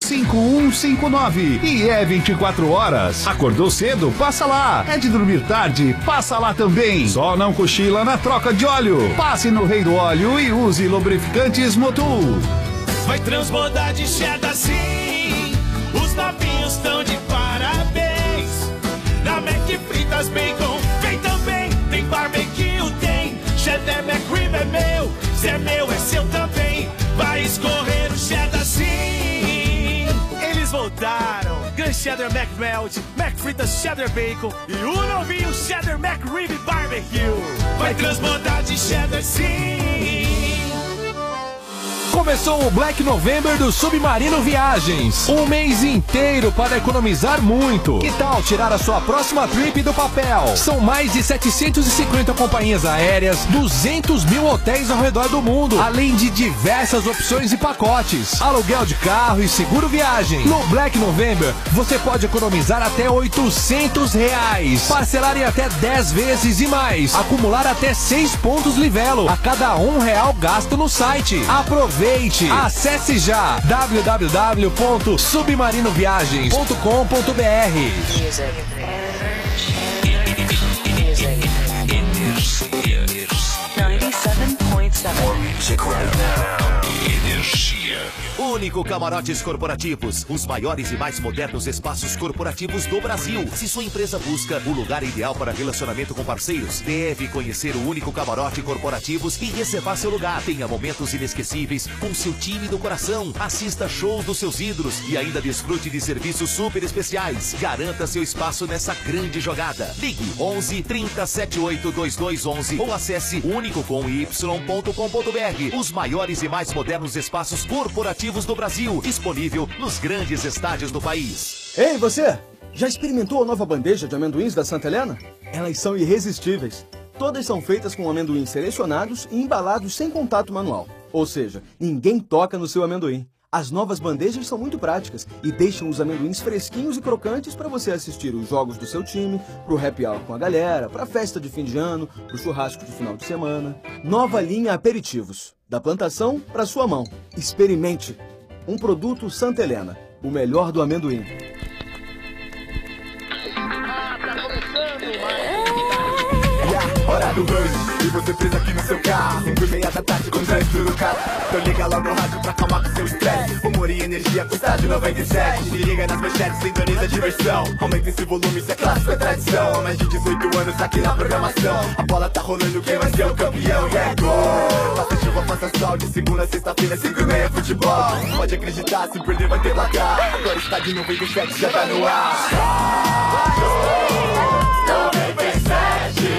5159. E é 24 horas. Acordou cedo? Passa lá. É de dormir tarde? Passa lá também. Só não cochila na troca de óleo. Passe no Rei do Óleo e use lubrificantes Motul. Vai transbordar de cheddar sim. Os novinhos estão de parabéns. Na Mac Fritas Bacon vem também. Tem barbecue, tem cheddar McRib é meu. Se é meu, é seu também. Vai escorrer o cheddar sim. Eles voltaram. Grand Cheddar McMelt, McFritas Cheddar Bacon e o novinho Cheddar McRib Barbecue. Vai transbordar de cheddar sim. Começou o Black November do Submarino Viagens. Um mês inteiro para economizar muito. Que tal tirar a sua próxima trip do papel? São mais de 750 companhias aéreas, 200 mil hotéis ao redor do mundo, além de diversas opções e pacotes. Aluguel de carro e seguro viagem. No Black November, você pode economizar até R$800. Parcelar em até 10 vezes e mais. Acumular até 6 pontos Livelo a cada R$1 gasto no site. Aproveite! Acesse já Único Camarotes Corporativos, os maiores e mais modernos espaços corporativos do Brasil. Se sua empresa busca o lugar ideal para relacionamento com parceiros, deve conhecer o Único Camarote Corporativos e reservar seu lugar. Tenha momentos inesquecíveis com seu time do coração. Assista shows dos seus ídolos e ainda desfrute de serviços super especiais. Garanta seu espaço nessa grande jogada. Ligue 11 30 78 2211 ou acesse unicocomy.com.br. Os maiores e mais modernos espaços corporativos do Brasil, disponível nos grandes estádios do país. Ei, você! Já experimentou a nova bandeja de amendoins da Santa Helena? Elas são irresistíveis. Todas são feitas com amendoins selecionados e embalados sem contato manual. Ou seja, ninguém toca no seu amendoim. As novas bandejas são muito práticas e deixam os amendoins fresquinhos e crocantes para você assistir os jogos do seu time, pro happy hour com a galera, pra festa de fim de ano, pro churrasco de final de semana. Nova linha Aperitivos. Da plantação para sua mão. Experimente. Um produto Santa Helena. O melhor do amendoim. Hora do rush, e você presa aqui no seu carro. 5:30 da tarde com trânsito no carro. Então liga logo no rádio pra acalmar com seu estresse. Humor e energia com estádio 97. Se liga nas manchetes, sintoniza a diversão. Aumenta esse volume, isso é clássico, é tradição. Há mais de 18 anos aqui na programação. A bola tá rolando, quem vai ser o campeão? E é gol! Faça chuva, faça sol, de segunda a sexta-feira, 5:30 futebol. Pode acreditar, se perder vai ter placar. Agora está de 97, já tá no ar. 97.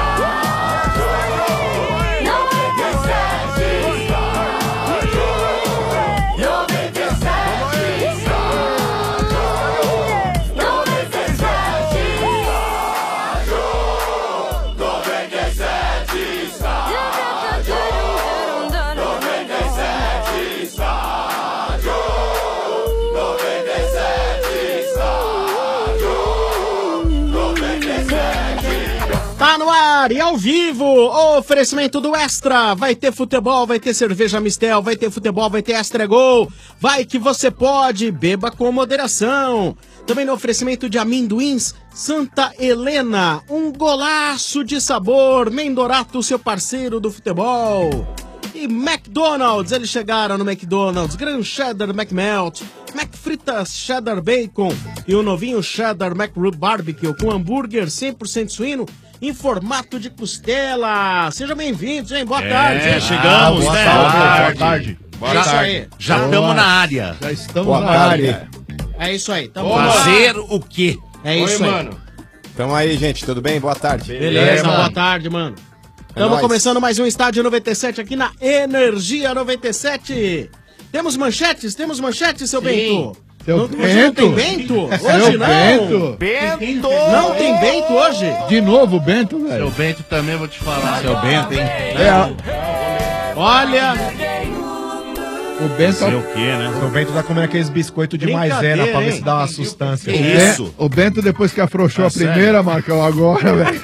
Tá no ar e ao vivo, oferecimento do Extra, vai ter futebol, vai ter cerveja Mistel, vai ter futebol, vai ter Extra Gol, vai que você pode, beba com moderação. Também no oferecimento de amendoins Santa Helena, um golaço de sabor, Mendorato, seu parceiro do futebol. E McDonald's, eles chegaram no McDonald's, Grand Cheddar McMelt, McFritas Cheddar Bacon e o novinho Cheddar McRib Barbecue com hambúrguer 100% suíno em formato de costela. Sejam bem-vindos, hein? Boa tarde. Hein? Chegamos, boa né? Tarde. Boa tarde. Boa tarde. Já estamos na área. Já estamos boa na tarde. área. É isso aí. Tamo fazer o quê? É isso aí. Mano. Tamo aí, gente. Tudo bem? Boa tarde. Beleza, boa tarde, mano. Estamos começando mais um Estádio 97 aqui na Energia 97. Temos manchetes, seu Bento? Seu Hoje não tem Bento? Hoje não. Bento! Não tem Bento hoje? De novo o Bento, velho. Seu Bento também, vou te falar. Seu Bento, hein? Olha... O Bento, sei o quê, né? O Bento tá comendo aqueles biscoitos de maisena pra ver se dá uma sustância. Que isso? O Bento, depois que afrouxou a primeira, Marcão, agora, velho.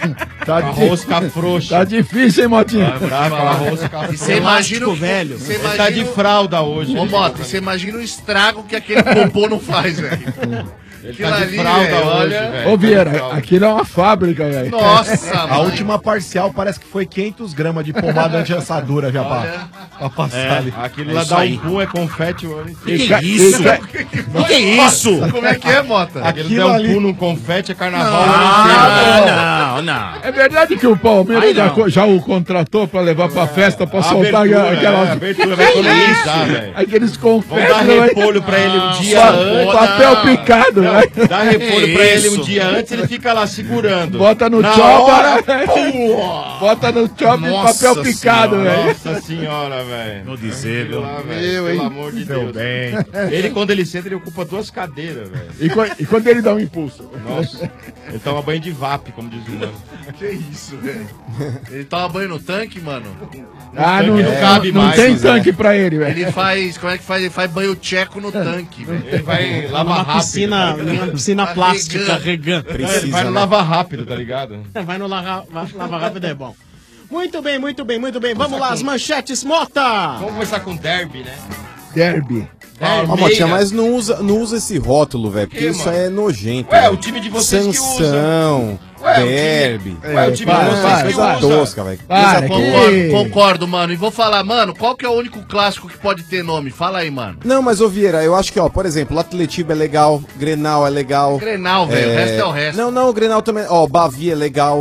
Tá rosca frouxa. Tá difícil, hein, Motinha? Tá com a rosca frouxa. E você imagina o velho. Você Ele imagina... tá de fralda hoje. Ô, Mota, você imagina o estrago que aquele popô não faz, velho. Ele Aquilo tá de ali, fralda velho, hoje, olha. velho. Ô, Vieira, aquilo é uma fábrica, velho. Nossa, A mãe. última parcial parece que foi 500 gramas de pomada anti-assadura já pra passar ali. Aquilo É lá isso dá aí. um pum, é confete o ano inteiro. Que isso? Que isso? Como é que é, Mota? Aquilo der um pum num confete, é carnaval o ano Ah, não. É verdade que o Palmeiras já o contratou pra levar pra festa, pra soltar aquelas... abertura, vai economizar, velho. Aqueles Vamos confetes... dar repolho pra ele um dia antes. Papel picado, né? Dá repolho pra ele um isso? dia antes, ele fica lá segurando. Bota no Na chopper, hora, bota no chopper Nossa papel picado, Senhora. velho. Nossa senhora, velho. Vou dizer, Aquilo viu? lá, velho, pelo amor de Deus. bem. Ele, quando ele senta, ele ocupa 2 cadeiras, velho. E quando ele dá um impulso? Nossa. Ele toma banho de VAP, como diz o mano. Que isso, velho? Ele toma banho no tanque, mano? Ah, tanque não cabe não mais, tem mas tanque pra ele, velho. Ele faz, como é que faz? Ele faz banho tcheco no tanque, velho. Ele vai lavar Numa rápido. piscina, numa piscina plástica, regando. Ele vai no lavar rápido, tá ligado? Vai no lava rápido, é bom. Muito bem, muito bem, muito bem. Vamos lá, as manchetes, Mota! Vamos começar com derby, né? Derby. Ó, Motinha, mas não usa esse rótulo, velho, porque Que, isso mano? aí é nojento. Ué, velho. o time de vocês que usa. Sanção, Ué, o time- derby. Ué, o time de vocês que Coisa usa. tosca, velho. Para, Concordo, mano. E vou falar, mano, qual que é o único clássico que pode ter nome? Fala aí, mano. Não, mas, ô Vieira, eu acho que, ó, por exemplo, o Atletiba é legal, Grenal é legal. Grenal, velho. O resto é o resto. Não, o Grenal também. Ó, Bavi é legal.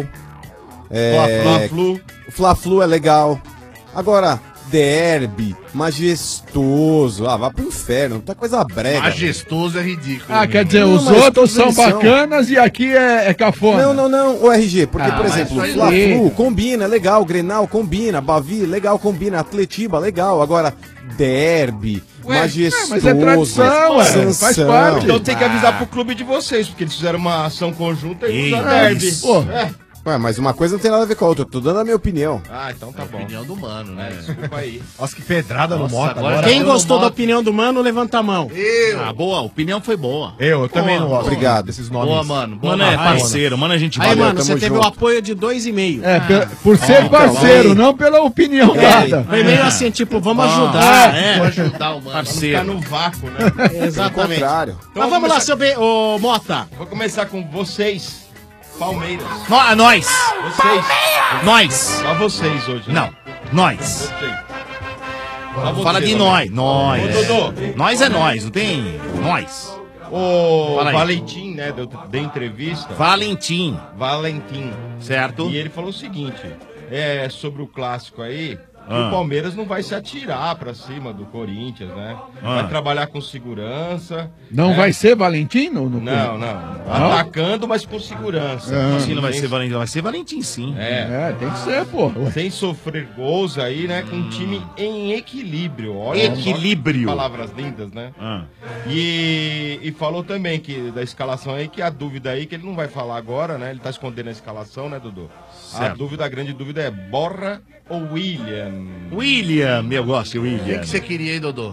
Fla-Flu. Fla-Flu é legal. Agora, derby, majestoso. Ah, vá pro inferno, tá coisa brega. Majestoso é ridículo. Ah, quer dizer, Não, os mas outros são eles são. bacanas e aqui é cafona. Não, o RG, porque, por mas exemplo, isso aí Fla-Flu combina, é legal, Grenal combina, Bavi, legal, combina, Atletiba, legal. Agora, derby, majestoso, mas é tradição, faz parte. Então tem que avisar pro clube de vocês, porque eles fizeram uma ação conjunta e usaram Isso. derby. Pô. Ué, mas uma coisa não tem nada a ver com a outra, eu tô dando a minha opinião. Ah, então tá bom. Opinião do mano, né? Desculpa aí. Nossa, que pedrada no Nossa, Mota agora agora. Quem eu gostou não da boto. opinião do mano, levanta a mão. Ah, boa. A opinião foi boa. Eu também não gosto. Obrigado. Desses nomes. Boa, mano. Boa, Mano é bacana. parceiro, mano é gente Aí, Valeu, mano, tamo você teve o junto. apoio de 2,5. Por ser parceiro, não pela opinião dada. Foi meio assim, tipo, vamos ajudar. Vou ajudar o mano. Parceiro. Ficar no vácuo, né? Pelo Exatamente. contrário. Mas vamos lá, seu ô Mota. Vou começar com vocês, Palmeiras. Nós! Vocês. Nós! Só vocês hoje. Não, nós. Vocês. Fala de nós, nós. Ô, Dodô. Nós é nós, não tem nós. O Fala aí. Valentim, né, deu entrevista. Valentim, Valentim. certo? E ele falou o seguinte, sobre o clássico aí, que Ah. o Palmeiras não vai se atirar pra cima do Corinthians, né? Ah. Vai trabalhar com segurança. Não né? vai ser Valentim? No... Não. Atacando, mas com segurança. Sim, não vai ser Valentim, vai ser Valentim sim. É. Tem que ser, pô. Sem sofrer gols aí, né? Com um time em equilíbrio. Olha, Equilíbrio. Palavras lindas, né? Ah. E falou também que da escalação aí, que a dúvida aí, que ele não vai falar agora, né? Ele tá escondendo a escalação, né, Dudu? Certo. A grande dúvida é Borra ou William? William, eu gosto de O William. que você queria aí, Dodô?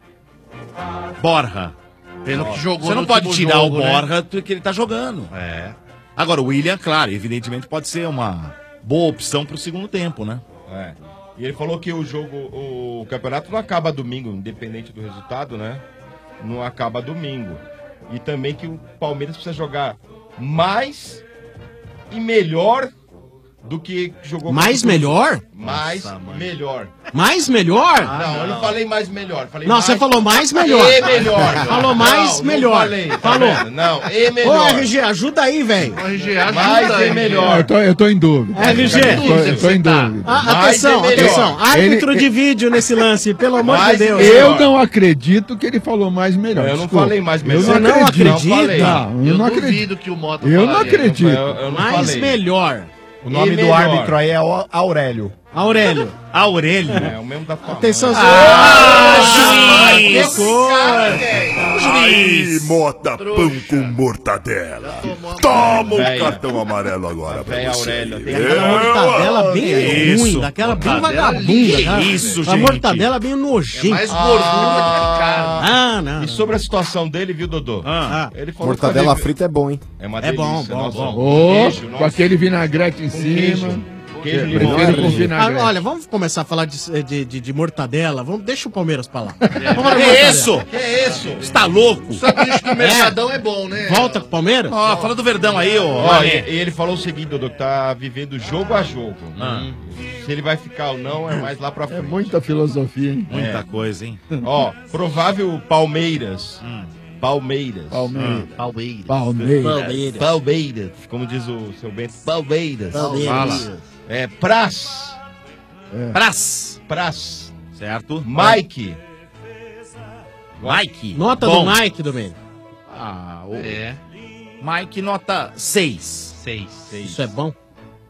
Borra. Pelo que jogou Você não no pode último tirar jogo, o né? Borra porque ele tá jogando. É. Agora, o William, claro, evidentemente pode ser uma boa opção pro segundo tempo, né? É. E ele falou que o campeonato não acaba domingo, independente do resultado, né? Não acaba domingo. E também que o Palmeiras precisa jogar mais e melhor do que jogou. Mais contra o- melhor? Mais melhor. Mais melhor? Não, eu não falei mais melhor. Falei Não, mais... você falou mais melhor. E melhor. Falou mais Não, melhor. Não falei, tá Falou. vendo? Não, e Ô, melhor. RG, ajuda aí, velho. RG, ajuda Mais aí, e melhor. Eu tô em dúvida. RG. Eu tô em dúvida. Atenção, Mais e melhor. atenção. Árbitro de vídeo nesse lance, pelo amor de Mais e Deus. melhor. Eu não acredito que ele falou mais melhor. Eu não desculpa. falei mais Eu melhor. não Você não acredito. acredita? Não, eu Eu não acredito. duvido que o Mota Eu não falaria. acredito. Eu não Mais falei. melhor. O nome E do melhor. árbitro aí é Aurélio. Aurélio. Aurélio. É, o mesmo da fama. Atenção, Ah, que juiz! coisa. O juiz Aí, Mota, pão com mortadela. Toma um cartão amarelo agora pra você. Aquela mortadela bem ruim, daquela bem vagabunda. Cara. Isso, gente. A mortadela bem nojenta. Mais gordura que carne. Ah, não. E sobre a situação dele, viu, Dodô? Ele falou que Mortadela tá frita é bom, hein? É uma É bom, delícia, bom, nossa. bom. Com aquele vinagrete em cima. Queijo Prefiro com vinagrete. Olha, vamos começar a falar de mortadela. Deixa o Palmeiras pra lá. Que isso? Que isso? Você tá louco? Sanduíche do Mercadão é bom, né? Volta pro Palmeiras? Ó, fala do Verdão aí, ô. Ó, e ele falou o seguinte, Dodô, que tá vivendo jogo a jogo. Se ele vai ficar ou não, é mais lá pra frente. É muita filosofia, hein? Muita coisa, hein? Ó, provável Palmeiras. Palmeiras. Palmeiras. Como diz o seu Bento. Palmeiras. Palmeiras. É, Praz. Praz. Certo. Mike. Nota Bom. do Mike, Domênico. Mike, nota 6. 6. Isso é bom?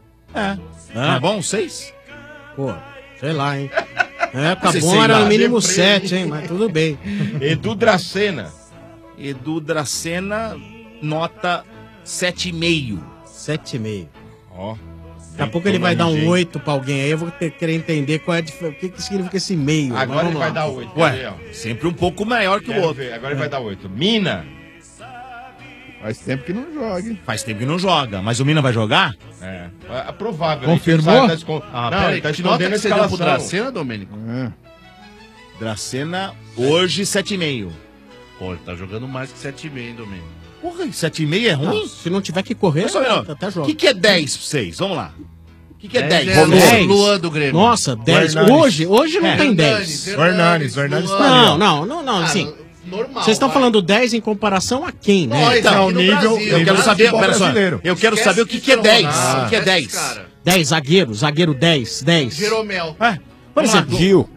Não é bom? 6? Pô, sei lá, hein? Sei Bom era lá. no mínimo 7, hein? Mas tudo bem. Edu Dracena. Edu Dracena, nota 7,5. 7,5. Ó. Daqui a pouco ele vai dar um 8 pra alguém aí, eu vou querer entender qual é o que significa esse meio. Agora Mas ele vamos vai lá. dar 8. Ué, sempre um pouco maior que o outro. Agora ele vai dar 8. Mina. Faz tempo que não joga, hein? Faz tempo que não joga, mas o Mina vai jogar? É provável. Confirmou? Ele sabe, Ah, não, peraí, ele tá que nota escondendo a que você deu pro escalação. Dracena, Domênico? Dracena, hoje 7,5. Pô, ele tá jogando mais que 7,5, hein, Domênico? Porra, 7,5 é ruim? Não, se não tiver que correr, Olha só, Renan, até o joga. que é 10 pra vocês? Vamos lá. O que é 10? É Luan do Grêmio. Nossa, 10. Hernanes. Hoje não tem 10. O Hernanes tá ali, Não, assim. Normal. Vocês estão falando 10 em comparação a quem, né? Nós, Então, aqui no nível- Brasil. Eu quero saber, futebol pera só, brasileiro. eu quero Esquece saber o que é 10. Ronaldo, O que é esquece 10? esse cara. 10, zagueiro 10. Jeromel. Por exemplo, Gil.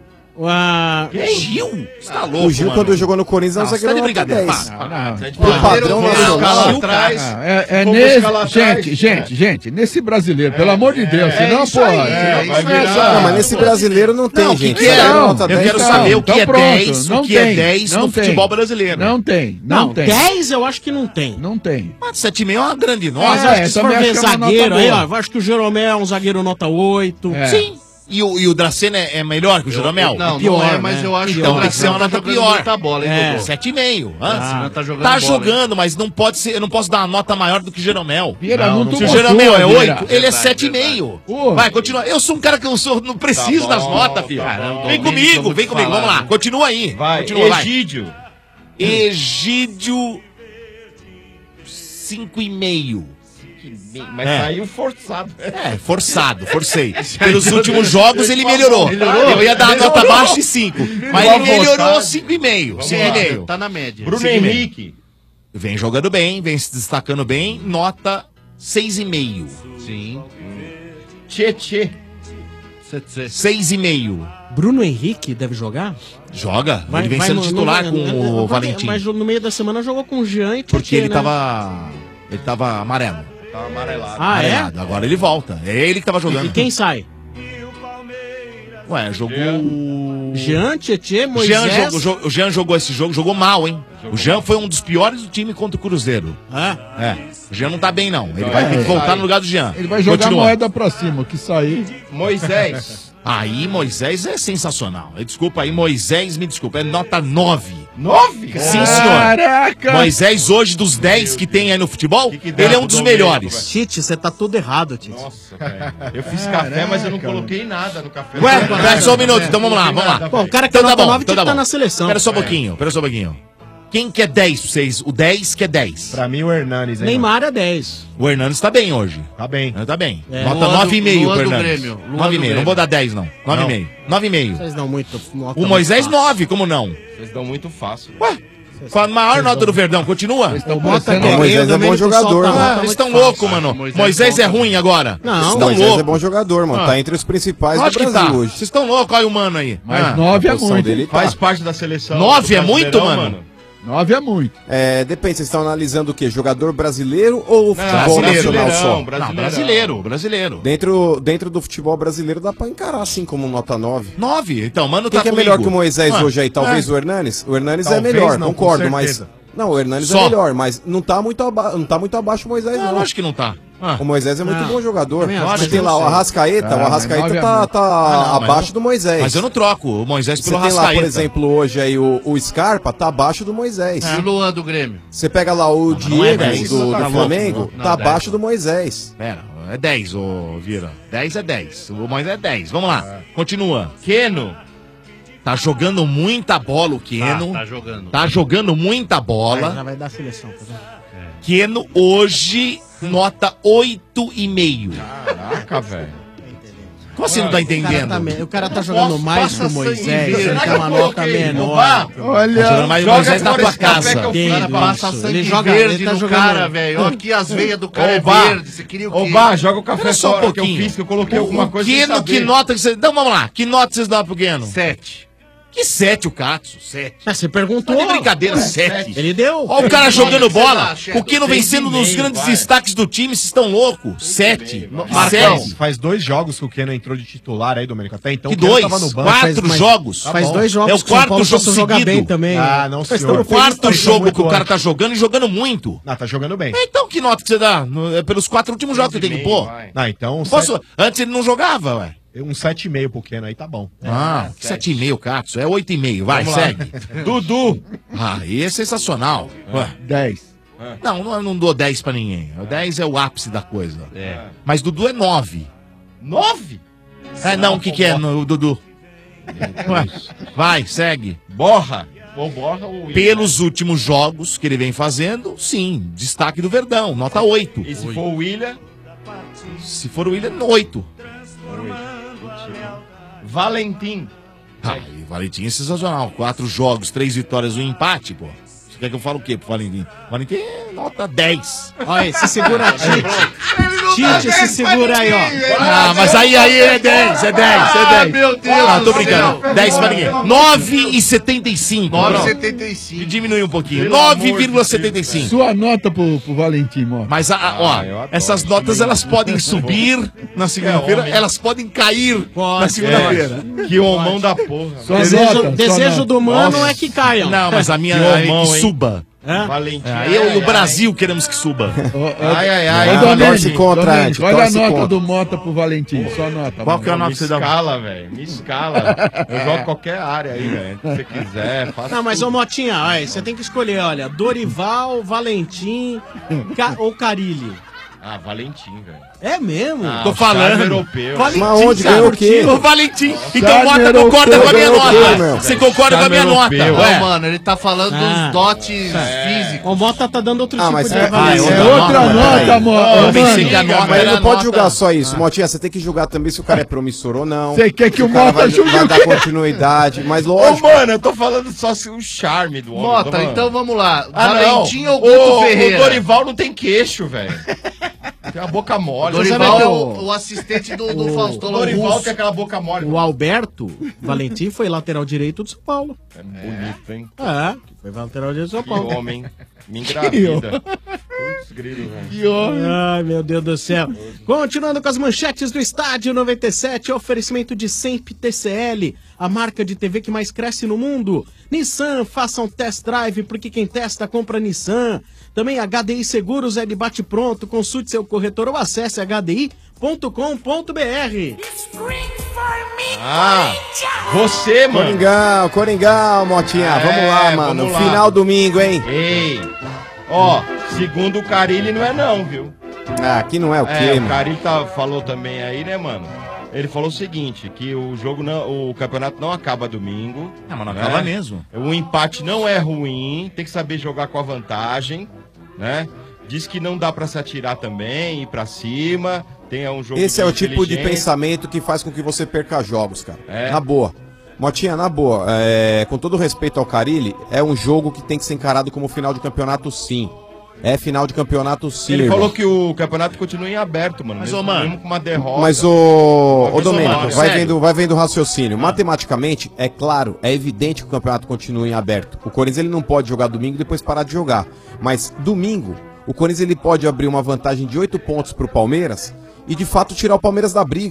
Gil? Você tá louco, O Gil, mano. quando jogou no Corinthians, é um Não, você tá zagueiro de nota brincadeira. 10. Não. O padrão nacional. Gil, atrás. É Como nesse. escalar atrás. Gente, nesse brasileiro, pelo amor de Deus, senão, isso porra. aí, senão vai vai virar- essa- Não, mas nesse brasileiro não tem, Não, o que gente. que é? Zagueiro Não, nota Eu 10, quero tá. saber o que é Então pronto, 10, não o que é tem, 10 não no tem. futebol brasileiro. Não tem. Não, 10 eu acho que não tem. Não tem. Mas 7,5 é uma grande Mas nota. acho que se for também ver acho que é uma zagueiro nota aí, boa. ó, eu acho que o Jeromel é um zagueiro nota 8. É. Sim. E o Dracena é melhor que o Jeromel? Não, pior, não é, mas né? eu acho que Então o tem que ser uma Dracena nota tá jogando pior. muita bola, hein, Dodô? 7,5. Dracena tá jogando Tá bola, jogando, mas não pode ser. Eu não posso dar uma nota maior do que o Jeromel. Vieira, não Se o tomou Jeromel sua, é Vieira. 8, ele é Verdade, 7,5. Pô. Vai, continua. Eu sou um cara que não preciso Tá das bom, notas, tá filho. bom. Vem Domênico, comigo, vamos vem comigo. falar, Vamos lá. né? Continua aí. Vai, Continua, vai. Egídio. Egídio 5,5. Mas saiu forçado. Forcei. Pelos últimos jogos ele melhorou. Eu ia dar uma nota baixa de 5. Mas ele melhorou 5,5. 5,5. Tá na média. Bruno 5,5. Henrique. Vem jogando bem, vem se destacando bem. Nota 6,5. Sim. Tietê. 6,5. Bruno Henrique deve jogar? Joga. Ele vem sendo titular com o Valentim. Mas no meio da semana jogou com o Jean e Porque ele né? tava amarelo. Tá amarelado. Ah, é? Amarelado. Agora ele volta. É ele que tava jogando. E quem sai? Ué, jogou. Jean, Tietê, O Moisés. o Jean jogou esse jogo, jogou mal, hein? O Jean foi um dos piores do time contra o Cruzeiro. É. O Jean não tá bem, não. Ele vai ter que voltar no lugar do Jean. Ele vai jogar Continua. moeda pra cima, o que sair. Moisés. Aí, Moisés é sensacional. Desculpa aí, Moisés, me desculpa. É nota 9. 9? Sim, senhor. Caraca! Moisés, hoje, dos 10 que tem aí no futebol, que dá ele é um pro dos Domênico, melhores. Tite, você tá tudo errado, Tite. Nossa, velho. Eu fiz café, mas eu não coloquei nada no café. Ué, pera só um minuto, então vamos lá, vamos lá. Pô, o cara que Então é tá nota bom, 9 então tem que tá estar bom. na seleção. Pera só um pouquinho. Quem quer 10 pra vocês? O 10 quer 10. Pra mim, o Hernanes. hein, Neymar é 10. O Hernandes tá bem hoje. mano? Tá bem. Tá bem. É. Nota Luan do- 9,5 Luan pro do Hernandes. Grêmio. Luan do 9,5, não Grêmio. vou dar 10 não. 9,5. 9,5. Vocês dão muito nota O Moisés muito fácil. 9, como não? Vocês dão muito fácil. Ué, com a maior nota do Verdão, continua? Estão Bota parecendo quem? O Moisés Eu é bom Domênico jogador, solta a mano. nota Eles muito estão fácil. loucos, mano. Moisés Moisés é volta. ruim agora. Não, Vocês O estão Moisés é loucos. bom jogador, mano. Tá entre os principais do Lógico que Brasil tá. hoje. Vocês estão loucos, olha o mano aí. Mas 9 é A posição muito. dele tá. Faz parte da seleção. 9 do é muito, Brasileirão, mano? 9 é muito. É, depende, vocês estão analisando o quê? Jogador brasileiro ou futebol brasileiro. nacional só? Não, brasileiro. Dentro do futebol brasileiro dá pra encarar assim como nota 9. 9, então, mano, Quem tá que é comigo. melhor que o Moisés Ah, hoje aí? Talvez o Hernanes? O Hernanes é Talvez melhor, não, com concordo, mas certeza. Não, o Hernanes Só. é melhor, mas não tá muito abaixo do Moisés, não. Lógico que não tá. O Moisés é muito bom jogador. também acho, Você mas tem eu lá não o sei. Arrascaeta, o Arrascaeta tá abaixo do Moisés. Mas eu não troco o Moisés Você pelo tem lá, Arrascaeta. por exemplo, hoje aí o Scarpa tá abaixo do Moisés. E o Luan do Grêmio? Você pega lá o não é Diego 10, do tá Flamengo, louco, não, tá 10. abaixo do Moisés. Pera, é 10, ô Vira. 10 é 10. O Moisés é 10. Vamos lá, continua. Keno. Tá jogando muita bola o Keno. Tá jogando. Tá jogando muita Já bola. vai dar a seleção, tá vendo? Keno hoje, nota 8,5. Caraca, velho. Como você não tá entendendo? O cara tá jogando mais que o Moisés, ele tem uma nota menor. Tá jogando mais o Moisés na tua casa. O cara passa sangue Ele joga- verde ele tá no jogando- cara, velho. Olha aqui as veias do cara Ô, é Bá. verde. Você queria o quê? Ô, Bá, joga o café Olha só um fora que eu pouquinho. fiz, que eu coloquei alguma coisa sem Keno, saber. que nota que você... Então vamos lá, que nota vocês dão pro Keno? 7. Que 7 o Katsu? 7. Você perguntou. Tá de brincadeira, 7. Ele deu. Olha o cara jogando bola. Chefe, O Keno vem sendo um dos grandes vai. destaques do time, vocês estão loucos. 7. Marcão, faz 2 jogos que o Keno entrou de titular aí, Domênico. Até então Que o Keno 2? tava no banco. 4 Mas- jogos. Faz bom. 2 jogos É o que São quarto Paulo jogo passou a jogar seguido. bem também. Ah, não, Nós senhor. estamos O quarto Tá jogo muito que o cara antes. tá jogando e jogando muito. Ah, tá jogando bem. Então que nota que você dá? É pelos 4 últimos jogos que tem que pôr. Ah, então Posso... Antes ele não jogava, ué. um 7,5 pro Keno aí tá bom. Ah, 7,5, Katsu. É 8,5. Vai, Vamos lá. segue. Dudu. Ah, e é sensacional. Ué. 10. Não dou 10 pra ninguém. O 10 é o ápice da coisa. Mas Dudu é 9. 9? É, não, o que é o Dudu? Ué, vai, segue. Borra. Ou Borra ou William. Pelos últimos jogos que ele vem fazendo, sim, destaque do Verdão, nota 8. E se for o William? Se for o William, 8. Valentim. Ah, e Valentim é sensacional. 4 jogos, 3 vitórias, 1 empate, pô. Você quer que eu fale o quê pro Valentim? Valentim é nota 10. Olha aí, se segura, Tite. Tite, se segura aí, ó. Ah, mas aí é 10, é 10, é 10. Meu Deus Ah, tô do brincando. céu. 10 pra ninguém. 9,75. 9,75. Diminui um pouquinho. Pelo amor de 9,75. Sua nota pro Valentim, Mota. Mas, eu ó, adoro. essas notas elas podem subir na segunda-feira, homem. elas podem cair na segunda-feira. Que homão da porra. Sua Desejo, nota, desejo sua do mano é que caiam. Não, mas a minha Que é homão, que hein? suba. Valentim. Eu e o Brasil queremos que suba. Ai, ai, ai. Ah, Domênico, torce contra, Domênico, Andy, olha a torce nota contra. do Mota pro Valentim. Sua nota. Qual que é a mano. nota Me que você dá? escala, velho. Me escala. Eu jogo qualquer área aí, velho. Se você quiser, faça. Não, mas ô Motinha, olha, você tem que escolher, olha, Dorival, Valentim ou Carilli. Ah, Valentim, velho. É mesmo? Ah, Tô o falando. charme europeu. Valentim, Mas onde cara. ganhou o quê? O Valentim. Então Charme Mota europeu, concorda com a minha ganhou o quê, nota. meu? Você concorda com a minha Charme nota. europeu. Ué. Ô, mano, ele tá falando Ah. dos dotes físicos. O Mota tá dando outro tipo mas de é- avaliação. É outra nota, nota, peraí. Mota. Eu pensei mano. que a nota Mas ele era não pode nota... julgar só isso. Motinha, você tem que julgar também se o cara é promissor ou não. Você quer que Se o cara Mota vai, julgue vai o dar quê? continuidade, mas Ô, lógico. mano, eu tô falando só o charme do homem. tô Mota, falando. então vamos lá. Ah, Valentim não. ou Guto O Ferreira? Dorival não tem queixo, velho. Tem a boca mole. Dorival Você é vai ver o assistente do O Faustão Dorival Russo. tem aquela boca mole. O Alberto Valentim foi lateral direito do São Paulo. É bonito, hein? É, foi lateral direito do São Que Paulo. homem. Me engravida. Putz, grilo, velho. Ai, meu Deus do céu. Continuando com as manchetes do Estádio 97, oferecimento de Sempre TCL, a marca de TV que mais cresce no mundo. Nissan, faça um test drive, porque quem testa compra Nissan. Também HDI Seguros é de bate-pronto, consulte seu corretor ou acesse hdi.com.br. Ah, você, mano. Coringão, Coringão, Motinha. Vamos lá, mano. vamos lá. Final domingo, hein? Ei. Ó, segundo o Carilli não é não, viu? Ah, aqui não é o quê, O mano? Carilli falou também aí, né, mano? Ele falou o seguinte, que o jogo não, o campeonato não acaba domingo. Ah, mas não né? acaba mesmo. O empate não é ruim, tem que saber jogar com a vantagem, né? Diz que não dá pra se atirar também, ir pra cima, tem um jogo Esse é o tipo de inteligência. pensamento que faz com que você perca jogos, cara. É. Na boa. Motinha, na boa, com todo respeito ao Carilli, é um jogo que tem que ser encarado como final de campeonato, sim. É final de campeonato, sim. Ele irmão. falou que o campeonato continua em aberto, mano. Mas, mesmo, ô, mano, mesmo com uma derrota. Mas ô Mas, Domênico, mano, vai vendo o raciocínio. Matematicamente, é claro, é evidente que o campeonato continua em aberto. O Corinthians ele não pode jogar domingo e depois parar de jogar. Mas domingo, o Corinthians ele pode abrir uma vantagem de 8 pontos pro Palmeiras e de fato tirar o Palmeiras da briga.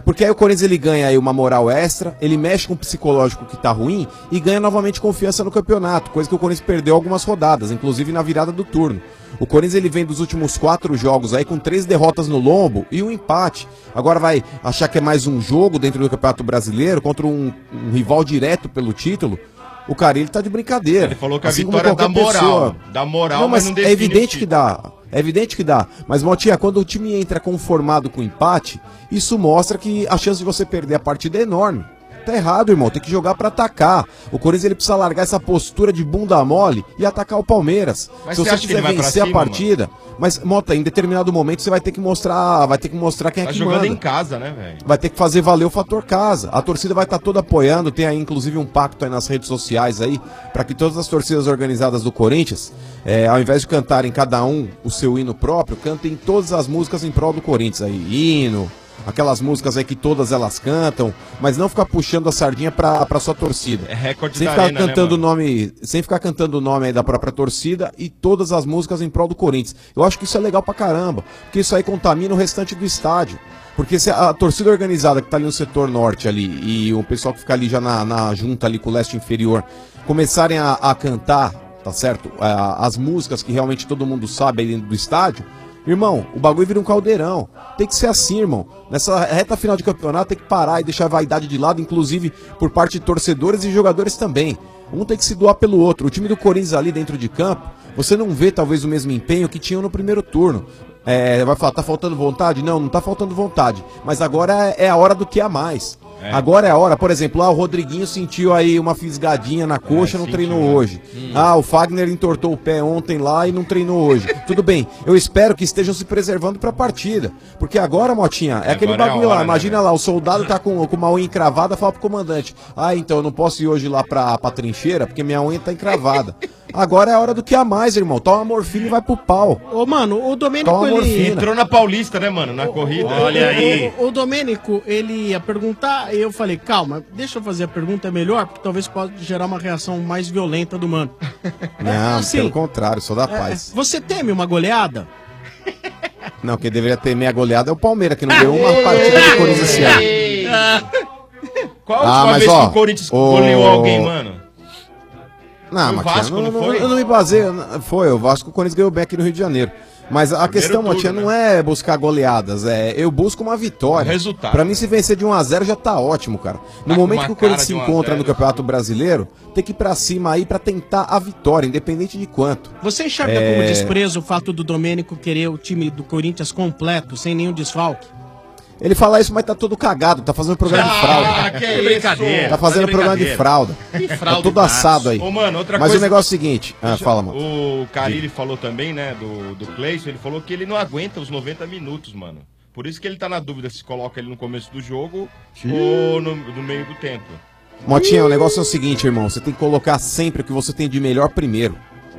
Porque aí o Corinthians ele ganha aí uma moral extra, ele mexe com o psicológico que tá ruim e ganha novamente confiança no campeonato, coisa que o Corinthians perdeu algumas rodadas, inclusive na virada do turno. O Corinthians ele vem dos últimos 4 jogos aí com 3 derrotas no lombo e um empate. Agora vai achar que é mais um jogo dentro do Campeonato Brasileiro contra um rival direto pelo título. O Carille tá de brincadeira. Ele falou que assim a vitória dá moral. Dá moral, não, mas não é define evidente que dá. É evidente que dá. Mas, Motinha, quando o time entra conformado com empate, isso mostra que a chance de você perder a partida é enorme. Tá errado, irmão. Tem que jogar pra atacar. O Corinthians ele precisa largar essa postura de bunda mole e atacar o Palmeiras. Mas se você quiser vencer a partida, mas, Mota, em determinado momento você vai ter que mostrar quem é que jogando manda. em casa, né, velho? Vai ter que fazer valer o fator casa. A torcida vai estar toda apoiando. Tem aí, inclusive, um pacto aí nas redes sociais aí, para que todas as torcidas organizadas do Corinthians, ao invés de cantarem cada um o seu hino próprio, cantem todas as músicas em prol do Corinthians aí. Hino, aquelas músicas aí que todas elas cantam, mas não ficar puxando a sardinha pra sua torcida. É recorde sem da ficar arena, cantando né, o nome, sem ficar cantando o nome aí da própria torcida e todas as músicas em prol do Corinthians. Eu acho que isso é legal pra caramba, porque isso aí contamina o restante do estádio. Porque se a torcida organizada que tá ali no setor norte ali e o pessoal que fica ali já na junta ali com o leste inferior começarem a cantar, tá certo? As músicas que realmente todo mundo sabe aí dentro do estádio, irmão, o bagulho vira um caldeirão. Tem que ser assim, irmão. Nessa reta final de campeonato tem que parar e deixar a vaidade de lado, inclusive por parte de torcedores e jogadores também. Um tem que se doar pelo outro. O time do Corinthians ali dentro de campo, você não vê talvez o mesmo empenho que tinham no primeiro turno. Vai falar, tá faltando vontade? Não, não tá faltando vontade. Mas agora é a hora do que há mais. Agora é a hora, por exemplo, o Rodriguinho sentiu aí uma fisgadinha na coxa, não treinou hoje. O Fagner entortou o pé ontem lá e não treinou hoje. Tudo bem, eu espero que estejam se preservando pra partida. Porque agora, Motinha, é aquele bagulho lá, imagina lá, o soldado tá com uma unha encravada, fala pro comandante, então eu não posso ir hoje lá pra trincheira, porque minha unha tá encravada. Agora é a hora do que há mais, irmão. Toma morfina e vai pro pau. Ô, mano, o Domênico, ele entrou na Paulista, né, mano? Na corrida. Olha aí. O Domênico, ele ia perguntar, e eu falei, calma, deixa eu fazer a pergunta melhor, porque talvez pode gerar uma reação mais violenta do mano. Não, assim, pelo contrário, sou da paz. Você teme uma goleada? Não, quem deveria temer a goleada é o Palmeiras, que não deu uma partida do Corinthians esse ano. Qual a última vez que o Corinthians goleou alguém, mano? Não, Foi o Matinha, Vasco, não foi? eu não me baseio. Foi, o Vasco, o Corinthians ganhou bem aqui no Rio de Janeiro. Mas a questão, Matinha, não é buscar goleadas, eu busco uma vitória. Resultado. Pra mim, se vencer de 1-0 já tá ótimo, cara. No momento que o Corinthians se encontra no Campeonato Brasileiro, tem que ir pra cima aí pra tentar a vitória, independente de quanto. Você enxerga como desprezo o fato do Domênico querer o time do Corinthians completo, sem nenhum desfalque? Ele fala isso, mas tá todo cagado, tá fazendo programa de fralda. Que brincadeira. Tá fazendo programa de fralda. Que fralda, tá todo assado aí. Ô, mano, outra mas coisa... o negócio é o seguinte... fala, mano. O Carille falou também, né, do Cleison, ele falou que ele não aguenta os 90 minutos, mano. Por isso que ele tá na dúvida se coloca ele no começo do jogo ou no meio do tempo. Motinha, o negócio é o seguinte, irmão. Você tem que colocar sempre o que você tem de melhor primeiro.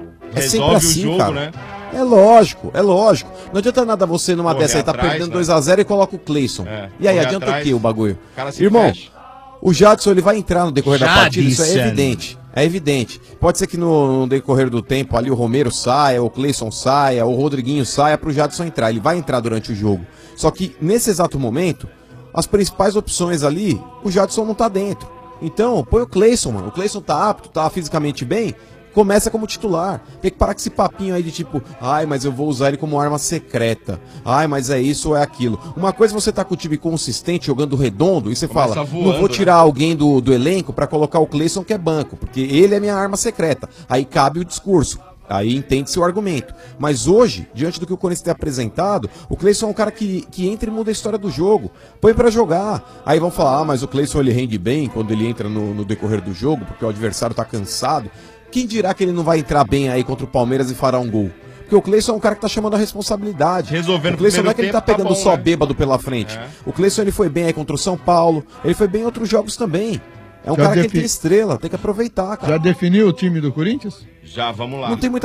É sempre assim, o jogo, cara. né? É lógico, é lógico. Não adianta nada você numa Correr dessa aí, tá atrás, perdendo né? 2-0 e coloca o Cleison. E aí, correr adianta atrás, o que o bagulho? o cara se Irmão, fecha. o Jadson ele vai entrar no decorrer da partida, isso é Jadson. evidente. É evidente. Pode ser que no decorrer do tempo ali o Romero saia, o Cleison saia, o Rodriguinho saia pro Jadson entrar. Ele vai entrar durante o jogo. Só que nesse exato momento, as principais opções ali, o Jadson não tá dentro. Então, põe o Cleison, mano. O Cleison tá apto, tá fisicamente bem. Começa como titular. Tem que parar com esse papinho aí de tipo, mas eu vou usar ele como arma secreta. Mas é isso ou é aquilo. Uma coisa é você tá com o time consistente, jogando redondo, e você Começa fala, voando, não vou tirar alguém do elenco pra colocar o Cleison que é banco, porque ele é minha arma secreta. Aí cabe o discurso. Aí entende-se o argumento. Mas hoje, diante do que o Corinthians tem apresentado, o Cleison é um cara que entra e muda a história do jogo. Põe pra jogar. Aí vão falar, mas o Cleison ele rende bem quando ele entra no decorrer do jogo, porque o adversário tá cansado. Quem dirá que ele não vai entrar bem aí contra o Palmeiras e fará um gol? Porque o Cleison é um cara que tá chamando a responsabilidade. Resolvendo o Cleison não é que ele tá tempo, pegando tá bom, só né? bêbado pela frente. O Cleison ele foi bem aí contra o São Paulo, ele foi bem em outros jogos também. É um Já cara que tem estrela, tem que aproveitar, cara. Já definiu o time do Corinthians? Já, vamos lá. Não tem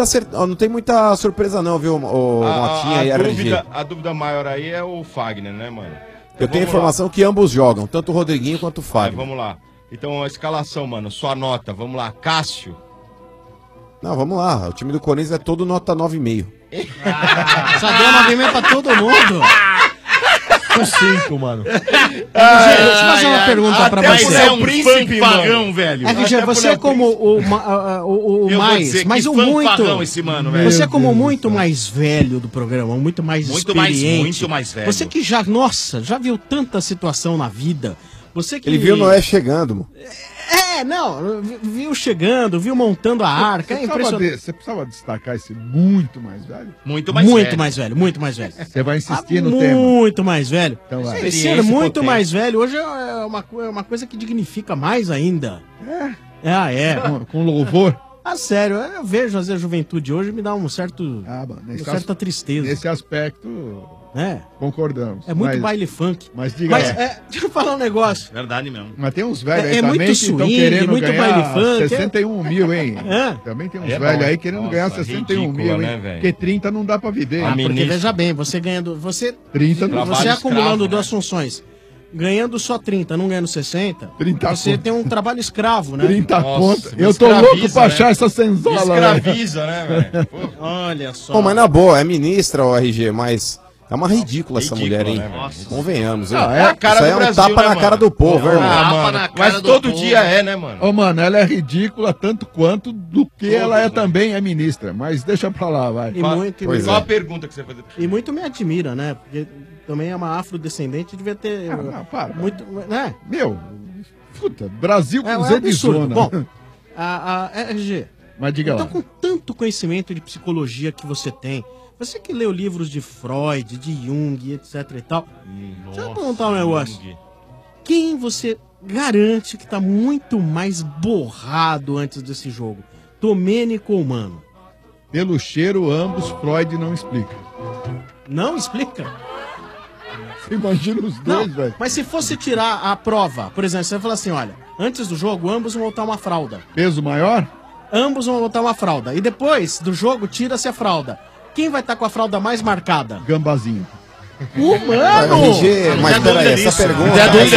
muita surpresa não, viu, Motinha e RG. A dúvida maior aí é o Fagner, né, mano? Eu tenho informação que ambos jogam, tanto o Rodriguinho quanto o Fagner. Vamos lá. Então a escalação, mano, sua nota, vamos lá. Cássio. Não, vamos lá. O time do Corinthians é todo nota 9,5. Só deu 9,5 pra todo mundo. com 5, mano. Deixa eu fazer uma pergunta pra Até você. você é um príncipe pagão, velho. RG, você é como o Eu vou mais, dizer mas que o fã muito. pagão esse mano, velho. Você é como muito mais velho do programa, muito mais experiente. muito mais velho. Você que já, nossa, já viu tanta situação na vida. Você que Ele viu Noé chegando, mano. viu chegando, viu montando a arca. É impressionante. Você precisava destacar esse muito mais velho? Muito mais velho, muito mais velho. Você vai insistir no tema. Muito mais velho. Então vai. Ser muito mais velho hoje é uma coisa que dignifica mais ainda. É. Com louvor. Sério, eu vejo às vezes a juventude hoje me dá uma certa tristeza. Nesse aspecto, É. concordamos. É muito Mas- baile funk. Mas diga aí. Deixa eu falar um negócio. Verdade mesmo. Mas tem uns velhos aí É também muito que estão swing, querendo muito ganhar baile funk, 61 mil, hein? É. Também tem uns É velhos bom, aí hein? querendo Nossa, ganhar 61 ridícula, mil, né, hein? velho? Porque 30 não dá pra viver. Porque veja bem, você ganhando. 30 não Você dá. acumulando duas funções. Ganhando só 30, não ganhando 60, 30 você tem um trabalho escravo, né? 30 conto. Eu tô louco pra achar essa senzola. Escraviza, né, velho? Olha só. Pô, mas na boa, é ministra, o RG, mas é uma ridícula essa Ridícula, mulher, hein? né, velho? Convenhamos, hein? Não, é a cara Isso aí do é um Brasil, tapa né, na cara mano? do povo, irmão. Mano, mas todo dia é, né, mano? Ô, mano, ela é ridícula tanto quanto do que ela é também é ministra. Mas deixa pra lá, vai. E muito, Pois Qual é. a pergunta que você vai fazer? e muito me admira, né? Porque também é uma afrodescendente, devia ter. Não, para. Muito. Né? Meu, puta, Brasil com É Z de absurdo. zona. Bom, a RG, Mas diga então lá. com tanto conhecimento de psicologia que você tem, você que leu livros de Freud, de Jung, etc e tal, deixa eu perguntar um negócio. Quem você garante que tá muito mais borrado antes desse jogo? Domênico ou Mano? Pelo cheiro, ambos, Freud não explica. Não explica? Você imagina os dois, Não, velho. mas se fosse tirar a prova, por exemplo, você vai falar assim, olha, antes do jogo, ambos vão botar uma fralda. Peso maior? Ambos vão botar uma fralda. E depois do jogo, tira-se a fralda. Quem vai estar com a fralda mais marcada? Gambazinho. Mano! RG, mas peraí, essa pergunta,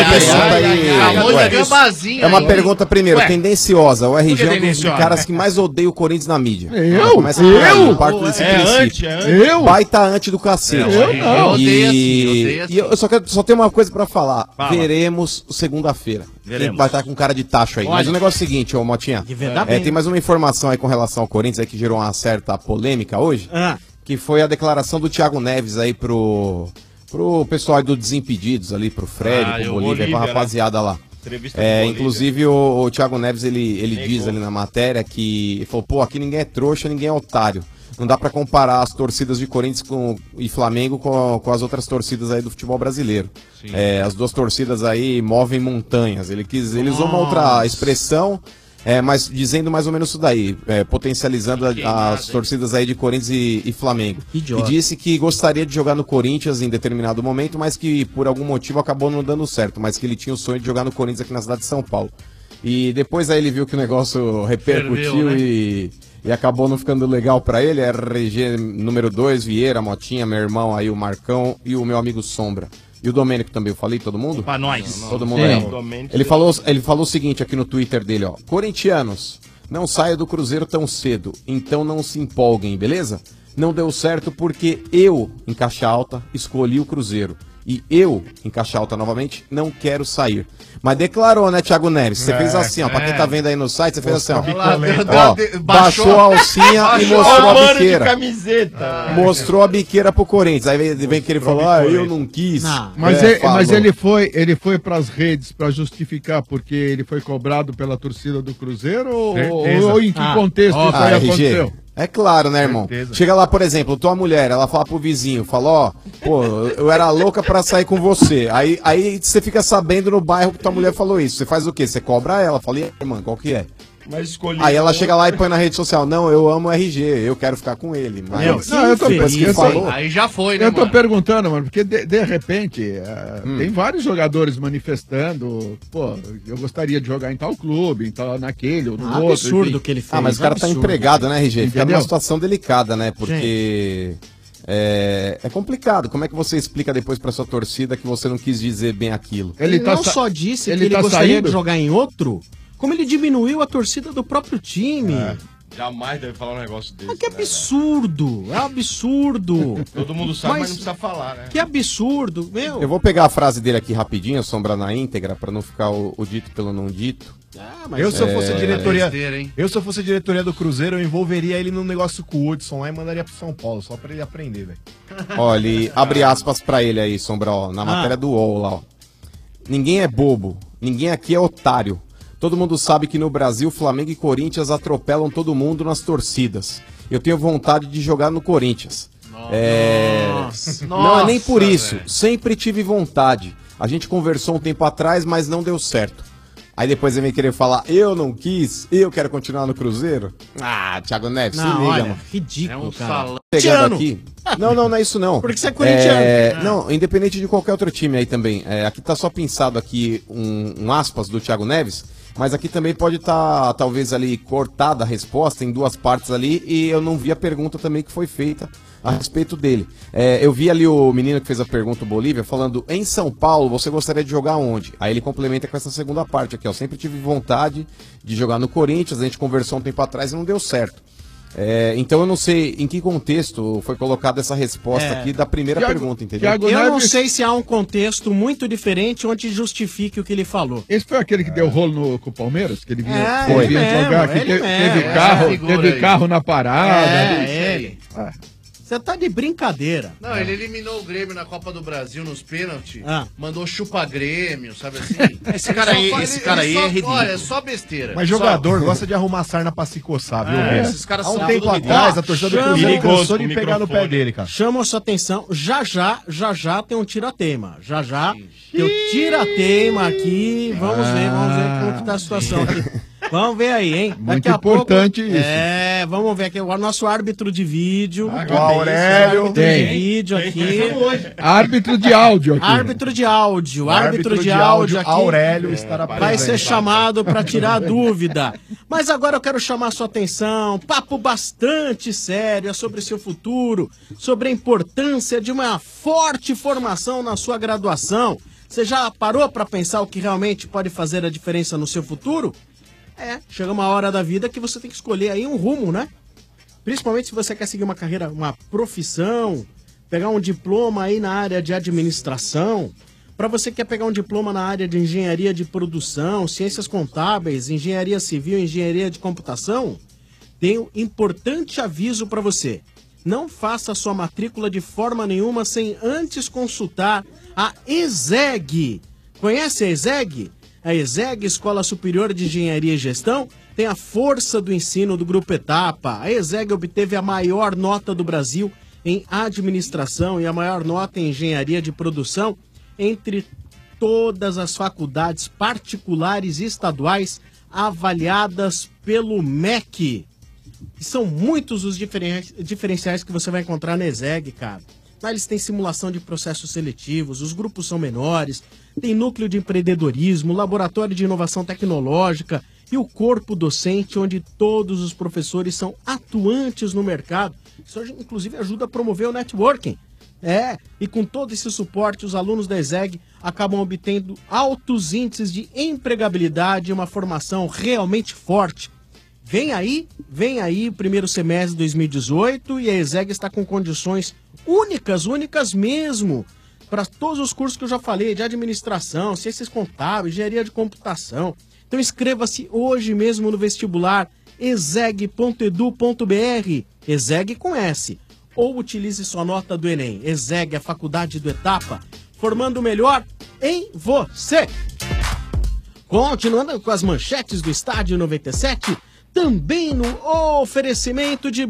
é uma pergunta, primeiro, tendenciosa. O RG é um dos tendenciosa? caras que mais odeia o Corinthians na mídia. Eu? Começa por aí, Eu? parto desse É princípio. antes. Eu? Baita antes do cacete. Eu não. Odeio assim. E eu só tenho uma coisa pra falar. Fala. Veremos segunda-feira. Veremos. Quem vai estar com cara de tacho aí. Mas Olha. o negócio é o seguinte, ô Motinha. De verdade bem. Tem mais uma informação aí com relação ao Corinthians aí que gerou uma certa polêmica hoje. Ah, Que foi a declaração do Thiago Neves aí pro pessoal aí do Desimpedidos ali, pro Fred, pro o Bolívia, Bolívia, pra rapaziada lá. Entrevista com o Bolívia. Inclusive o Thiago Neves, ele Negou. diz ali na matéria que ele falou, pô, aqui ninguém é trouxa, ninguém é otário. Não dá pra comparar as torcidas de Corinthians e Flamengo com as outras torcidas aí do futebol brasileiro. As duas torcidas aí movem montanhas. Ele usou uma outra expressão, mas dizendo mais ou menos isso daí, potencializando as torcidas aí de Corinthians e Flamengo. Idiota. E disse que gostaria de jogar no Corinthians em determinado momento, mas que por algum motivo acabou não dando certo, mas que ele tinha o sonho de jogar no Corinthians aqui na cidade de São Paulo. E depois aí ele viu que o negócio repercutiu Ferveu, né? e acabou não ficando legal pra ele. RG número 2, Vieira, Motinha, meu irmão aí, o Marcão e o meu amigo Sombra. E o Domênico também, eu falei todo mundo? Pra nós. Todo mundo Sim. aí. Domênico. Ele falou o seguinte aqui no Twitter dele, ó. Corintianos, não saia do Cruzeiro tão cedo, então não se empolguem, beleza? Não deu certo porque eu, em caixa alta, escolhi o Cruzeiro. E eu, em caixa alta novamente, não quero sair. Mas declarou, né, Thiago Neves? Você fez assim, ó. Pra quem tá vendo aí no site, você fez assim, ó. Ó, baixou a alcinha e mostrou a biqueira. Camiseta. Mostrou a biqueira pro Corinthians. Aí vem que ele falou, eu não quis. Não. Mas, Falou. mas ele foi pras redes pra justificar porque ele foi cobrado pela torcida do Cruzeiro ou em que contexto isso aí aconteceu? É claro, né, irmão? Certeza. Chega lá, por exemplo, tua mulher, ela fala pro vizinho, fala, ó, pô, eu era louca pra sair com você. Aí você fica sabendo no bairro que tua mulher falou isso. Você faz o quê? Você cobra ela, fala, e aí, mano, qual que é? Mas escolhi. Aí ela chega lá e põe na rede social, não, eu amo o RG, eu quero ficar com ele. Mas Não, eu tô depois que pensando- falou, Aí já foi, né, Eu tô mano? perguntando, mano, porque de repente tem vários jogadores manifestando, pô, eu gostaria de jogar em tal clube, em tal, naquele ou no outro. absurdo enfim. que ele fez. mas o cara tá absurdo. empregado, né, RG? Fica Entendeu? numa situação delicada, né? Porque é complicado. Como é que você explica depois pra sua torcida que você não quis dizer bem aquilo? Ele tá não sa- só disse ele que ele tá gostaria saindo? de jogar em outro, como ele diminuiu a torcida do próprio time. Jamais deve falar um negócio desse. Mas que absurdo! É um absurdo! Todo mundo sabe, mas não precisa falar, né? Que absurdo, meu! Eu vou pegar a frase dele aqui rapidinho, Sombra, na íntegra, pra não ficar o dito pelo não dito. Eu, se eu fosse diretoria, besteira, hein? eu, se eu fosse diretoria do Cruzeiro, eu envolveria ele num negócio com o Hudson lá e mandaria pro São Paulo, só pra ele aprender, velho. Olha, ele abre aspas pra ele aí, Sombra, ó, na matéria do UOL lá, ó. Ninguém é bobo, ninguém aqui é otário. Todo mundo sabe que no Brasil, Flamengo e Corinthians atropelam todo mundo nas torcidas. Eu tenho vontade de jogar no Corinthians. Não é nem por isso, velho. sempre tive vontade. A gente conversou um tempo atrás, mas não deu certo. Aí depois ele vem querer falar, eu não quis, eu quero continuar no Cruzeiro. Ah, Thiago Neves, se liga, mano. Ridículo, cara. Pegando aqui. Não é isso não. Porque você é corintiano. Não, independente de qualquer outro time aí também. Aqui tá só pensado aqui um aspas do Thiago Neves, mas aqui também pode estar, talvez ali, cortada a resposta em duas partes ali, e eu não vi a pergunta também que foi feita a respeito dele. Eu vi ali o menino que fez a pergunta, o Bolívia, falando, em São Paulo, você gostaria de jogar onde? Aí ele complementa com essa segunda parte aqui, ó. Sempre tive vontade de jogar no Corinthians, a gente conversou um tempo atrás e não deu certo. Então eu não sei em que contexto foi colocada essa resposta aqui da primeira pergunta, entendeu? Eu não sei se há um contexto muito diferente onde justifique o que ele falou. Esse foi aquele que deu rolo com o Palmeiras? Que ele vinha, ele vinha mesmo, jogar aqui, ele teve carro na parada. Ele. Você tá de brincadeira. Não, ele eliminou o Grêmio na Copa do Brasil nos pênaltis. Mandou chupa-grêmio, sabe assim? Esse cara aí é ridículo. Olha, é só besteira. Mas jogador gosta de arrumar sarna pra se coçar, viu? Esses caras Há um são tempo tudo atrás, a torcida do Cruzeiro cansou de pegar no pé dele, cara. Chama a sua atenção, já tem um tira-teima. Já tem o tira-teima aqui. Vamos ver como que tá a situação aqui. Vamos ver aí, hein? Muito importante isso. Vamos ver aqui. O nosso árbitro de vídeo. O Aurélio. De vídeo aqui. Árbitro de áudio aqui. Árbitro de áudio aqui. Aurélio estará presente. Vai ser chamado para tirar a dúvida. Mas agora eu quero chamar a sua atenção. Papo bastante sério. É sobre o seu futuro. Sobre a importância de uma forte formação na sua graduação. Você já parou para pensar o que realmente pode fazer a diferença no seu futuro? Chega uma hora da vida que você tem que escolher aí um rumo, né? Principalmente se você quer seguir uma carreira, uma profissão, pegar um diploma aí na área de administração. Para você que quer pegar um diploma na área de engenharia de produção, ciências contábeis, engenharia civil, engenharia de computação, tenho um importante aviso para você. Não faça sua matrícula de forma nenhuma sem antes consultar a ESEG. Conhece a ESEG? A ESEG, Escola Superior de Engenharia e Gestão, tem a força do ensino do Grupo Etapa. A ESEG obteve a maior nota do Brasil em administração e a maior nota em engenharia de produção entre todas as faculdades particulares e estaduais avaliadas pelo MEC. E são muitos os diferenciais que você vai encontrar na ESEG, cara. Lá eles têm simulação de processos seletivos, os grupos são menores, tem núcleo de empreendedorismo, laboratório de inovação tecnológica e o corpo docente, onde todos os professores são atuantes no mercado. Isso, inclusive, ajuda a promover o networking. E com todo esse suporte, os alunos da ESEG acabam obtendo altos índices de empregabilidade e uma formação realmente forte. Vem aí o primeiro semestre de 2018 e a ESEG está com condições únicas mesmo, para todos os cursos que eu já falei, de administração, ciências contábeis, engenharia de computação. Então inscreva-se hoje mesmo no vestibular eseg.edu.br, ESEG com S, ou utilize sua nota do Enem. ESEG, a faculdade do Etapa, formando o melhor em você. Continuando com as manchetes do Estádio 97, também no oferecimento de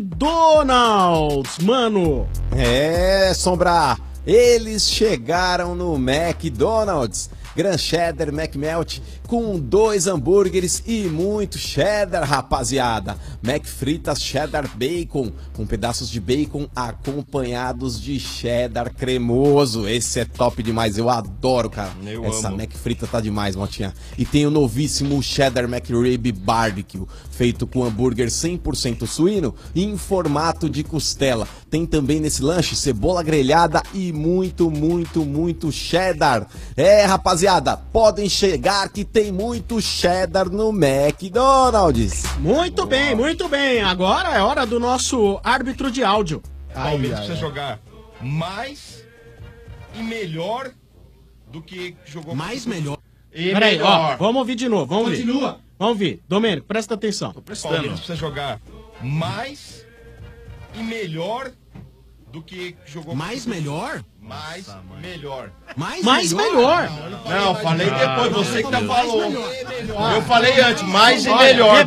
McDonald's, mano. Sombra, eles chegaram no McDonald's. Gran Cheddar McMelt com 2 hambúrgueres e muito cheddar, rapaziada. McFritas Cheddar Bacon com pedaços de bacon acompanhados de cheddar cremoso. Esse é top demais, eu adoro, cara. Essa McFrita tá demais, Motinha. E tem o novíssimo Cheddar McRib Barbecue, feito com hambúrguer 100% suíno e em formato de costela. tem também nesse lanche cebola grelhada e muito, muito, muito cheddar. É, rapaziada, podem chegar que tem muito cheddar no McDonald's. Muito bem, muito bem. Agora é hora do nosso árbitro de áudio. Palmeiras precisa jogar mais e melhor do que jogou. Mais melhor. E Peraí, ó, melhor. vamos ouvir de novo. Vamos Continua. Ouvir. Vamos ouvir. Domênico, presta atenção. Palmeiras precisa jogar mais e melhor do que jogou. Mais melhor? Mais melhor. Mais melhor? Não, falei depois, você que tá falando. Eu falei antes, mais e Olha, melhor.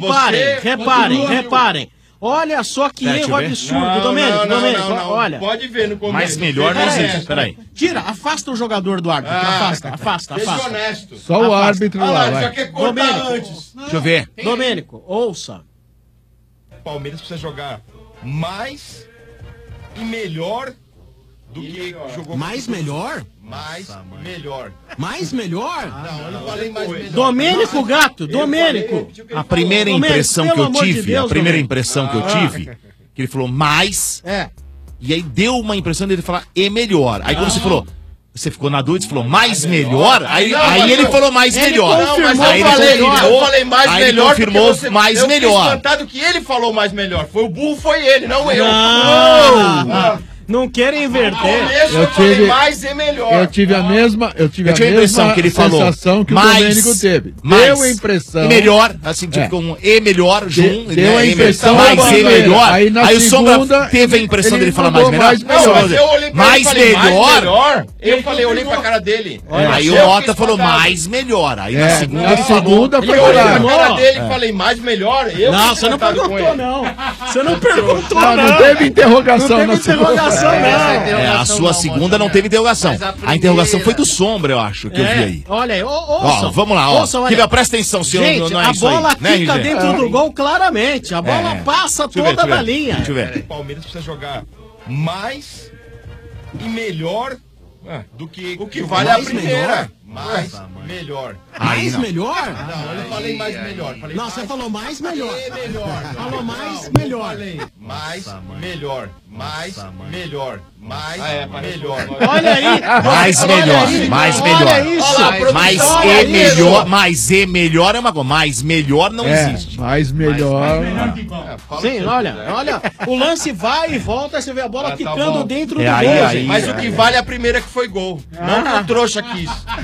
Reparem. Olha só que erro absurdo, Domênico. Não, olha. pode ver no começo. Mais melhor não existe, peraí. Tira, afasta o jogador do árbitro. Afasta. Seja honesto. Só o árbitro lá, Só vai. quer cortar antes. Deixa eu ver. Domênico, ouça. Palmeiras precisa jogar mais e melhor do que jogou. Mais melhor? Mais melhor. Mais melhor? Não, eu não falei mais melhor. Domênico Gato, Domênico. A primeira impressão que eu tive, Domênico. que ele falou mais, É. e aí deu uma impressão dele falar e melhor. Aí quando você falou, você ficou na dúvida, você falou mais melhor, aí ele falou mais melhor. Não, mas Aí eu falei mais aí ele melhor. confirmou porque você, mais eu melhor. fiz cantado que ele falou mais melhor. Foi o burro, foi ele, não eu. Não querem inverter. Eu falei tive- mais e melhor. Eu tive a mesma, Eu tive a impressão que ele falou sensação que mais, o Domênico teve. mais, Deu a impressão. e melhor, assim, tipo, com um e melhor, junto. Deu a impressão mais da e primeira. melhor. Aí na o Sombra segunda, teve a impressão ele dele falar mandou mais melhor. mais Não, mas eu olhei pra ele e mais falei, melhor. Eu olhei pra cara dele. Aí o Mota falou mais melhor. Aí na segunda na ele falou. segunda foi Eu olhei pra claro. cara dele e falei, mais melhor? Eu Não, fiz você não cantado com perguntou, ele. não. Você não perguntou, Não, não teve interrogação Não na teve interrogação, não. A sua segunda não teve interrogação. A interrogação foi do Sombra, eu acho, que eu vi aí. Olha aí, Ó, ouçam. vamos lá, ó. Ouçam, olha. Queria, presta atenção, senhor. Gente, não é a isso aí, bola né, fica RG? dentro do gol claramente. A bola passa Deixa eu ver, toda deixa eu da ver. linha. Deixa eu ver. O Palmeiras precisa jogar mais e melhor do que o que vale mais a primeira. Mais melhor. Mais não. melhor? Não, eu não falei mais melhor. Falei Não, você falou mais melhor. melhor. Falou mais melhor. Mais melhor. Mais melhor. Mais melhor. Olha aí. Mais olha melhor, aí, mais olha melhor. isso. Mais Olha e melhor, isso. mais e melhor é uma coisa. Mais melhor não É, existe. mais melhor. Sim, olha, o lance vai e volta, você vê a bola quicando bom. dentro do É, gol. aí, gente. Mas o que vale é a primeira que foi gol. Não que o trouxa quis.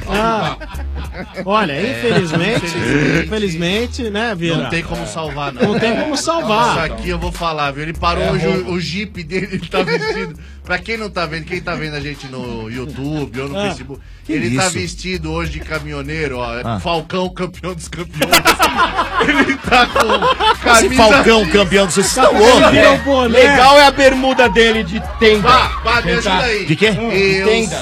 Olha, infelizmente, né, Vieira? Não tem como salvar, não. Não tem como salvar. Isso aqui eu vou falar, viu? Ele parou hoje o Jeep dele, ele tá vestido. Pra quem não tá vendo, quem tá vendo a gente no YouTube ou no Facebook, ele tá isso? vestido hoje de caminhoneiro, ó. Falcão, campeão dos campeões. Ele tá com camisa... Esse Falcão, campeão, vocês estão loucos. Virou boné. Legal é a bermuda dele de tenda. Pá, me ajuda aí. De quê? Eu Tenda.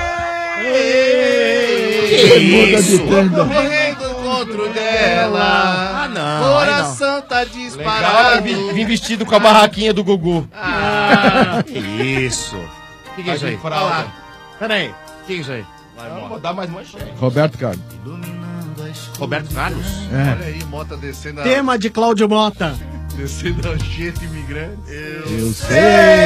Bermuda de tenda. Correndo do encontro dela. Ah, não. Coração tá Legal, disparado. vim vestido com a barraquinha do Gugu. Isso. O que é isso aí? Olha lá. Peraí. O que é isso aí? Vou dar mais manchete. Roberto Carlos. Roberto Carlos. Olha aí, Mota descendo a... Tema de Cláudio Mota. Descendo a gente imigrante. Eu sei.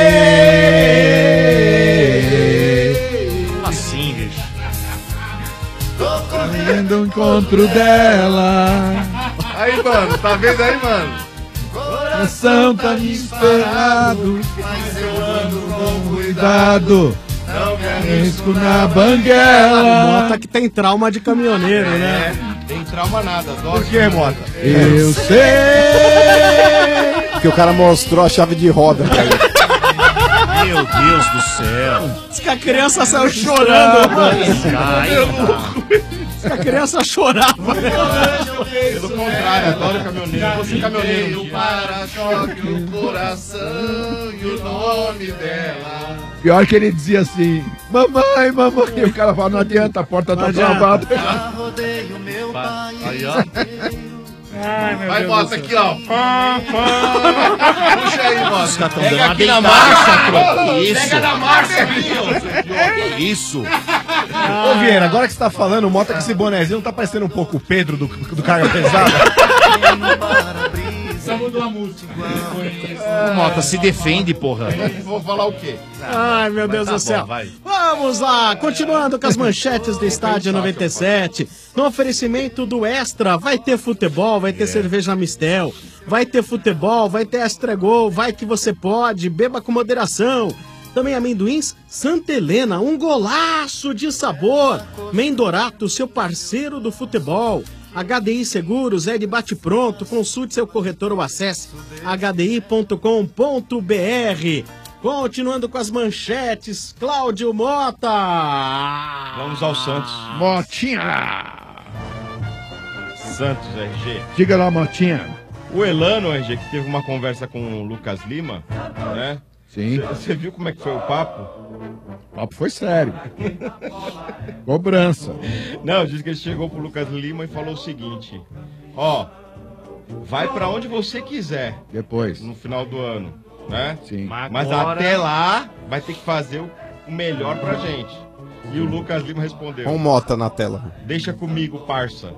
Assim, bicho. Correndo o encontro dela. Aí, mano, tá vendo aí, mano? Coração tá me esperado. Mas eu ando com Cuidado. Não me arrisco. Risco na banguela. Mota que tem trauma de caminhoneiro, né? Tem trauma nada. Por que, Mota? Eu sei. Porque o cara mostrou a chave de roda pra ele. Meu Deus do céu. Diz que a criança saiu chorando. Cai. Diz que a criança chorava. Pelo contrário, adoro caminhoneiro. Eu vou ser caminhoneiro. O para-choque no coração e o nome dela. Pior que ele dizia assim: mamãe, mamãe. E o cara fala: não adianta, a porta tá travada. Aí, ó. Vai, Mota, aqui, ó. Puxa aí, Mota. Os caras tão dando Pega uma aqui na deitada. marcha, Que isso? Pega na marcha aqui, ó. Que isso? Ô, Vieira, agora que você tá falando, o Mota com esse bonezinho não tá parecendo um pouco o Pedro do carga pesada? mandou a música. O Mota se defende, porra. Vou falar o quê? Ai, meu Deus do céu. Vamos lá, continuando com as manchetes do Estádio 97. No oferecimento do Extra, vai ter futebol, vai ter cerveja Mistel, vai ter futebol, vai ter Extra Gol, vai que você pode, beba com moderação. Também amendoins Santa Helena, um golaço de sabor. Mendorato, seu parceiro do futebol. HDI Seguros, é de bate-pronto, consulte seu corretor ou acesse hdi.com.br. Continuando com as manchetes, Cláudio Mota. Vamos ao Santos. Motinha. Santos, RG. Diga lá, Motinha. O Elano, RG, que teve uma conversa com o Lucas Lima, né? Sim. Você viu como é que foi o papo? O papo foi sério. Cobrança. Não, diz que ele chegou pro Lucas Lima e falou o seguinte: ó, vai pra onde você quiser. Depois. No final do ano, né? Sim. Mas até lá vai ter que fazer o melhor pra gente. E o Lucas Lima respondeu: Com Mota na tela. Deixa comigo, parça.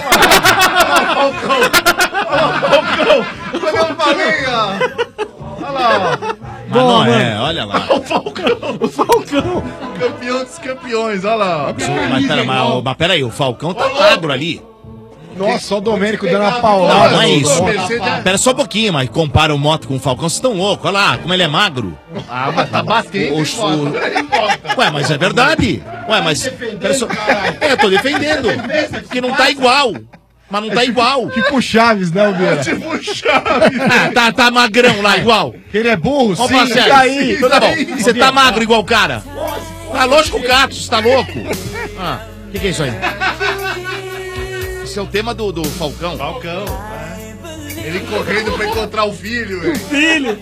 Falcão! Quando eu falei, ó. Olha lá, ó. Bom, olha lá. O Falcão! Campeão dos campeões, olha lá. Mas peraí, o Falcão tá magro ali. Nossa, só o Domênico dando uma paulada. Não é isso. Pera só um pouquinho, mas compara o Mota com o Falcão, vocês estão loucos. Olha lá, como ele é magro. Ah, mas tá batendo. Ué, mas é verdade. Ué, mas. Pera só. Eu tô defendendo. Porque não tá igual. Mas não tá igual. Tipo Chaves, né, Vieira? Tipo Chaves. Tá magrão lá, igual. Ele é burro, Ó, sim. Marcelo, Daí. tá bom. Você tá magro igual o cara. Tá lógico o gato, você tá louco. O que é isso aí? Esse é o tema do Falcão. Falcão. Ele correndo pra encontrar o filho, velho. Filho.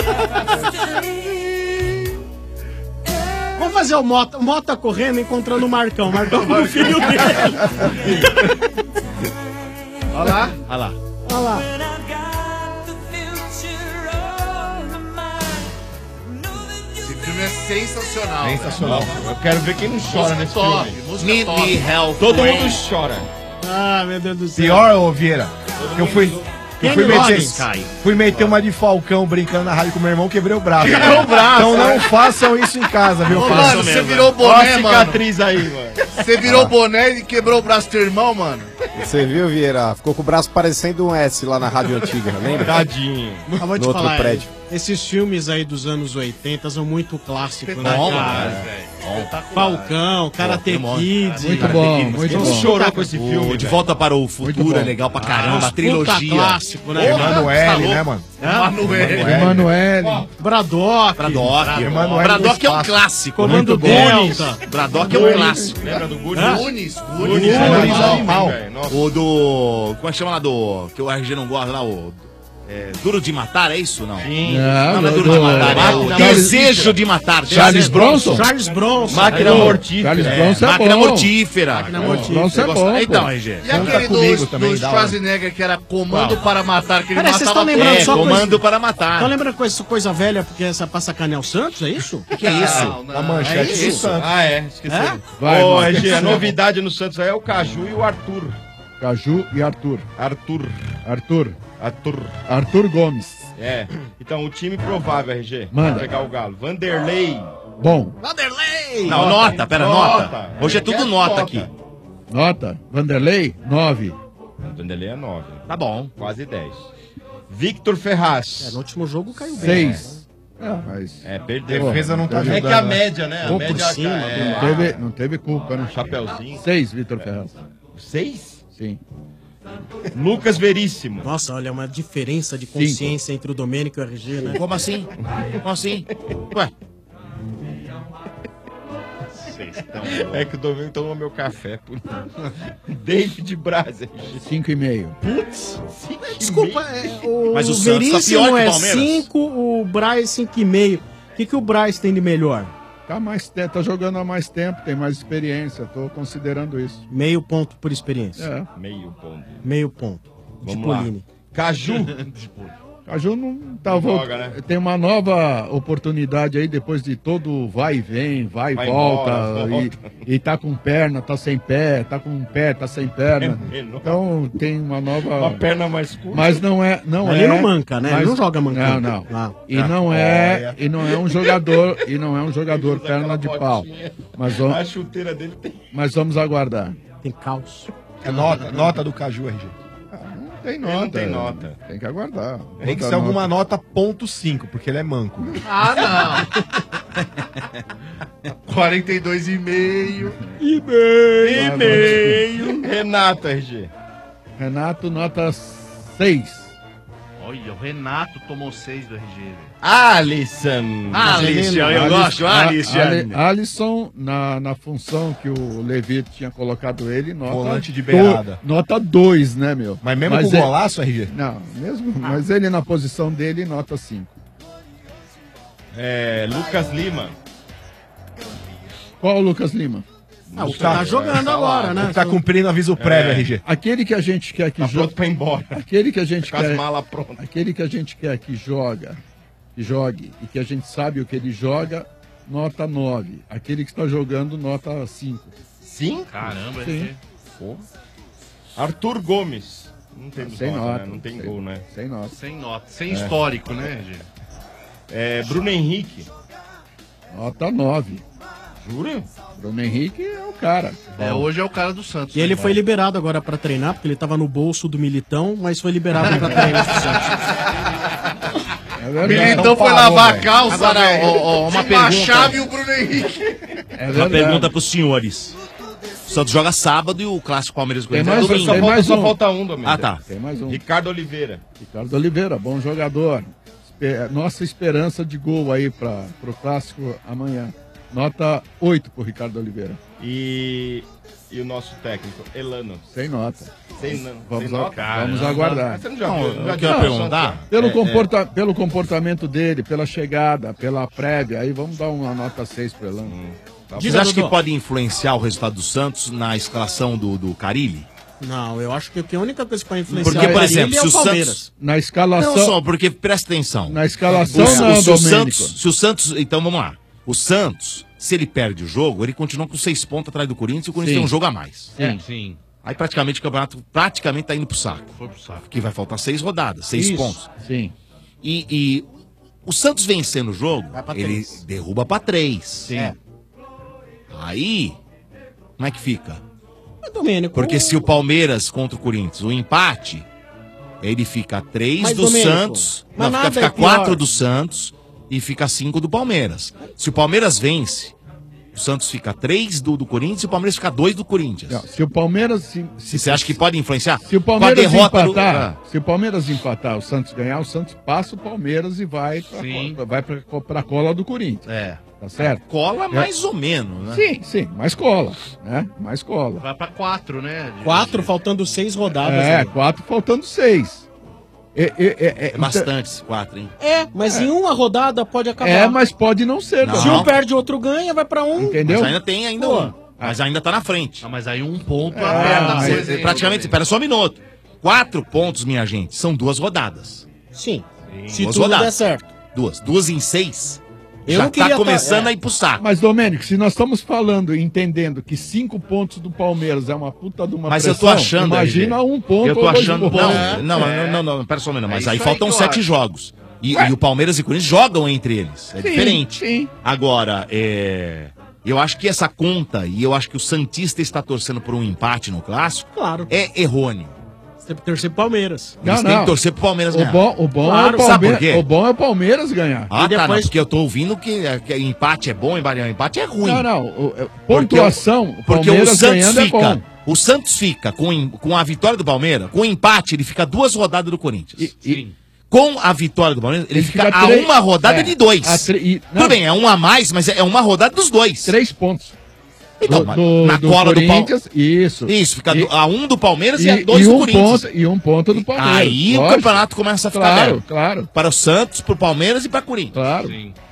Vamos fazer o Mota correndo encontrando o Marcão. Marcão com o filho dele. Olha lá. Olha lá. Olha lá. Esse filme é sensacional. Sensacional. Eu quero ver quem não chora nesse top, filme. música top. Todo mundo chora. Ah, meu Deus do céu. Pior, ô Vieira, que eu fui Cai. meter uma de Falcão brincando na rádio com meu irmão, quebrei o braço. Quebrou o braço, Então não façam isso em casa, viu? Ô, Façam mano, você mesmo. virou Olha a boné, mano. cicatriz aí, mano. Você virou boné e quebrou o braço do teu irmão, mano. Você viu, Vieira? Ficou com o braço parecendo um S lá na rádio antiga, lembra? Tadinho. Eu vou te No outro falar, prédio. esses filmes aí dos anos 80 são muito clássicos, né, Bom, cara? Falcão, Karate Kid. Muito bom, muito bom. Chorou com esse O filme. De Volta para o Futuro é legal pra caramba. A trilogia. Clássico, né? Emanuele, né, mano? Emanuele. Braddock. Braddock é um clássico. Comando Delta. Braddock é um clássico. Lembra do Gunis? Nunes. Animal. O do. Como é que chama lá do. Que o RG não gosta lá, o. Duro de Matar, é isso? Não. Não é Duro de Matar, é o Desejo de Matar. Charles Bronson? Charles Bronson. Máquina mortífera. Charles Bronson é Máquina bom. mortífera. Máquina mortífera. Bronson é bom, Então, pô. RG. E aquele comigo do também, da hora. Schwarzenegger que era Comando para Matar, que ele Peraí, vocês matava estão lembrando só Comando para Matar. Estão lembrando com essa coisa velha porque essa pra sacanear o Santos, é isso? O que é isso? A manchete do Santos. Ah, é. Esqueci. É? Vai, Ô, mano. RG, a novidade no Santos aí é o Caju e o Arthur. Caju e Arthur. Arthur Gomes. É. Então, o time provável, RG. Manda. Pra pegar o Galo. Vanderlei. Bom. Vanderlei! Não, nota, pera, nota. Hoje é tudo nota aqui. Nota. Vanderlei, 9. Vanderlei é 9. Tá bom. Quase 10. Victor Ferraz. No último jogo caiu bem. 6. Mas Perdeu. Defesa não tá É que ajudando, a né? média, né? A Vou por média cima, não teve culpa, né? Chapeuzinho. 6, Vitor Ferraz. 6? Sim. Lucas Veríssimo. Nossa, olha, uma diferença de consciência entre o Domênico e o RG, né? Como assim? Como assim? Ué. É que o Domingo tomou meu café. David Braz. 5,5. Putz. Desculpa, o Mas o Santos tá pior Veríssimo que o é Palmeiras. 5, o Braz 5,5. O que o Braz tem de melhor? Tá jogando há mais tempo, tem mais experiência. Tô considerando isso. Meio ponto por experiência. É. Meio ponto. Meio ponto. Vamos Dipolini. lá. Caju. Caju não tá Joga, né? Tem uma nova oportunidade aí, depois de todo vai e vem, vai e volta, e tá com perna, tá sem pé, tá com pé, tá sem perna. Então tem uma nova. Uma perna mais curta. Mas não é. Ele não manca, né? Ele não joga mancando. Não. E não é um jogador. E não é um jogador perna de pau. Mas A chuteira dele tem. Mas vamos aguardar. Tem caos. É nota do Caju, RG. Tem nota. Não tem nota. Tem que aguardar. Tem que ser alguma nota .5, porque ele é manco. Ah, não. 42,5. E meio. Renato, RG. Renato, nota 6. Olha, o Renato tomou 6 do RG. Alisson. Eu gosto, Alisson, na função que o Levi tinha colocado ele, nota... Volante de beirada. Nota 2, né, meu? Mas mesmo com golaço, RG? Não, mesmo, mas ele na posição dele, nota 5. Lucas Lima. Qual o Lucas Lima? O que tá jogando agora, né? Tá cumprindo aviso prévio, RG. Aquele que a gente quer que Tá pronto pra ir embora. Aquele que a gente Com as quer... malas prontas. Aquele que a gente quer que jogue e que a gente sabe o que ele joga, nota 9. Aquele que está jogando, nota 5. 5? Caramba, Sim. RG. Pô. Arthur Gomes. Não tem Sem nota. né? Não tem gol, né? Sem nota. Sem nota. Sem histórico, né, RG? Bruno Henrique. Nota 9. Jura? Bruno Henrique é o cara. Hoje é o cara do Santos. E ele foi liberado agora pra treinar, porque ele tava no bolso do Militão, mas foi liberado pra treinar pro Santos. Militão foi lavar a calça, Agora, uma pergunta. A chave e o Bruno Henrique. Uma pergunta pros senhores. O Santos joga sábado e o Clássico Palmeiras Tem Corinthians mais, é domingo. tem mais Só um. falta um, Domingos. Ah, tá. Tem mais um. Ricardo Oliveira. Ricardo Oliveira, bom jogador. Nossa esperança de gol aí pro Clássico amanhã. Nota 8 pro Ricardo Oliveira. E o nosso técnico, Elano. Sem nota. Vamos aguardar. Você não já eu quero perguntar. Pelo comportamento dele, pela chegada, pela prévia, aí vamos dar uma nota 6 pro Elano. Vocês acham que pode influenciar o resultado do Santos na escalação do Carilli? Não, eu acho que a única coisa que pode influenciar Porque, por exemplo, ele é se o o Palmeiras. Santos... Na escalação... Não só, porque presta atenção. Na escalação não, Domênico. Se o Santos... Então, vamos lá. O Santos, se ele perde o jogo, ele continua com 6 pontos atrás do Corinthians e o Corinthians tem um jogo a mais. Sim. Aí praticamente o campeonato tá indo pro saco. Foi pro saco. Porque vai faltar 6 rodadas, 6 Isso, pontos. Sim. E o Santos vencendo o jogo, ele derruba pra 3. Sim. Aí, como é que fica? Domênico, Porque se o Palmeiras contra o Corinthians, o empate, ele fica 3 Mas, do Domênico, Santos, mas não, nada fica é pior. 4 do Santos e fica 5 do Palmeiras. Se o Palmeiras vence, o Santos fica 3 do Corinthians e o Palmeiras fica 2 do Corinthians. Não, se o Palmeiras... Se você acha que pode influenciar? Se o Palmeiras Com a derrota empatar, se o Palmeiras empatar, o Santos ganhar, o Santos passa o Palmeiras e vai pra cola do Corinthians. Tá certo? Cola mais ou menos, né? Sim, mais cola, né? Mais cola. Vai pra 4, né? 4, faltando 6 rodadas. 4 faltando 6. É bastante esses 4, hein? Mas em uma rodada pode acabar. Mas pode não ser. Se um perde, o outro ganha, vai pra 1. Entendeu? Mas ainda tem um. Mas ainda tá na frente. Mas aí 1 ponto praticamente, espera só um minuto. 4 pontos, minha gente, são 2 rodadas. Sim. Se 2 tudo rodadas. der certo. 2 em 6. Eu Já não queria tá começando a ir pro saco. Mas, Domênico, se nós estamos falando e entendendo que 5 pontos do Palmeiras é uma puta de uma Mas pressão, eu tô achando, imagina RG. 1 ponto Eu tô ou 2 achando. pontos. Não, pera só um minuto. Mas É aí isso faltam aí que eu 7 acho. jogos. E o Palmeiras e o Corinthians jogam entre eles. É diferente. Sim. Agora, eu acho que essa conta, e eu acho que o Santista está torcendo por um empate no Clássico, Claro. é errôneo. Você tem que torcer pro Palmeiras. Eles têm que torcer pro Palmeiras ganhar. O bom Claro, é o sabe por quê? Palmeiras. O bom é o Palmeiras ganhar. Ah, E depois- tá, não, porque eu tô ouvindo que empate é bom, empate é ruim. Pontuação, o Porque o Palmeiras Santos ganhando é bom. fica. O Santos fica com a vitória do Palmeiras, com o empate, ele fica 2 rodadas do Corinthians. Com a vitória do Palmeiras, ele fica a três- uma rodada de 2. não. Tudo bem, é um a mais, mas é uma rodada dos 2. 3 pontos. Então, na cola do Corinthians, isso. Isso, fica a 1 do Palmeiras e a 2 e do um Corinthians. ponto, e 1 ponto do Palmeiras. Aí o lógico. campeonato começa a ficar Claro, leve. claro. Para o Santos, para o Palmeiras e para o Corinthians. Claro.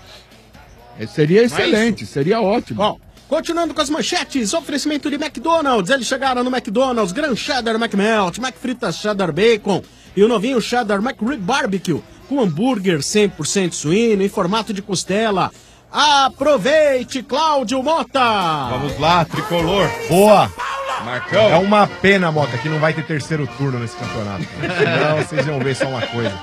Seria excelente, seria ótimo. Bom, continuando com as manchetes, oferecimento de McDonald's. Eles chegaram no McDonald's, Gran Cheddar McMelt, McFritas Cheddar Bacon e o novinho Cheddar McRib Barbecue, com hambúrguer 100% suíno em formato de costela. Aproveite, Cláudio Mota! Vamos lá, tricolor. Boa! Marcão. É uma pena, Mota, que não vai ter terceiro turno nesse campeonato. Senão vocês vão ver só uma coisa.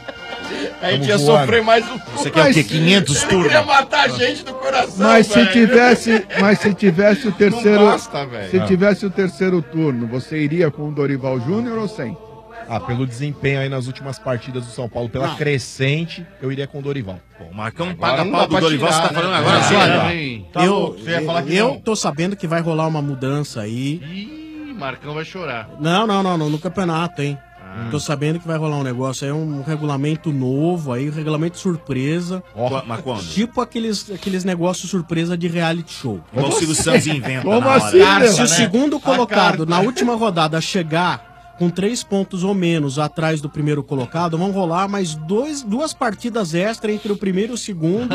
A gente ia sofrer mais um. Você quer o quê? 500 turnos? Você queria matar a gente do coração, Mas se velho. tivesse o terceiro. Não basta, velho. Se tivesse o terceiro turno, você iria com o Dorival Júnior ou sem? Ah, pelo desempenho aí nas últimas partidas do São Paulo, pela crescente, eu iria com o Dorival. Pô, o Marcão Agora paga não pau dá do pra Dorival, tirar, você tá né? falando agora. Tá louco, você ia falar que eu não. tô sabendo que vai rolar uma mudança aí. Ih, Marcão vai chorar. Não, no campeonato, hein? Tô sabendo que vai rolar um negócio aí, um regulamento novo aí, um regulamento surpresa. Mas quando? Tipo aqueles negócios surpresa de reality show. Igual o Silvio Santos inventa Como na hora. assim, Cara, se né? o segundo colocado na última rodada chegar com 3 pontos ou menos atrás do primeiro colocado, vão rolar mais duas partidas extra entre o primeiro e o segundo.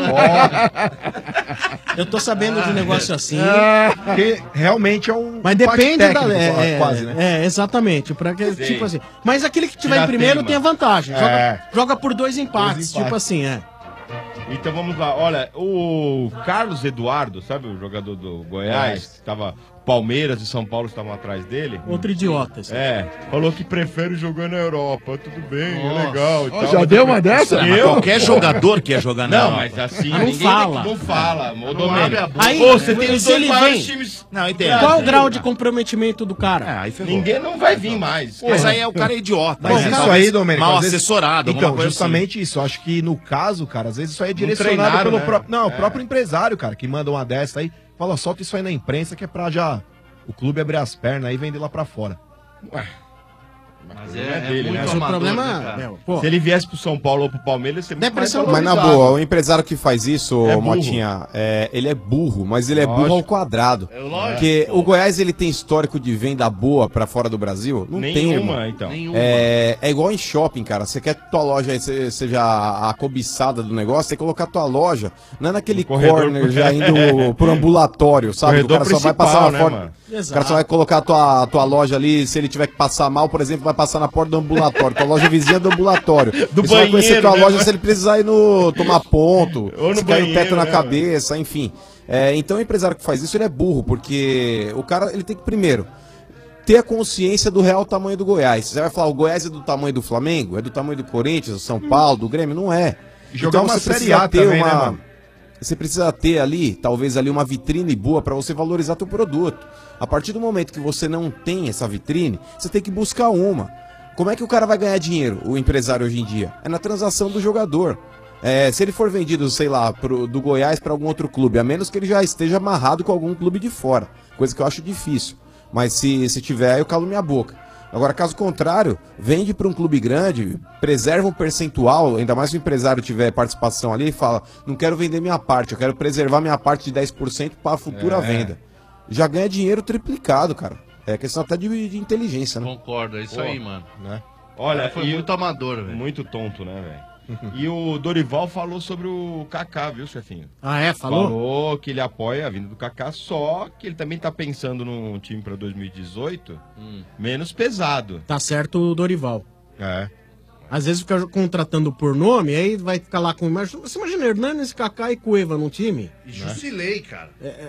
Eu tô sabendo de um negócio assim. Porque realmente é um. Mas depende técnico, da. quase, né? Exatamente. Pra que, Sim. tipo assim. Mas aquele que tiver Tira em primeiro tema. tem a vantagem. É. Joga por 2 empates. Dois empates. Tipo assim, Então vamos lá. Olha, o Carlos Eduardo, sabe o jogador do Goiás, que tava Palmeiras e São Paulo estavam atrás dele. Outro idiota. Assim. Falou que prefere jogar na Europa. Tudo bem, é legal e tal. Já deu uma dessa? Mas qualquer jogador quer jogar na Não, Europa. mas assim, Não ninguém fala. Não fala. Ô, abre a Domênico. boca. Aí, Você tem os se dois ele maiores vem- times. Não, entendo. Qual o grau de comprometimento do cara? Aí ferrou. Ninguém não vai vir mais. Mas aí é o cara idiota. Mas né? isso Talvez aí, Domênico. mal às vezes- assessorado, alguma Então, coisa justamente isso. Eu acho que no caso, cara, às vezes isso aí é direcionado treinaram, pelo né? próprio. Não, o próprio empresário, cara, que manda uma dessa aí. Fala, solta isso aí na imprensa que é pra já o clube abrir as pernas aí e vender lá pra fora. Mas Não é é dele, muito né? Mas o amador, problema. né, cara? Pô, Se ele viesse pro São Paulo ou pro Palmeiras, você Depressão. Mas na boa, o empresário que faz isso, É burro. Motinha, ele é burro, mas ele é burro Lógico. ao quadrado. É lógico. Porque o Goiás ele tem histórico de venda boa pra fora do Brasil? Não tem, irmão. Nenhuma, então. Nenhuma. É igual em shopping, cara. Você quer que tua loja aí seja a cobiçada do negócio, tem que colocar tua loja. Não é naquele No corredor, corner já indo pro ambulatório, sabe? O Corredor cara só vai principal, passar na né, porta. mano? O cara só vai colocar a tua loja ali, se ele tiver que passar mal, por exemplo, vai passar na porta do ambulatório. Tua loja vizinha do ambulatório. Do Ele só vai conhecer banheiro, tua né, loja mano? se ele precisar ir no tomar ponto, Ou no se cair o teto banheiro, na né, cabeça, enfim. Então o empresário que faz isso, ele é burro, porque o cara, ele tem que primeiro ter a consciência do real tamanho do Goiás. Você vai falar, o Goiás é do tamanho do Flamengo? É do tamanho do Corinthians, do São Paulo, do Grêmio? Não é. E jogar uma você Série precisa A ter também, né, mano? Você precisa ter ali, talvez ali, uma vitrine boa para você valorizar teu produto. A partir do momento que você não tem essa vitrine, você tem que buscar uma. Como é que o cara vai ganhar dinheiro, o empresário hoje em dia? É na transação do jogador. Se ele for vendido, sei lá, do Goiás para algum outro clube, a menos que ele já esteja amarrado com algum clube de fora, coisa que eu acho difícil. Mas se tiver, eu calo minha boca. Agora, caso contrário, vende para um clube grande, preserva um percentual, ainda mais se o empresário tiver participação ali, e fala, não quero vender minha parte, eu quero preservar minha parte de 10% para a futura venda. Já ganha dinheiro triplicado, cara. É questão até de inteligência, né? Concordo, é isso aí, mano. Né? Olha, Foi muito amador, velho. Muito tonto, né, velho? E o Dorival falou sobre o Kaká, viu, chefinho? Ah, falou? Falou que ele apoia a vinda do Kaká, só que ele também tá pensando num time pra 2018 menos pesado. Tá certo o Dorival. É. Às vezes fica contratando por nome, aí vai ficar lá com... Você imagina Hernanes, Kaká e Cueva num time? E Jusilei, cara.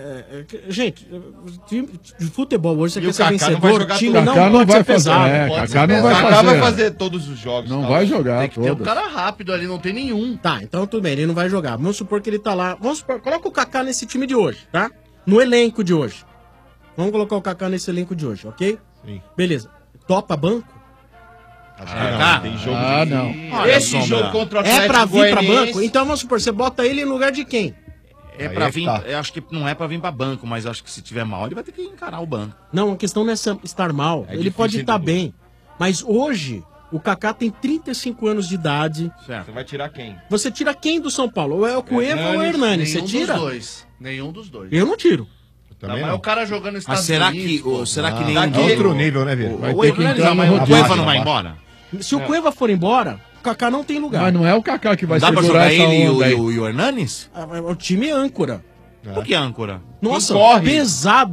Gente, time de futebol hoje, você E quer o ser Kaká não vai vencedor, o jogar time tudo. não Kaká pode ser pesado. Kaká não vai Kaká fazer. vai fazer todos os jogos. Não tal. vai jogar Tem que ter um todas. cara rápido ali, não tem nenhum. Tá, então tudo bem, ele não vai jogar. Vamos supor que ele tá lá. Vamos supor, coloca o Kaká nesse time de hoje, tá? No elenco de hoje. Vamos colocar o Kaká nesse elenco de hoje, ok? Sim. Beleza. Topa banco? Acho que não, tem jogo de... não. Olha, Esse Sombra. jogo contra o É Atlético pra vir pra Goianiense- banco? Então vamos supor, você bota ele no lugar de quem? É Aí pra é que vir, tá. eu acho que não é pra vir pra banco, mas acho que se tiver mal, ele vai ter que encarar o banco. Não, a questão não é estar mal. É ele difícil pode estar entender. bem. Mas hoje, o Kaká tem 35 anos de idade. Certo. Você vai tirar quem? Você tira quem do São Paulo? Ou é o Cueva ou é o Hernani? Você Nenhum tira? dos dois. Nenhum dos dois. Eu não tiro. Também Mas não. o cara jogando nos Estados Mas será Unidos, que, pô. será que Ah, nenhum daqui- É outro dos- nível, né, Vitor? Vai O ter que Hernani entrar não, no mas o rodízio. Cueva não vai embora? Se o Cueva for embora, o Kaká não tem lugar. Mas não é o Kaká que vai Dá pra segurar jogar essa ele onda aí. e o Hernanes? O time é âncora. Por que âncora? Nossa, corre. pesado.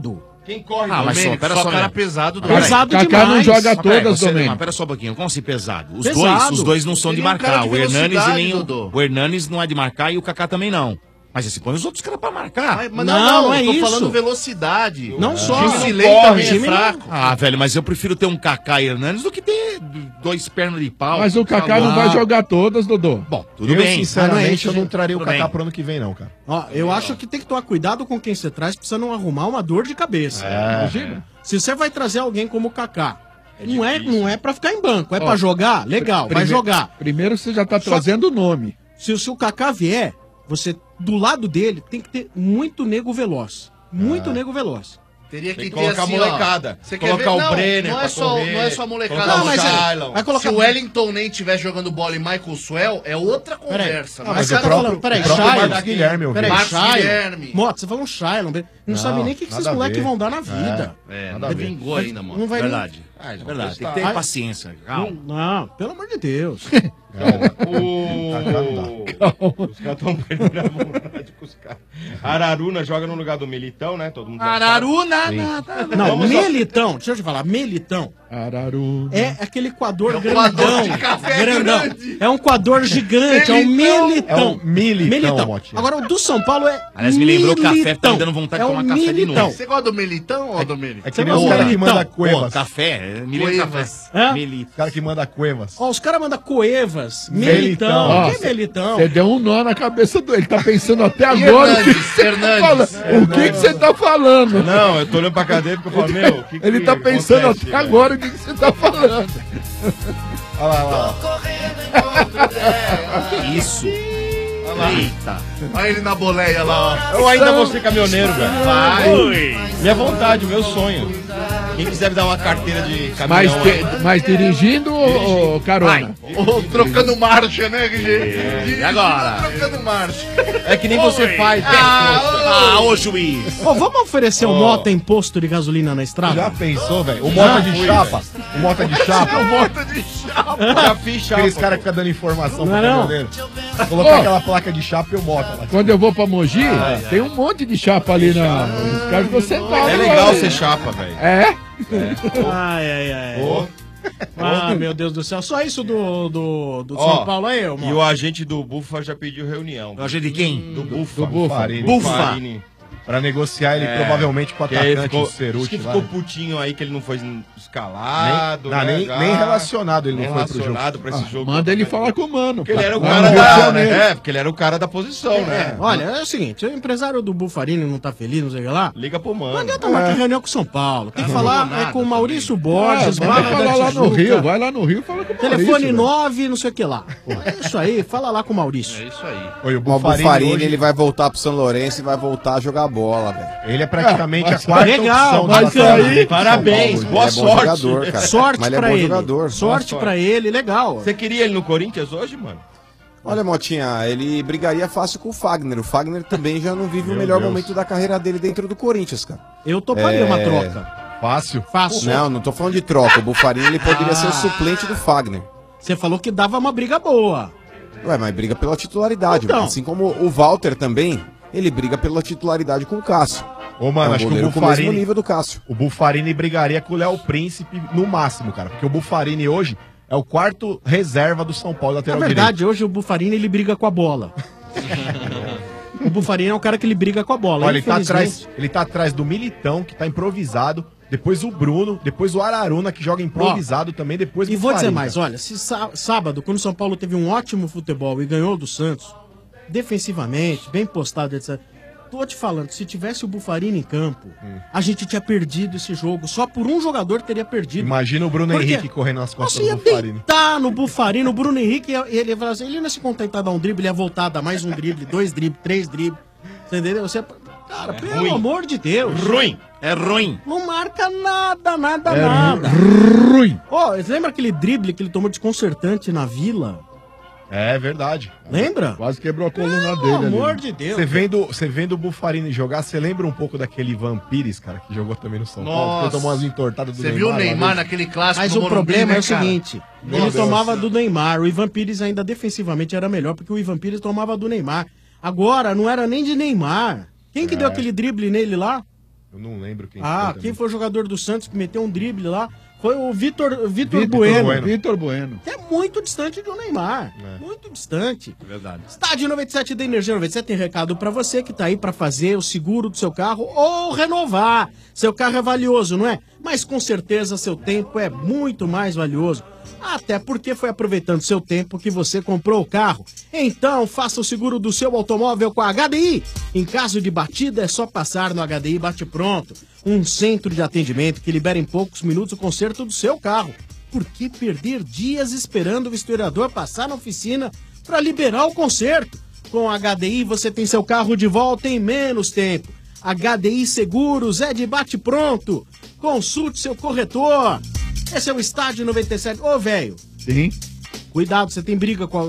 Quem corre, mas só, pera só, cara né? pesado do Pesado Kaká demais. não joga Mas todas, você, Domênico. mas pera só um pouquinho, como assim pesado? Pesado. Os dois não são de Ele é um cara marcar. de O Hernanes e velocidade, nem Dodô. o Hernanes não é de marcar e o Kaká também não. Mas você põe os outros caras pra marcar. Mas Não é eu tô isso. falando velocidade. Não só. O Time time lento também é fraco. Ah, velho, mas eu prefiro ter um Kaká e Hernanes do que ter dois pernas de pau. Mas o Kaká não vai jogar todas, Dodô. Bom, tudo Eu, bem. sinceramente, eu não gente. traria o Tudo Kaká bem. pro ano que vem, não, cara. Ó, eu acho que tem que tomar cuidado com quem você traz, pra você não arrumar uma dor de cabeça. Imagina. Se você vai trazer alguém como o Kaká, não é pra ficar em banco, é pra jogar? Legal, vai jogar. Primeiro você já tá trazendo o nome. Se o Kaká vier, você, do lado dele, tem que ter muito nego veloz. Muito nego veloz. Teria Tem que que ter colocar assim, molecada. Ó, você Colocar quer ver? o Não, Brenner não é pra só, correr, não é só molecada. colocar Não, o mas Shailon. vai colocar... Se o Wellington nem estiver jogando bola e Michael Swell, é outra conversa. Mas o você tá falando, peraí, Marcos Shailon. Guilherme, eu vi. Peraí, Marcos Shailon. Guilherme. Mota, você falou um Shailon. Não sabe nem o que esses nada a moleques ver. vão dar na vida. Não vingou ainda, mano. Não vai Verdade. Ah, É verdade. Tem que testar. ter paciência. Calma. Não, pelo amor de Deus. Os caras estão perdendo a vontade com os caras. Araruna joga no lugar do Militão, né? Todo mundo já sabe. Araruna! Não, Vamos só- Melitão, deixa eu te falar, Melitão Araru. é aquele coador coador grandão. de café grandão. grande. É um coador gigante, é um Melitão. É um militão, Motinha. Agora o do São Paulo é Aliás, me lembrou o café, tá me Militão. dando vontade É de um tomar café de Militão. novo. Você gosta do Militão ou do Militão? É que nem os caras que mandam Pô, cuevas. café, me lembra café. Hã? Os caras que mandam cuevas. Ó, os caras mandam Coevas, Melitão. Melitão. Ó, Que Melitão? Você deu um nó na cabeça do. Ele tá pensando até agora o que você tá falando. O que você tá falando? Não, eu tô olhando pra cadeira porque eu falo, meu, o que Ele que tá pensando acontece, até velho? agora o que você tá falando. Olha lá. Que isso? Eita. Olha ele na boleia lá, ó. Eu ainda vou ser caminhoneiro, velho. Vai. Minha vontade, meu sonho. Quem quiser me dar uma carteira de Mas, caminhão aí. mas dirigindo ou carona? Ô, trocando marcha, né, RG? E agora? Trocando marcha. É que nem você faz. Ô juiz. Ó, vamos oferecer o Mota em posto de gasolina na estrada? Já pensou, velho? O Mota de chapa. O Mota de chapa. O Mota de chapa. Já fiz chapa. Aqueles caras que ficam dando informação Não é pro não? caminhoneiro. Colocar Ô. aquela placa de chapa e o Mota lá. Quando eu vou pra Mogi, tem um monte de chapa ali na. Os caras ficam sentados. É legal lá. ser chapa, velho. É? Ai. Ah, meu Deus do céu. Só isso do Ó, São Paulo aí, E mano. o agente do Bufa já pediu reunião. O agente de quem? Do Bufa. Do Bufa. Bufa. Pra negociar ele provavelmente com o Que aí atacante, ficou, o Ceruti que lá. ficou putinho aí que ele não foi escalado. Nem- não, né, nem- já. nem relacionado ele não Nem foi pro jogo. relacionado pra esse jogo. Manda ele falar com o mano. Porque ele era o Lá cara no Rio de da. Janeiro. É, porque ele era o cara da posição, né? Olha, é o seguinte, o empresário do Bufarini não tá feliz, não sei o que lá. Liga pro mano. Não adianta marcar reunião com o São Paulo. Tem que falar com o Maurício Ah, Borges, vai Barra falar da lá no Tijuca. Rio, vai lá no Rio e fala com o Telefone Maurício, velho. 9, não sei o que lá. É isso aí, fala lá com o Maurício. É isso aí. Oi, o O Bufarini, Bufarini, hoje, ele vai voltar pro São Lourenço e vai voltar a jogar bola, velho. ele é praticamente a mas quarta legal, opção mas do Bufarini. aí, parabéns, Ele boa é bom sorte. jogador, cara. Sorte Mas ele é pra bom ele. jogador. Sorte pra ele, legal. Você queria ele no Corinthians hoje, mano? Olha, Motinha, ele brigaria fácil com o Fagner. O Fagner também já não vive o melhor momento da carreira dele dentro do Corinthians, cara. Eu toparia uma troca. Fácil. Fácil. Não tô falando de troca. O Bufarini, ele poderia ser o suplente do Fagner. Você falou que dava uma briga boa. Ué, mas briga pela titularidade. Então. Assim como o Walter também, ele briga pela titularidade com o Cássio. Ô, mano, É um acho que goleiro o com o mesmo Bufarini, nível do Cássio. o Bufarini brigaria com o Léo Príncipe no máximo, cara. Porque o Bufarini hoje é o quarto reserva do São Paulo Na lateral verdade, hoje o Bufarini, ele briga com a bola. O Bufarini é um cara que ele briga com a bola. Olha, Infelizmente, ele tá atrás do Militão, que tá improvisado. Depois o Bruno, depois o Araruna, que joga improvisado também. Depois E vou dizer Bufarini, mais, cara. olha, se sábado, quando o São Paulo teve um ótimo futebol e ganhou do Santos, defensivamente, bem postado, etc. Tô te falando, se tivesse o Bufarini em campo, a gente tinha perdido esse jogo. Só por um jogador teria perdido. Imagina o Bruno Por quê? Henrique correndo nas costas Você ia do Bufarini. deitar no Bufarini, o Bruno Henrique, ele ia falar assim, ele não ia se contentar de dar um drible, ele ia voltar a dar mais um drible, 2 dribles, 3 dribles. Você entendeu? Você, cara, pelo ruim. amor de Deus. Ruim. É ruim. Não marca nada. Ruim. Ó, você lembra aquele drible que ele tomou desconcertante na Vila? É verdade. Lembra? Quase quebrou a coluna Pelo dele ali. amor de Deus. Você vendo o Bufarini jogar, você lembra um pouco daquele Ivan Pires, cara, que jogou também no São Paulo? Nossa. Que tomou umas entortadas do Você viu o uma Neymar vez? naquele clássico Mas do o Morumbi, problema né, é o cara? seguinte, Meu ele Deus. tomava do Neymar, o Ivan Pires ainda defensivamente era melhor, porque o Ivan Pires tomava do Neymar. Agora, não era nem de Neymar. Quem que deu aquele drible nele lá? Eu não lembro quem quem foi o jogador do Santos que meteu um drible lá? Foi o Vitor Bueno. Vitor Bueno. Que é muito distante do Neymar. Muito distante. Verdade. Estádio 97 da Energia 97 tem recado pra você que tá aí pra fazer o seguro do seu carro ou renovar. Seu carro é valioso, não é? Mas com certeza seu tempo é muito mais valioso. Até porque foi aproveitando seu tempo que você comprou o carro. Então, faça o seguro do seu automóvel com a HDI. Em caso de batida, é só passar no HDI Bate Pronto. Um centro de atendimento que libera em poucos minutos o conserto do seu carro. Por que perder dias esperando o vistoriador passar na oficina para liberar o conserto? Com a HDI, você tem seu carro de volta em menos tempo. HDI Seguros é de Bate Pronto. Consulte seu corretor. Esse é o Estádio 97. Ô, velho. Sim. Cuidado, você tem briga com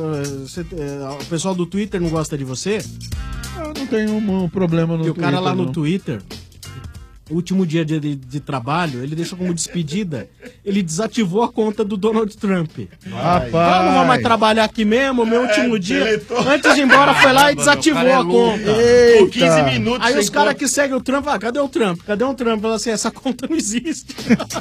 o pessoal do Twitter não gosta de você? Eu não tenho um problema no Twitter. E o cara lá no não. Twitter, último dia de trabalho, ele deixou como despedida, ele desativou a conta do Donald Trump. Rapaz. Não vou mais trabalhar aqui mesmo, meu último dia. Antes de ir embora, foi lá e desativou a conta. Eita. 15 minutos Aí sem os caras conta. que seguem o Trump, cadê o Trump? Cadê o Trump? Fala assim, essa conta não existe.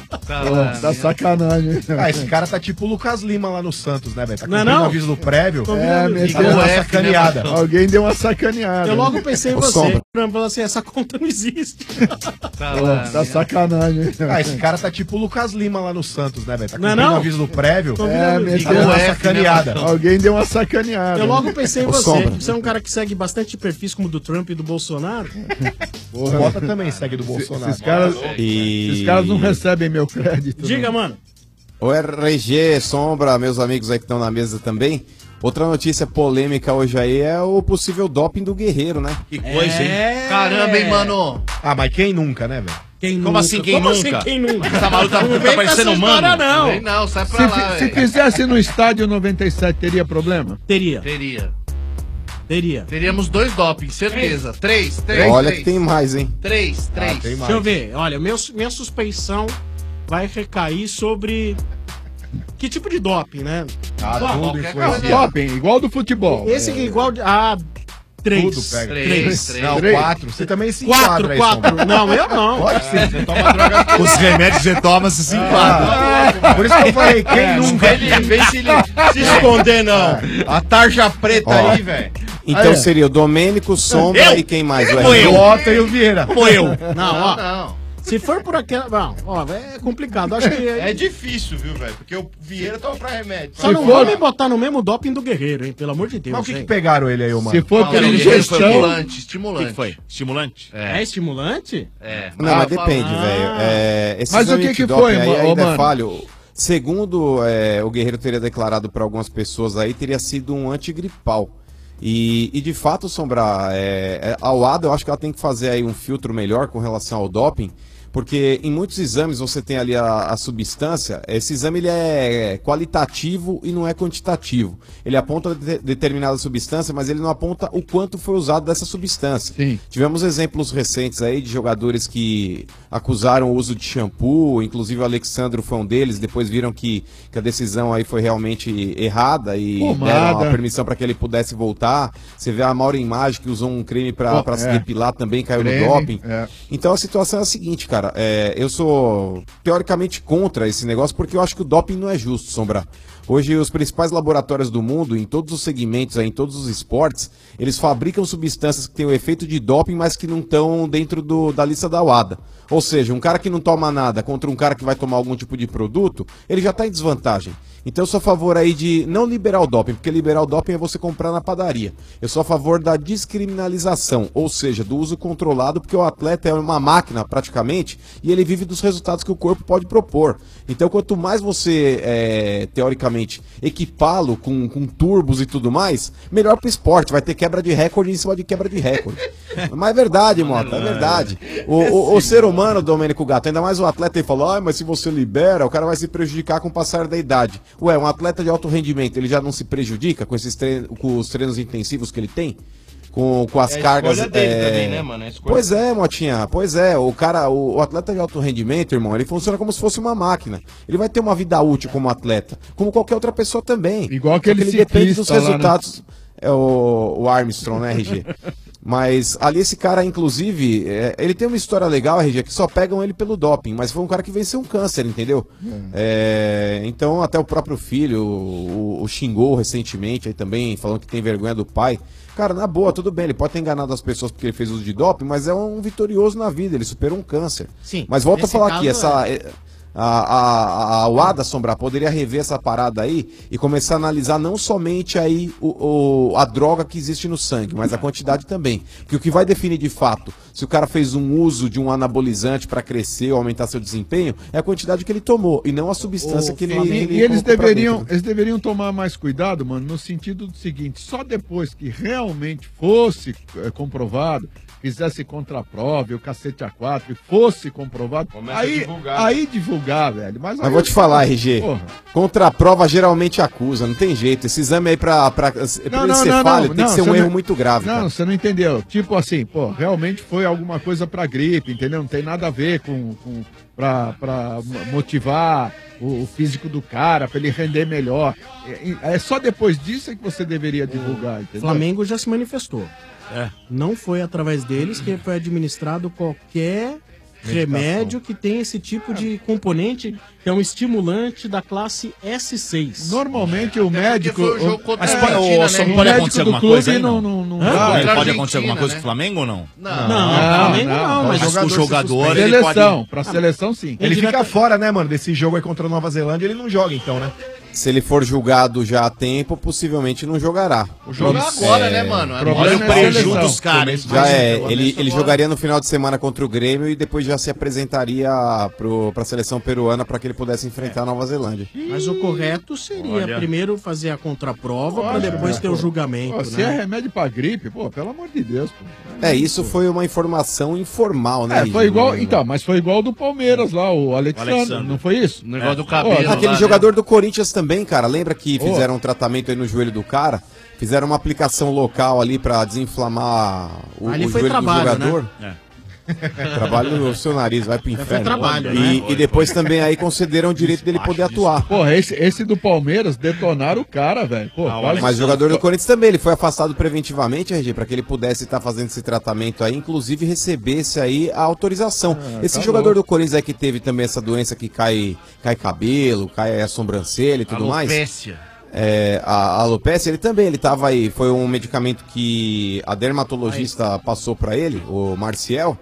Tá sacanagem. Esse cara tá tipo o Lucas Lima lá no Santos, né, velho? Tá Não é cumprindo não? o aviso do prévio. Meteu uma uma sacaneada. Alguém deu uma sacaneada. Eu logo pensei em Ô, você. Sombra. O Trump falou assim, essa conta não existe. Tá sacanagem. Esse cara tá tipo o Lucas Lima lá no Santos, né, velho? Tá Não é cumprindo não? o aviso do prévio. Meteu uma sacaneada. Alguém deu uma sacaneada. Eu logo pensei em Ô, você. Sombra. Você é um cara que segue bastante perfis como o do Trump e do Bolsonaro. O Bota também segue do Bolsonaro. Esses caras não recebem meu crédito. Diga, não. mano. O RG, Sombra, meus amigos aí que estão na mesa também. Outra notícia polêmica hoje aí é o possível doping do Guerreiro, né? Que coisa, hein? Caramba, hein, mano? Ah, mas quem nunca, né, velho? Quem Como nunca? assim, quem Como nunca? assim, quem nunca? Essa maluca Não tá vem com parecendo essa humano. história, não. Vem não, sai pra lá, Se velho. fizesse no estádio 97, teria problema? Teria. Teríamos 2 dopings, certeza. 3. Olha que tem mais, hein? 3. Deixa eu ver. Olha, minha suspeição vai recair sobre... Que tipo de doping, né? Tudo influencia. Doping, igual do futebol. Esse que é igual de... 3. Tudo pega. 3. Não, 4. Você também se 4. enquadra aí, Sombra. Não, eu não. Pode sim, você toma droga. Os remédios que você toma, você se enquadra. Por isso que eu falei, quem nunca? Vem se esconder, não. A tarja preta Ó. aí, velho. Então Aí. seria o Domênico, Sombra e quem mais? O RG? O Otto e o Vieira. Não, ó. Não. Se for por aquela... Não, ó, é complicado. Acho que... É difícil, viu, velho? Porque o Vieira toma pra remédio. Só não vou me botar no mesmo doping do Guerreiro, hein? Pelo amor de Deus. Mas o que hein? pegaram ele aí, ô, mano? Se for por Ele ingestão... estimulante. O que foi? Estimulante? É estimulante? Não, mas depende, velho. Esse Mas o exame que de foi, doping aí ô, ainda é mano? falho. Segundo o Guerreiro teria declarado para algumas pessoas aí, teria sido um antigripal. E de fato, Sombra, a UADA, eu acho que ela tem que fazer aí um filtro melhor com relação ao doping, porque em muitos exames você tem ali a substância, esse exame ele é qualitativo e não é quantitativo. Ele aponta determinada substância, mas ele não aponta o quanto foi usado dessa substância. Sim. Tivemos exemplos recentes aí de jogadores que acusaram o uso de shampoo, inclusive o Alexandro foi um deles, depois viram que a decisão aí foi realmente errada e deram a permissão para que ele pudesse voltar. Você vê a Maureen Maggi que usou um creme para se depilar, também caiu Creme, no doping. é. Então a situação é a seguinte, cara, eu sou teoricamente contra esse negócio porque eu acho que o doping não é justo, Sombra. Hoje os principais laboratórios do mundo, em todos os segmentos, em todos os esportes, eles fabricam substâncias que têm o efeito de doping, mas que não estão dentro da lista da UADA. Ou seja, um cara que não toma nada contra um cara que vai tomar algum tipo de produto, ele já está em desvantagem. Então eu sou a favor aí de não liberar o doping, porque liberar o doping é você comprar na padaria. Eu sou a favor da descriminalização, ou seja, do uso controlado, porque o atleta é uma máquina praticamente e ele vive dos resultados que o corpo pode propor. Então quanto mais você, teoricamente, equipá-lo com turbos e tudo mais, melhor pro esporte, vai ter quebra de recorde em cima de quebra de recorde. Mas é verdade, Mota, é verdade. O ser humano, Domênico Gato, ainda mais o atleta, ele falou, mas se você libera, o cara vai se prejudicar com o passar da idade. Ué, um atleta de alto rendimento, ele já não se prejudica com com os treinos intensivos que ele tem? Com as cargas... escolha dele também, né, mano? Pois é, Motinha, pois é. O atleta de alto rendimento, irmão, ele funciona como se fosse uma máquina. Ele vai ter uma vida útil como atleta, como qualquer outra pessoa também. Igual Só que aquele ele depende dos ciclista lá, né? resultados. É o Armstrong, né, RG? Mas ali esse cara, inclusive, ele tem uma história legal, RG, que só pegam ele pelo doping, mas foi um cara que venceu um câncer, entendeu? Então até o próprio filho o xingou recentemente aí também, falando que tem vergonha do pai. Cara, na boa, tudo bem, ele pode ter enganado as pessoas porque ele fez uso de doping, mas é um vitorioso na vida, ele superou um câncer. Sim, mas volto a falar aqui, caso a WADA, Sombra, poderia rever essa parada aí e começar a analisar não somente aí a droga que existe no sangue, mas a quantidade também. Porque o que vai definir de fato se o cara fez um uso de um anabolizante para crescer ou aumentar seu desempenho é a quantidade que ele tomou e não a substância que ele E eles deveriam tomar mais cuidado, mano, no sentido do seguinte, só depois que realmente fosse comprovado, fizesse contraprova e o cacete A4 e fosse comprovado, aí divulgar, velho. Mas vou te falar, RG, contra a prova geralmente acusa, não tem jeito. Esse exame aí pra ele ser falho tem que ser um erro muito grave. Não, cara. você não entendeu. Tipo assim, realmente foi alguma coisa pra gripe, entendeu? Não tem nada a ver pra motivar o físico do cara, pra ele render melhor. É só depois disso é que você deveria divulgar, entendeu? Flamengo já se manifestou. Não foi através deles que foi administrado qualquer remédio que tem esse tipo de componente, que é um estimulante da classe S6. Normalmente o médico... Mas pode acontecer alguma coisa aí, não? Pode acontecer alguma coisa com o Flamengo ou não? Não, mas o jogador... Pra seleção, sim. Ele fica fora, né, mano, desse jogo aí contra a Nova Zelândia, ele não joga então, né? Se ele for julgado já há tempo, possivelmente não jogará. Joga agora, né, mano? Olha o prejuízo dos caras. Já ele jogaria no final de semana contra o Grêmio e depois já se apresentaria pra seleção peruana para que ele pudesse enfrentar a Nova Zelândia. Mas o correto seria primeiro fazer a contraprova para depois ter o julgamento, Se é remédio pra gripe, pelo amor de Deus. Isso foi uma informação informal, né? Foi igual, mas foi igual do Palmeiras lá, o Alexandre, não foi isso? O negócio do cabelo. Aquele jogador do Corinthians também, cara, lembra que fizeram um tratamento aí no joelho do cara? Fizeram uma aplicação local ali pra desinflamar o joelho do jogador. Né? Trabalho no seu nariz, vai pro inferno. Trabalho, e depois também aí concederam o direito dele poder atuar. Esse do Palmeiras detonaram o cara, velho. Mas o jogador do Corinthians também, ele foi afastado preventivamente, RG, para que ele pudesse estar fazendo esse tratamento aí, inclusive recebesse aí a autorização. Esse jogador do Corinthians aí que teve também essa doença que cai cabelo, cai a sobrancelha e tudo mais. A alopecia, ele tava aí, foi um medicamento que a dermatologista passou para ele, o Marciel,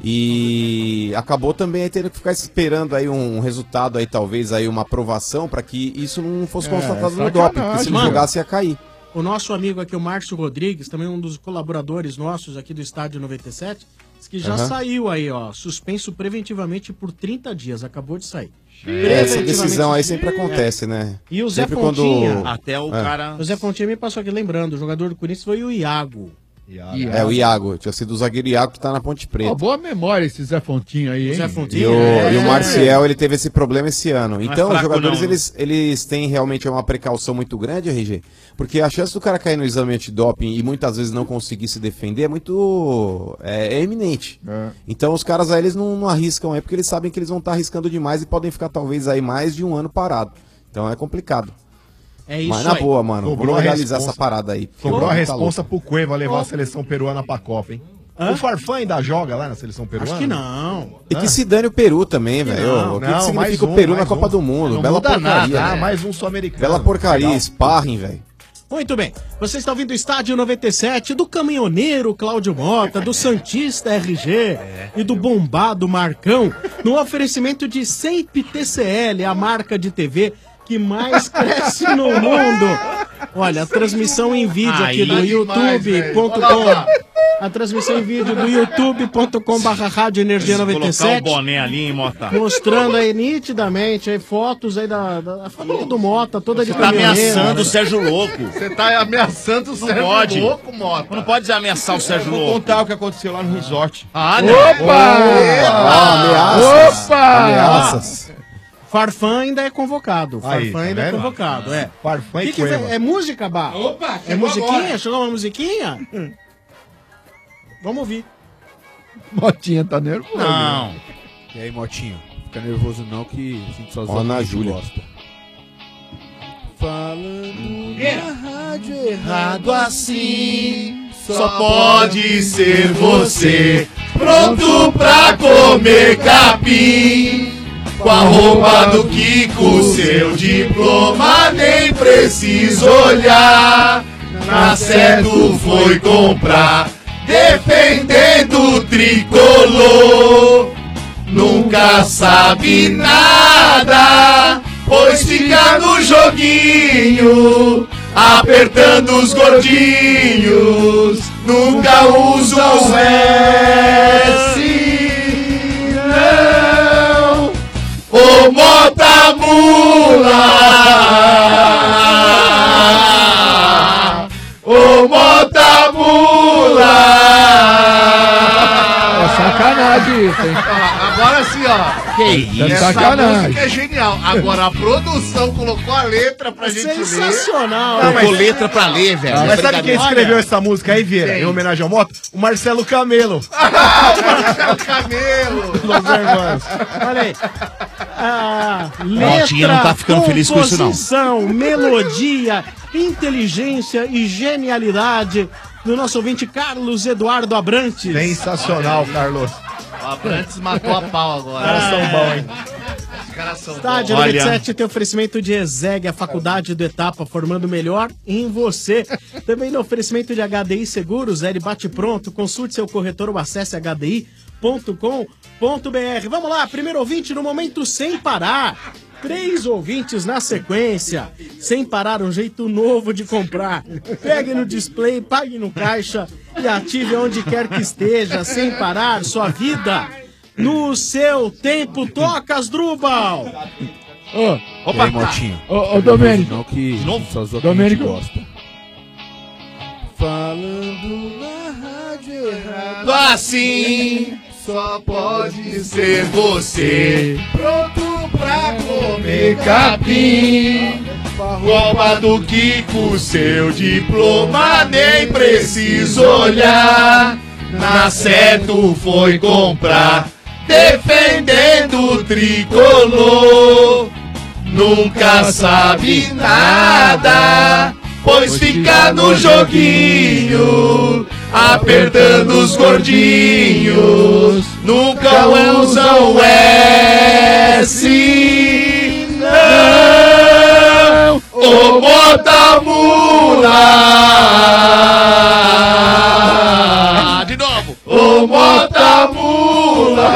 e acabou também aí tendo que ficar esperando aí um resultado aí, talvez aí uma aprovação para que isso não fosse constatado no doping, porque se ele jogasse ia cair. O nosso amigo aqui, o Márcio Rodrigues, também um dos colaboradores nossos aqui do Estádio 97, disse que já saiu aí, suspenso preventivamente por 30 dias, acabou de sair. Essa decisão aí sempre acontece, né? E o Zé Fontinha, até o cara... O Zé Fontinha me passou aqui lembrando, o jogador do Corinthians foi o Iago. O Iago, tinha sido o zagueiro Iago que tá na Ponte Preta. Boa memória esse Zé Fontinha aí, hein? Zé Fontinha, e o Marcial, ele teve esse problema esse ano. Então, os jogadores, eles têm realmente uma precaução muito grande, RG, porque a chance do cara cair no exame antidoping e muitas vezes não conseguir se defender é muito... é iminente. Então, os caras aí, eles não arriscam aí, porque eles sabem que eles vão estar arriscando demais e podem ficar talvez aí mais de um ano parado. Então, é complicado. É isso. Mas na boa, mano, Sobrou vamos legalizar essa parada aí. Sobrou a responsa pro Cueva levar a seleção peruana pra Copa, hein? O Farfã ainda joga lá na seleção peruana? Acho que não. E que se dane o Peru também, velho. O que significa o Peru na Copa do Mundo? Bela porcaria. Mais um sul-americano. Bela porcaria, sparring, velho. Muito bem, você está ouvindo o Estádio 97 do caminhoneiro Cláudio Mota, do Santista RG e do bombado Marcão, no oferecimento de Sempre TCL, a marca de TV que mais cresce no mundo. Olha, a transmissão em vídeo aqui do youtube.com. A transmissão em vídeo do youtube.com/Rádio Energia 97. Colocar o boné ali, hein, Mota? Mostrando aí nitidamente aí fotos aí da família do Mota, toda de caminhoneiro. Você tá ameaçando o Sérgio Louco. Você tá ameaçando o Sérgio Louco, Mota. Não pode ameaçar o Sérgio Louco. Vou contar o que aconteceu lá no resort. Ameaças! Ameaças! Farfã ainda é convocado. Aí, Farfã ainda é convocado, Farfã e que Cueva. é música, Bá? Opa, é musiquinha? Agora. Chegou uma musiquinha? Vamos ouvir. Motinha tá nervoso. Não. E aí, Motinho? Fica nervoso não que a gente só Ana Júlia gosta. Falando na rádio errado assim, Só pode ser você, pronto pra comer capim. Com a roupa do Kiko, seu diploma nem preciso olhar. Na certo foi comprar, defendendo o tricolor. Nunca sabe nada, pois fica no joguinho, apertando os gordinhos. Nunca usa o S, não. Ô Mota Mula, ô Mota Mula. É sacanagem isso, hein? Agora sim, ó. Que isso? Essa Sacanagem. música é genial. Agora a produção colocou a letra pra gente ler. Sensacional. Colocou letra pra ler, velho. Mas sabe quem escreveu Olha. essa música aí, Vieira? Quem? Em homenagem ao Mota? O Marcelo Camelo. Marcelo Camelo. Los Hermanos. Olha aí. Motinha não tá ficando feliz com isso, não. Composição, melodia, inteligência e genialidade do nosso ouvinte Carlos Eduardo Abrantes. Sensacional, Carlos. O Abrantes matou a pau agora. Os caras são bons, hein? Os caras são Estádio bons. 97 tem oferecimento de ESEG, a faculdade do Etapa, formando melhor em você. Também no oferecimento de HDI Seguros, L Bate Pronto, consulte seu corretor ou acesse hdi.com.br. Vamos lá, primeiro ouvinte no momento sem parar. 3 ouvintes na sequência, sem parar, um jeito novo de comprar. Pegue no display, pague no caixa e ative onde quer que esteja, sem parar, sua vida no seu tempo. Toca, Asdrubal! Opa, aí, Motinho. Ô, Domênico. Não que só os Domênico. ouvintes gostam. Falando na rádio errado. Assim, só pode ser você, pronto pra comer capim. Roupa do Kiko, seu diploma nem preciso olhar. Na certo foi comprar, defendendo o tricolor. Nunca sabe nada, pois fica no joguinho, apertando os gordinhos. Nunca usa o S, não. Ô Mota Mula, de novo. Ô Mota Mula.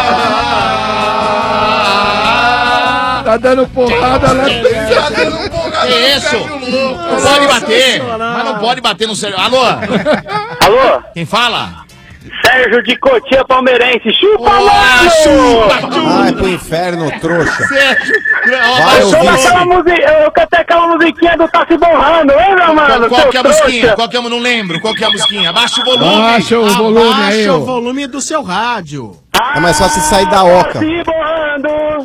Tá dando porrada lá. Que isso? Não pode bater. Mas não pode bater no celular. Alô? Alô? Quem fala? Sérgio de Cotia Palmeirense. Chupa, mano! Vai pro inferno, trouxa. Sérgio. Vai ouvir Eu cantei aquela musiquinha do Tá Se Borrando, lembra, mano? Qual que é a Seu musiquinha? trouxa. Qual que é? Não lembro. Qual que é a musiquinha? Abaixa o volume. Abaixa o volume aí, Abaixa ó. o volume do seu rádio. É mais fácil você sair da oca. Tá se borrando.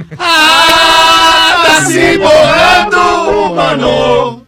Tá se borrando, mano.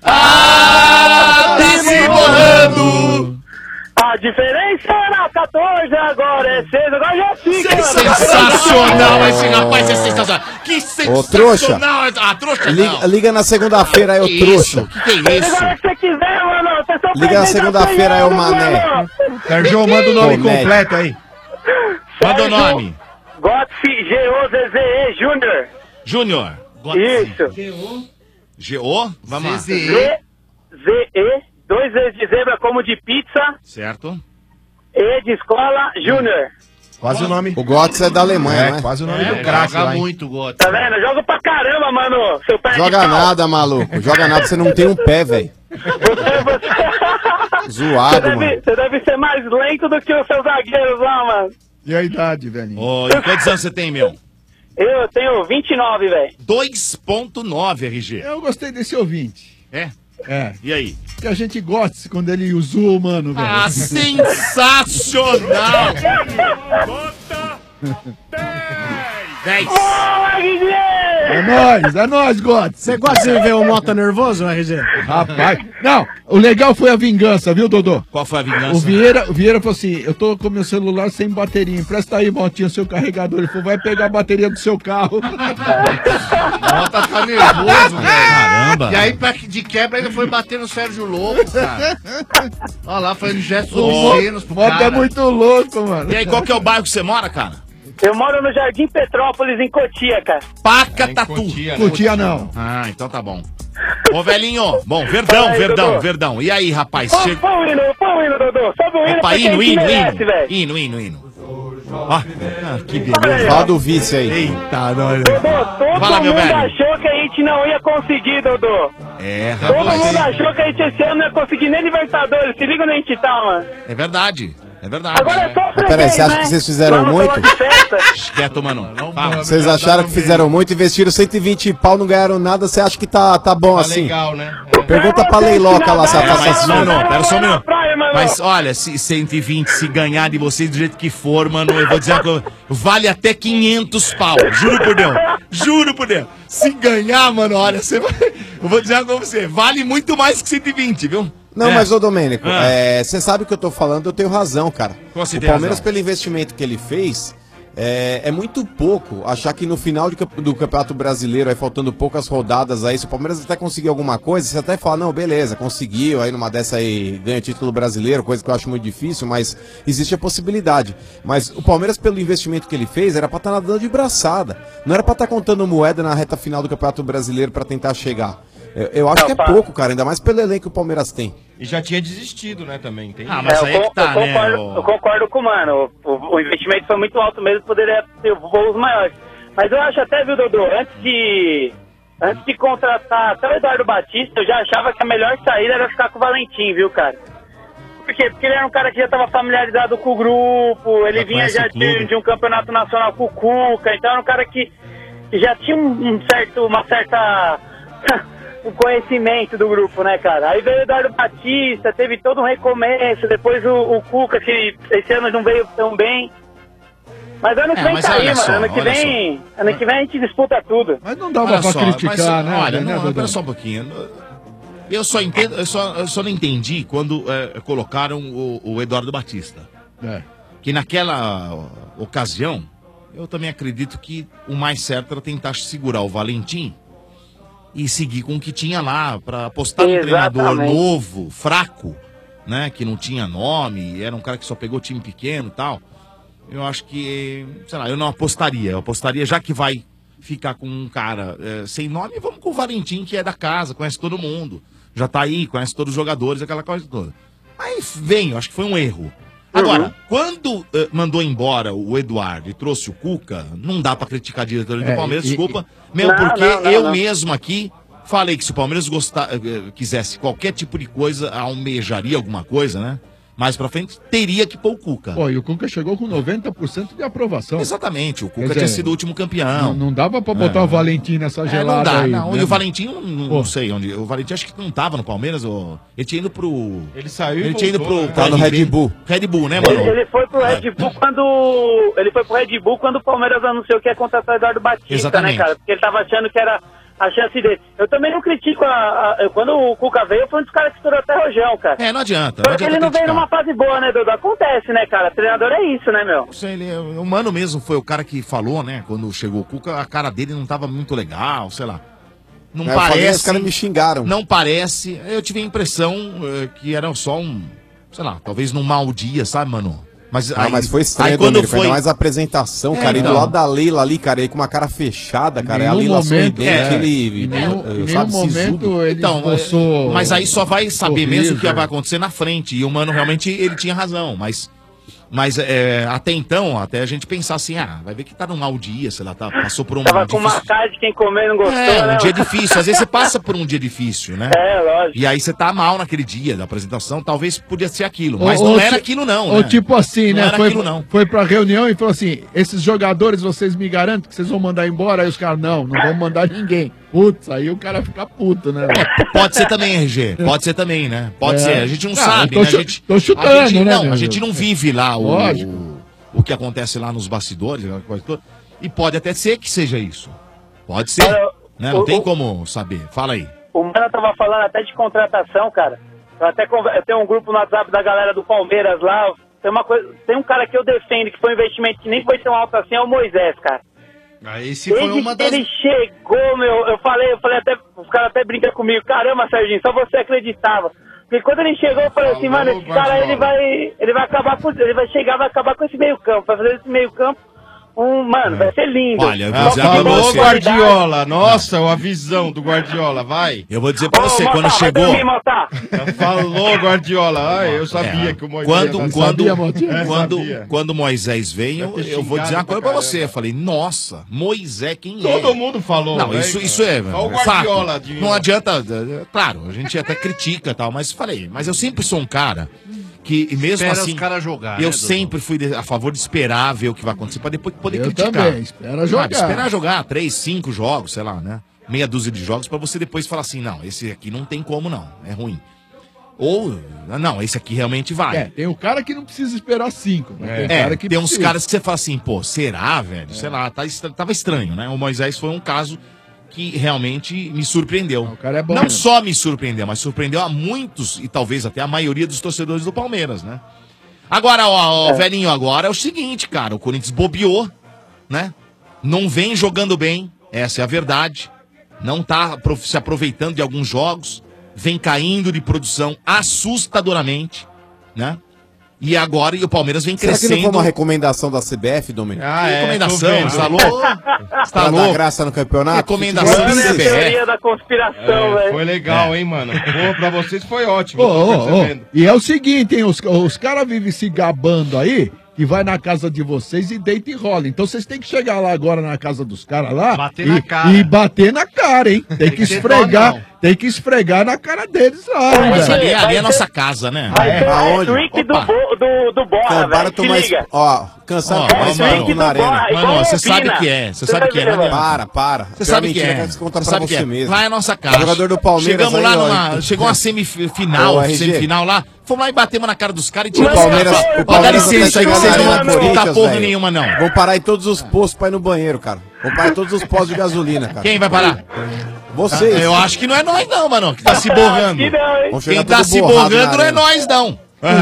Tá se borrando. A diferença era 14, agora é 6, agora já fica. Sensacional esse rapaz, é sensacional. Que sensacional. Ô, trouxa. Ah, trouxa não. Liga na segunda-feira aí, ô trouxa. Que é isso? Liga que você quiser, mano. Vocês estão Liga na segunda-feira aí, ô mané. Sérgio, manda o nome Ô, médico. completo aí. Manda o nome. Gotfi G-O-Z-Z-E Júnior. Júnior. Isso. G-O? Vamos lá. Z-Z-E, 2 vezes de zebra como de pizza, Certo. E de escola, Júnior. Quase o nome. O Götze é da Alemanha, né? Quase o nome do craque Joga lá, hein? muito, Gota. Tá vendo? Joga pra caramba, mano. Seu pé de Joga pau. nada, maluco. Joga nada, você não tem um pé, velho. Zoado, mano. Você deve ser mais lento do que os seus zagueiros lá, mano. E a idade, velho? Ô, e quantos anos você tem, meu? Eu tenho 29, velho. 2.9, RG. Eu gostei desse ouvinte. É? É. E aí? Que a gente gosta quando ele usou, mano, velho. Ah, sensacional! 10. Boa, Guilherme! É nóis, God. Você gosta de ver o Mota nervoso, RG? Rapaz, não, o legal foi a vingança, viu, Dodô? Qual foi a vingança? O Vieira falou assim, eu tô com meu celular sem bateria, empresta aí, Motinha, o seu carregador. Ele falou, vai pegar a bateria do seu carro. Mota tá nervoso, velho. Caramba. E aí, de quebra, ainda foi bater no Sérgio Lobo, cara. Olha lá, fazendo gestos O obscenos pro Mota cara. é muito louco, mano. E aí, qual que é o bairro que você mora, cara? Eu moro no Jardim Petrópolis, em Cotia, cara. Pacatatu. Cotia não. Ah, então tá bom. Ô, velhinho, bom, Verdão. E aí, rapaz? Põe o hino, Dodô. Sobe o hino. Opa, porque a gente merece, velho. Hino. Ah, que beleza. Fala do vice aí. Eita, nós. Dodô, todo Fala, meu mundo velho. achou que a gente não ia conseguir, Dodô. É, Todo rapaz. mundo achou que a gente esse ano não ia conseguir nem Libertadores. Se liga onde a gente tá, mano. É verdade. Agora é só Peraí, você acha que vocês fizeram muito? Quieto, mano. Fala. Vocês acharam que fizeram muito, investiram 120 pau, não ganharam nada, você acha que tá bom assim? legal, né? Pergunta pra Leiloca lá se ela tá Mas, satisfeita. não, pera só um minuto. Mas olha, se 120, se ganhar de vocês do jeito que for, mano, eu vou dizer uma coisa, vale até 500 pau, juro por Deus. Se ganhar, mano, olha, você vai, eu vou dizer uma coisa pra você, vale muito mais que 120, viu? Não, É. mas ô Domênico, você sabe o que eu tô falando, eu tenho razão, cara. Como você O tem Palmeiras, razão? pelo investimento que ele fez, é muito pouco achar que no final do Campeonato Brasileiro, aí faltando poucas rodadas aí, se o Palmeiras até conseguir alguma coisa, você até fala, não, beleza, conseguiu, aí numa dessa aí ganha título brasileiro, coisa que eu acho muito difícil, mas existe a possibilidade. Mas o Palmeiras, pelo investimento que ele fez, era pra estar nadando de braçada. Não era pra estar contando moeda na reta final do Campeonato Brasileiro pra tentar chegar. Eu acho que é pouco, cara, ainda mais pelo elenco que o Palmeiras tem. E já tinha desistido, né, também. Tem... Ah, mas aí é que tá, né? Eu concordo com o mano. O investimento foi muito alto mesmo, poderia ter voos maiores. Mas eu acho até, viu, Dodô, antes de contratar até o Eduardo Batista, eu já achava que a melhor saída era ficar com o Valentim, viu, cara? Por quê? Porque ele era um cara que já estava familiarizado com o grupo, ele vinha já de um campeonato nacional com o Cuca, então era um cara que já tinha uma certa o conhecimento do grupo, né, cara? Aí veio o Eduardo Batista, teve todo um recomeço, depois o Cuca, que esse ano não veio tão bem. Mas ano que vem tá aí, mano. Ano que vem a gente disputa tudo. Mas não dava pra criticar, né? Olha, né, não, Dodô? pera só um pouquinho. Eu só entendo, eu só não entendi quando colocaram o Eduardo Batista. Que naquela ocasião, eu também acredito que o mais certo era tentar segurar o Valentim e seguir com o que tinha lá, pra apostar no treinador novo, fraco, né, que não tinha nome, era um cara que só pegou time pequeno e tal. Eu acho que, sei lá, eu não apostaria. Eu apostaria, já que vai ficar com um cara sem nome, vamos com o Valentim, que é da casa, conhece todo mundo. Já tá aí, conhece todos os jogadores, aquela coisa toda. Mas eu acho que foi um erro. Agora, quando mandou embora o Eduardo e trouxe o Cuca, não dá pra criticar a diretoria do Palmeiras, desculpa. Mesmo porque eu mesmo aqui falei que se o Palmeiras quisesse qualquer tipo de coisa, almejaria alguma coisa, né? Mais pra frente, teria que pôr o Cuca. Pô, e o Cuca chegou com 90% de aprovação. Exatamente, o Cuca Quer tinha dizer, sido o último campeão. Não dava pra botar o Valentim nessa gelada não dá, aí. não. né? E o Valentim, não sei onde. O Valentim acho que não tava no Palmeiras. Ele tinha ido pro. Ele saiu Ele tinha ido pro. Tá no Red Bull. Red Bull, né, mano? Ele foi pro Red Bull quando o Palmeiras anunciou que ia contratar o Eduardo Batista, Exatamente. né, cara? Porque ele tava achando que era a chance dele. Eu também não critico quando o Cuca veio, foi um dos caras que estourou até rojão, cara. Não adianta. Porque ele não veio numa fase boa, né, Dudu? Acontece, né, cara? Treinador é isso, né, meu? O Mano mesmo foi o cara que falou, né? Quando chegou o Cuca, a cara dele não tava muito legal, sei lá. Não Eu falei, parece. os caras me xingaram. Não parece. Eu tive a impressão que era só sei lá, talvez num mau dia, sabe, mano? Mas foi estranho, quando Domênico, foi ainda mais a apresentação, cara, e do então. lado da Leila ali, cara, aí com uma cara fechada, cara, a Leila sorridente, ele... Em nenhum momento ele Então, mas aí só vai saber mesmo o que sorriso. vai acontecer na frente. E o Mano realmente ele tinha razão, mas até então, até a gente pensar assim, vai ver que tá num mau dia, sei lá, passou por um Tava com uma cara de quem comer não gostou, né? um dia difícil. Às vezes você passa por um dia difícil, né? Lógico. E aí você tá mal naquele dia da apresentação, talvez podia ser aquilo, mas não era aquilo não, Ou né? tipo assim, Não né? era aquilo, não. Foi pra reunião e falou assim, esses jogadores vocês me garantem que vocês vão mandar embora? Aí os caras, não vão mandar ninguém. Putz, aí o cara fica puto, né? Pode ser também, RG. Pode ser também, né? Pode ser. A gente não sabe, eu né? tô chutando, né? A gente não vive lá o que acontece lá nos bastidores, aquela coisa toda. E pode até ser que seja isso. Pode ser. Né? Não tem como saber. Fala aí. O Mano tava falando até de contratação, cara. Eu tenho um grupo no WhatsApp da galera do Palmeiras lá. Tem um cara que eu defendo, que foi um investimento que nem foi tão alto assim, é o Moisés, cara. Esse foi uma das... Ele chegou, eu falei até, os caras até brincam comigo, caramba, Serginho, só você acreditava. Porque quando ele chegou, eu falei assim, mano, esse cara ele vai acabar com, ele vai chegar, vai acabar com esse meio campo, vai fazer esse meio campo, mano, vai ser lindo. Olha, falou Guardiola, nossa, a visão do Guardiola, vai. Eu vou dizer pra você, quando chegou... Falou Guardiola, eu sabia que o Moisés... Quando o Moisés veio, eu vou dizer uma coisa pra você, eu falei, nossa, Moisés, quem é? Todo mundo falou. Não, isso é Só o Guardiola fato. Não adianta, claro, a gente até critica e tal, mas mas eu sempre sou um cara que mesmo Espera assim, os caras jogar, eu né, sempre fui a favor de esperar ver o que vai acontecer pra depois poder Eu criticar. também, espera jogar. Esperar jogar 3, 5 jogos, sei lá, né? Meia dúzia de jogos pra você depois falar assim, não, esse aqui não tem como não, é ruim. Ou, não, esse aqui realmente vai. Tem um cara que não precisa esperar 5. Tem uns caras que você fala assim, pô, será, velho? Sei lá, tava estranho, né? O Moisés foi um caso que realmente me surpreendeu. O cara é bom não mesmo. só me surpreendeu, mas surpreendeu a muitos e talvez até a maioria dos torcedores do Palmeiras, né? Agora, velhinho, agora é o seguinte, cara, o Corinthians bobeou, né? Não vem jogando bem, essa é a verdade. Não tá se aproveitando de alguns jogos, vem caindo de produção assustadoramente, né? E agora o Palmeiras vem Será crescendo. que não foi uma recomendação da CBF, Domênico? Recomendação, você tá louco? Você tá Pra dar louco? graça no campeonato? Recomendação da Mano, é a CBF. teoria da conspiração, velho. Foi legal, hein, mano? Pô, pra vocês foi ótimo. E é o seguinte, hein? Os caras vivem se gabando aí e vai na casa de vocês e deita e rola. Então vocês têm que chegar lá agora na casa dos caras lá e bater na cara, hein? Tem que esfregar. Tem que esfregar na cara deles lá. Mas velho. ali é a nossa casa, né? Vai ser o trick do Borra, velho, se liga. Cansaram Ó, de tomar esse mano, jogo na arena. Mano, você sabe que é. Você sabe que é, né? Para. Você sabe que é. Quer descontar Você pra sabe que você é. mesmo. Lá é a nossa casa. O jogador do Palmeiras Chegamos lá aí, numa... ó, Chegou uma semifinal, Ô, RG. semifinal lá. Fomos lá e batemos na cara dos caras e O Palmeiras, Dá licença aí que vocês não vão botar porra velho. nenhuma, não. Vão parar em todos os postos pra ir no banheiro, cara. Vão parar em todos os postos de gasolina, cara. Quem vai parar? Vocês. Eu acho que não é nós não, mano, que tá se borrando. Vão chegar Quem tá tudo se borrado borrando na não é arena. nós, não.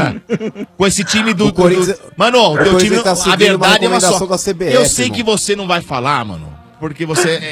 Com esse time do... Corinthians- Mano, o teu Corinthians time... tá A seguindo uma verdade é uma só. recomendação da CBF, Eu sei irmão. que você não vai falar, mano, porque você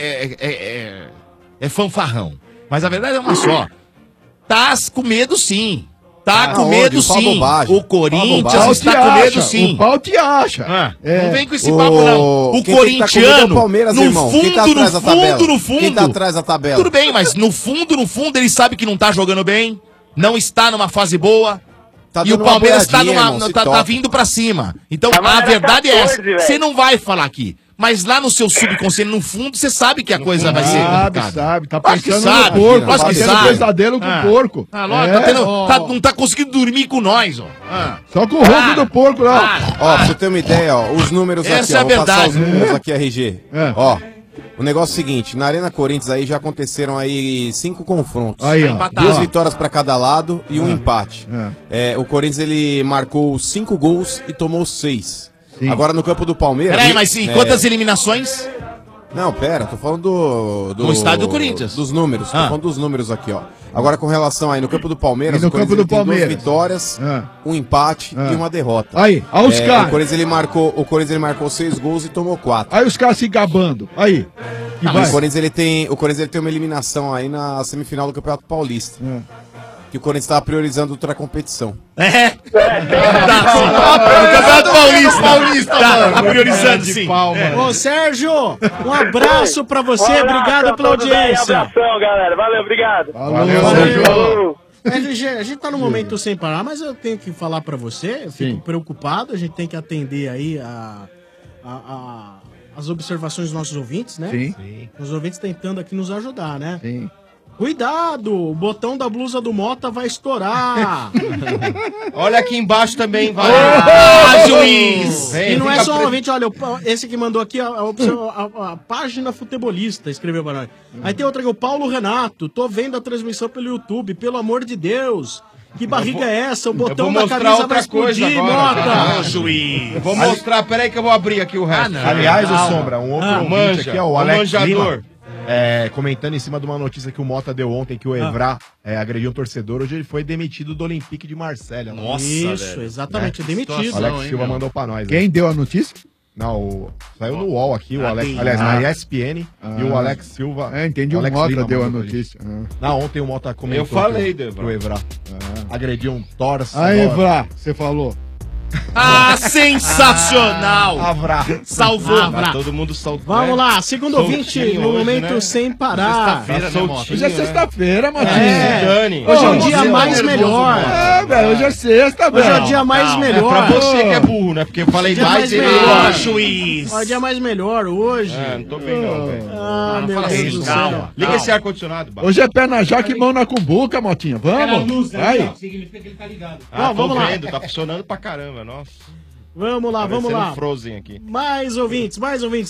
é fanfarrão. Mas a verdade é uma só. Tá com medo, sim. Tá com medo, fala sim. bobagem. O Corinthians Fala está bobagem. com medo, sim. O pau te acha. Não vem com esse papo, não. O Quem tem que tá com medo é corintiano, o Palmeiras, no irmão. fundo, Quem tá atrás da tabela? no fundo... Quem tá atrás da tabela? Tudo bem, mas no fundo, ele sabe que não tá jogando bem, não está numa fase boa. Tá E o dando uma Palmeiras tá, boiadinha, irmão, se tá toca. vindo pra cima. Então, Mas a era verdade é 14, essa. velho. Você não vai falar aqui. Mas lá no seu subconsciente, no fundo, você sabe que a coisa vai ser complicada. Sabe. Tá Lógico que pensando sabe, no porco. lógico Tá que tendo sabe. pesadelo com o porco. Lógico, não tá conseguindo dormir com nós, ó. Só com o ronco do porco lá. Ó, pra você ter uma ideia, ó, os números Essa aqui, é a ó, vou passar verdade. os números aqui, RG. Ó, o negócio é o seguinte, na Arena Corinthians aí já aconteceram aí 5 confrontos. Aí, ó. Empatado. 2 vitórias pra cada lado e um empate. O Corinthians, ele marcou 5 gols e tomou 6. Agora no campo do Palmeiras... Peraí, mas e quantas eliminações? Não, pera, tô falando No estádio do Corinthians. Dos números, tô falando dos números aqui, ó. Agora com relação aí, no campo do Palmeiras, E no o Corinthians campo do ele tem 2 Palmeiras? vitórias, um empate e uma derrota. Aí, olha os caras. O Corinthians ele marcou 6 gols e tomou 4. Aí os caras se gabando. Aí. E vai. O Corinthians ele tem uma eliminação aí na semifinal do Campeonato Paulista. Que o Corinthians estava priorizando outra competição. Campeonato Paulista. Tá priorizando, sim. Ô, Sérgio, um abraço pra você, obrigado pela audiência. Abração, galera. Valeu, obrigado. Valeu. RG, a gente tá num momento sem parar, mas eu tenho que falar pra você, eu fico preocupado, a gente tem que atender aí as observações dos nossos ouvintes, né? Sim. Os ouvintes tentando aqui nos ajudar, né? Sim. Cuidado, o botão da blusa do Mota vai estourar. Olha aqui embaixo também, vai. Juiz! E não é só um ouvinte, olha, esse que mandou aqui a página futebolista, escreveu para nós. Aí tem outra aqui, o Paulo Renato, tô vendo a transmissão pelo YouTube, pelo amor de Deus. Que barriga é essa? O botão da camisa vai explodir, Mota. Juiz! Eu vou mostrar, peraí que eu vou abrir aqui o resto. Aliás, o Sombra, um outro ouvinte aqui, ó, o Alex Lima. comentando em cima de uma notícia que o Mota deu ontem, que o Evra agrediu um torcedor, hoje ele foi demitido do Olympique de Marselha. Nossa, isso, velho. Exatamente, demitido. O Alex Silva mandou pra nós. Quem deu a notícia? Não, saiu no UOL aqui, o Alex, aliás, na ESPN, e o Alex Silva. Entendi, o Alex Mota Lima deu a mandou notícia. Não, ontem o Mota comentou. Eu falei, que o Evra agrediu um torcedor. Aí, Evra, você falou. Ah, sensacional! Avra. Salvou. Avra. Todo mundo saltou. Vamos lá, segundo ouvinte, no momento sem parar. Hoje é sexta-feira, Matinho. Hoje é o dia mais melhor. Velho, hoje é sexta, velho. Hoje é o dia mais melhor. Pra você que é burro, né? Porque eu falei mais melhor. Juiz. Hoje é o dia mais melhor, hoje. Não tô bem não, velho. Ah, meu Deus do céu. Liga esse ar-condicionado, Bá. Hoje é pé na jaca e mão na cumbuca, Motinha. Vamos? Vai. Significa que ele tá ligado. Ah, vamos lá. vendo, tá funcionando pra caramba, nossa. Vamos lá, vamos lá. Frozen aqui. Mais ouvintes,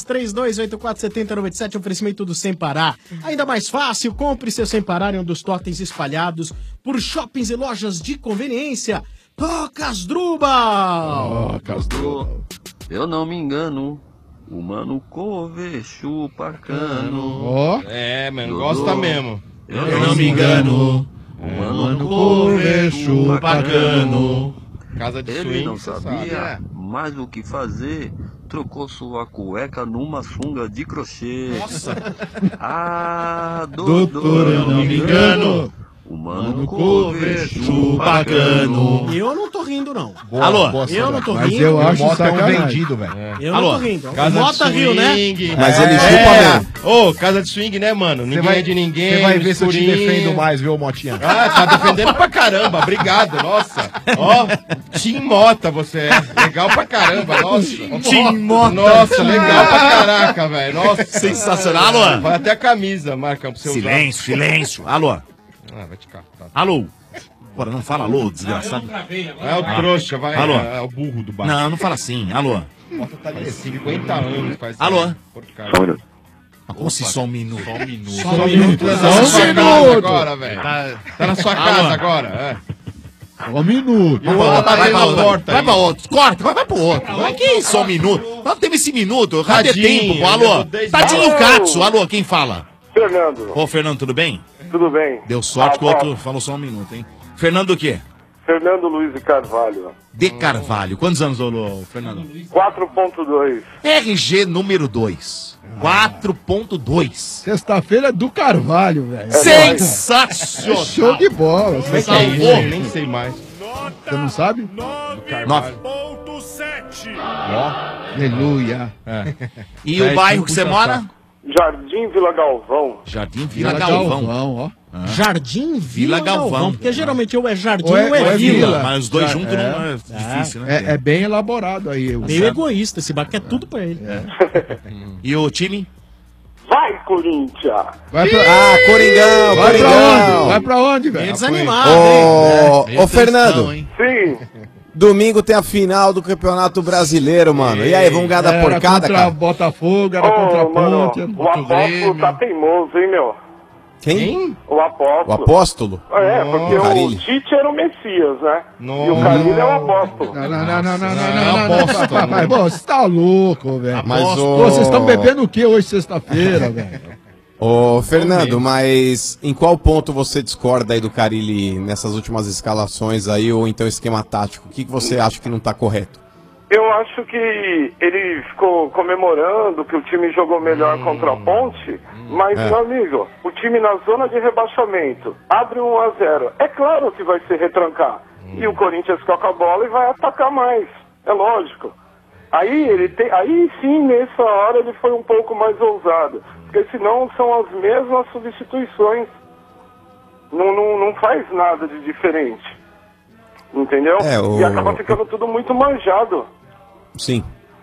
32847097, oferecimento do Sem Parar. Ainda mais fácil, compre seu Sem Parar em um dos totens espalhados por shoppings e lojas de conveniência. Tocas Drubal! Eu não me engano, o Mano Couve chupa cano. Ó. É, mano, gosta mesmo. Eu não me engano, o Mano Couve chupa cano. Casa de Ele swing, não você sabia sabe. mais o que fazer, trocou sua cueca numa sunga de crochê. Nossa. Ah, doutor, eu não me engano. O Mano Couve chupa cano. Eu não tô rindo, não. Boa, Alô? boa, Eu não tô Mas rindo. eu acho Mota é um sacanagem. vendido, velho. Eu Alô? não tô rindo. Casa O Mota de riu, né? swing. Mas ele chupa mesmo. Ô, casa de swing, né, mano? Ninguém é de ninguém. Você vai ver se eu te escurinho. defendo mais, viu, Motinha? Ah, tá defendendo pra caramba. Obrigado, nossa. Ó, Tim Mota você é. Legal pra caramba, nossa. Tim Mota. Nossa, legal pra caraca, velho. Nossa. Sensacional. Alô? Vai até a camisa, Marcão, pro seu Silêncio, silêncio. Alô? Ah, vai te catar. Alô? Bora, não fala alô, desgraçado. É o trouxa, vai. Alô? É o burro do bar. Não, não fala assim. Alô? Mota tá de 50 anos. Faz Alô? porcaria. Como se só um minuto? Só um minuto. Só um minuto. Tá na sua casa agora, velho. Tá na sua casa agora, é. Um minuto. E o outro tá Vai dentro da pra porta. vai pra outro. Corta, vai pro outro. Não é que só um minuto. Não teve esse minuto. Cadê Tadinho, tempo? Pô? Alô? levou 10 Tadinho minutos. Katsu. Alô, quem fala? Fernando, Ô, Fernando, tudo bem? tudo bem? Deu sorte que o outro falou só um minuto, hein? Fernando o quê? Fernando Luiz de Carvalho. De Carvalho. Quantos anos, ô, Fernando? 4.2. RG número 2. 4.2. Sexta-feira é do Carvalho, velho. Sensacional. Show de bola. Como é que é isso? Eu nem sei mais. Você não sabe? 9.7. Aleluia. E o bairro que você mora? Jardim Vila Galvão. Jardim Vila Galvão. ó. Jardim Vila Galvão. Porque geralmente ou é jardim Ou ou é, vila. Mas os dois juntos não é difícil, né? É bem elaborado aí. Meio egoísta, esse bar quer tudo pra ele. E o time? Vai, Corinthians! Vai pra... Coringão, Vai pra Coringão. onde? Vai pra onde, velho? Meio desanimado, hein? Ô, Fernando, Sim, domingo tem a final do Campeonato Brasileiro, mano. E aí, vamos ganhar da Era porcada, contra cara? Botafogo, era contra a mano, Ponte. o apóstolo tá teimoso, hein, meu? Quem? O apóstolo. O apóstolo? É, porque o Carille. Tite era o Messias, né? E o Carille é o apóstolo. Não, papai. Pô, você tá louco, velho. Mas Pô, o... vocês estão bebendo o que hoje, sexta-feira, velho? Ô, Fernando, mas em qual ponto você discorda aí do Carille nessas últimas escalações aí, ou então esquema tático? O que você acha que não tá correto? Eu acho que ele ficou comemorando que o time jogou melhor contra a Ponte, mas, meu amigo, o time na zona de rebaixamento abre 1-0. É claro que vai se retrancar. E o Corinthians fica com a bola e vai atacar mais. É lógico. Aí sim, nessa hora, ele foi um pouco mais ousado. Porque senão são as mesmas substituições. Não faz nada de diferente. Entendeu? E acaba ficando tudo muito manjado. Sim.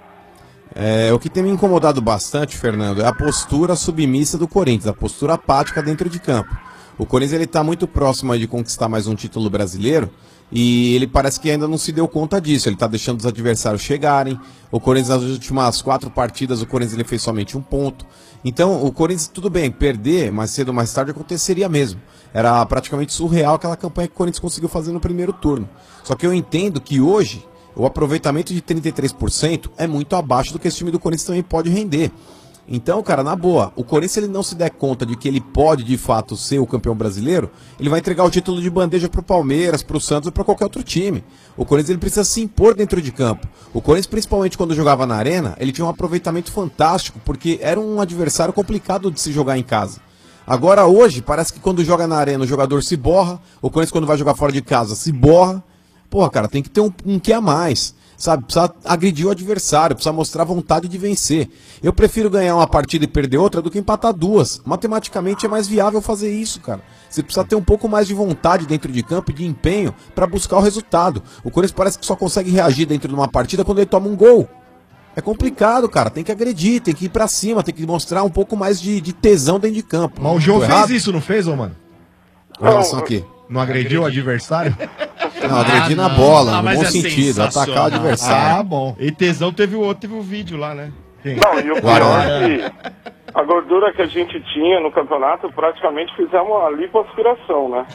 O que tem me incomodado bastante, Fernando, é a postura submissa do Corinthians, a postura apática dentro de campo. O Corinthians ele tá muito próximo aí de conquistar mais um título brasileiro e ele parece que ainda não se deu conta disso. Ele tá deixando os adversários chegarem. O Corinthians nas últimas 4 partidas, o Corinthians ele fez somente 1 ponto. Então o Corinthians, tudo bem, perder mais cedo ou mais tarde aconteceria mesmo. Era praticamente surreal aquela campanha que o Corinthians conseguiu fazer no primeiro turno. Só que eu entendo que hoje o aproveitamento de 33% é muito abaixo do que esse time do Corinthians também pode render. Então, cara, na boa, o Corinthians, se ele não se der conta de que ele pode, de fato, ser o campeão brasileiro, ele vai entregar o título de bandeja pro Palmeiras, pro Santos ou pra qualquer outro time. O Corinthians, ele precisa se impor dentro de campo. O Corinthians, principalmente quando jogava na Arena, ele tinha um aproveitamento fantástico, porque era um adversário complicado de se jogar em casa. Agora, hoje, parece que quando joga na Arena, o jogador se borra, o Corinthians, quando vai jogar fora de casa, se borra. Porra, cara, tem que ter um que a mais. Sabe, precisa agredir o adversário, precisa mostrar vontade de vencer. Eu prefiro ganhar uma partida e perder outra do que empatar duas. Matematicamente é mais viável fazer isso, cara. Você precisa ter um pouco mais de vontade dentro de campo e de empenho para buscar o resultado. O Corinthians parece que só consegue reagir dentro de uma partida quando ele toma um gol. É complicado, cara. Tem que agredir, tem que ir pra cima, tem que mostrar um pouco mais de tesão dentro de campo. Mas o João fez isso, não fez, ô mano? Com relação a quê? Não agrediu o adversário? Não, agredir na bola, no bom sentido, atacar o adversário. Ah, bom. E tesão teve o vídeo lá, né? Não, e o pior é que a gordura que a gente tinha no campeonato, praticamente fizemos uma lipoaspiração, né?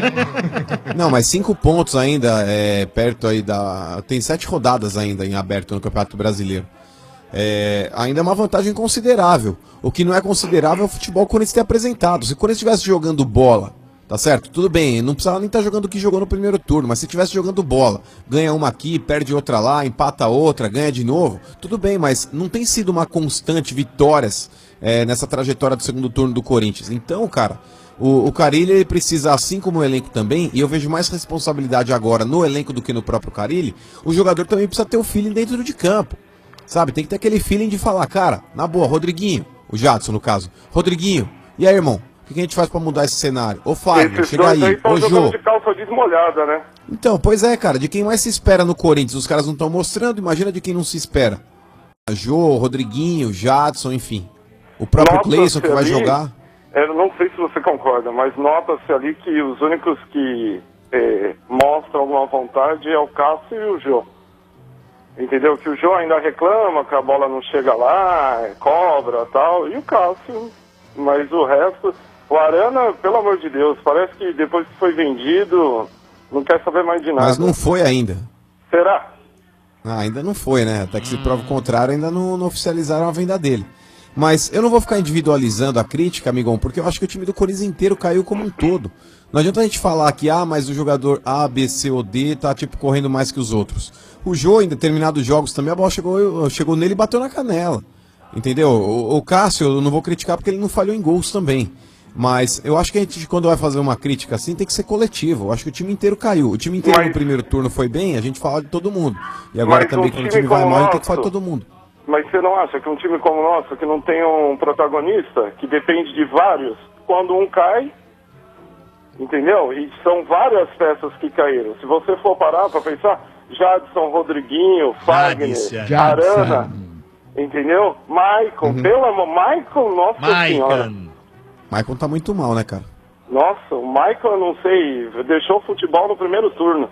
Não, mas 5 pontos ainda, perto aí da... Tem 7 rodadas ainda em aberto no Campeonato Brasileiro. Ainda é uma vantagem considerável. O que não é considerável é o futebol que o Corinthians tem apresentado. Se o Corinthians estivesse jogando bola, tá certo? Tudo bem, não precisava nem estar jogando o que jogou no primeiro turno, mas se estivesse jogando bola, ganha uma aqui, perde outra lá, empata outra, ganha de novo, tudo bem, mas não tem sido uma constante vitórias nessa trajetória do segundo turno do Corinthians. Então, cara, o Carille, ele precisa, assim como o elenco também, e eu vejo mais responsabilidade agora no elenco do que no próprio Carille, o jogador também precisa ter o feeling dentro de campo, sabe? Tem que ter aquele feeling de falar, cara, na boa, Rodriguinho, o Jadson no caso, Rodriguinho, e aí, irmão? O que a gente faz pra mudar esse cenário? Ô Fábio, chega aí. Ô Jô. De calça desmolhada, né? Então, pois é, cara. De quem mais se espera no Corinthians? Os caras não estão mostrando. Imagina de quem não se espera. Jô, Rodriguinho, Jadson, enfim. O próprio Cleison que vai jogar. Eu não sei se você concorda, mas nota-se ali que os únicos que mostram alguma vontade é o Cássio e o Jô. Entendeu? Que o Jô ainda reclama que a bola não chega lá, cobra e tal. E o Cássio. Mas o resto... O Arana, pelo amor de Deus, parece que depois que foi vendido, não quer saber mais de nada. Mas não foi ainda. Será? Ainda não foi, né? Até que se prova o contrário, ainda não oficializaram a venda dele. Mas eu não vou ficar individualizando a crítica, amigão, porque eu acho que o time do Corinthians inteiro caiu como um todo. Não adianta a gente falar que, mas o jogador A, B, C ou D tá, correndo mais que os outros. O Jô, em determinados jogos também, a bola chegou nele e bateu na canela. Entendeu? O Cássio, eu não vou criticar porque ele não falhou em gols também. Mas eu acho que a gente, quando vai fazer uma crítica assim, tem que ser coletivo. Eu acho que o time inteiro caiu. O time inteiro no primeiro turno foi bem, a gente fala de todo mundo. E agora também, quando o time vai mal, a gente tem que falar de todo mundo. Mas você não acha que um time como o nosso, que não tem um protagonista, que depende de vários, quando um cai, entendeu? E são várias peças que caíram. Se você for parar pra pensar, Jadson, Rodriguinho, Fagner, Arana, entendeu? Maicon, pelo amor, Maicon, nossa senhora. Maicon tá muito mal, né, cara? Nossa, o Maicon, eu não sei, deixou o futebol no primeiro turno.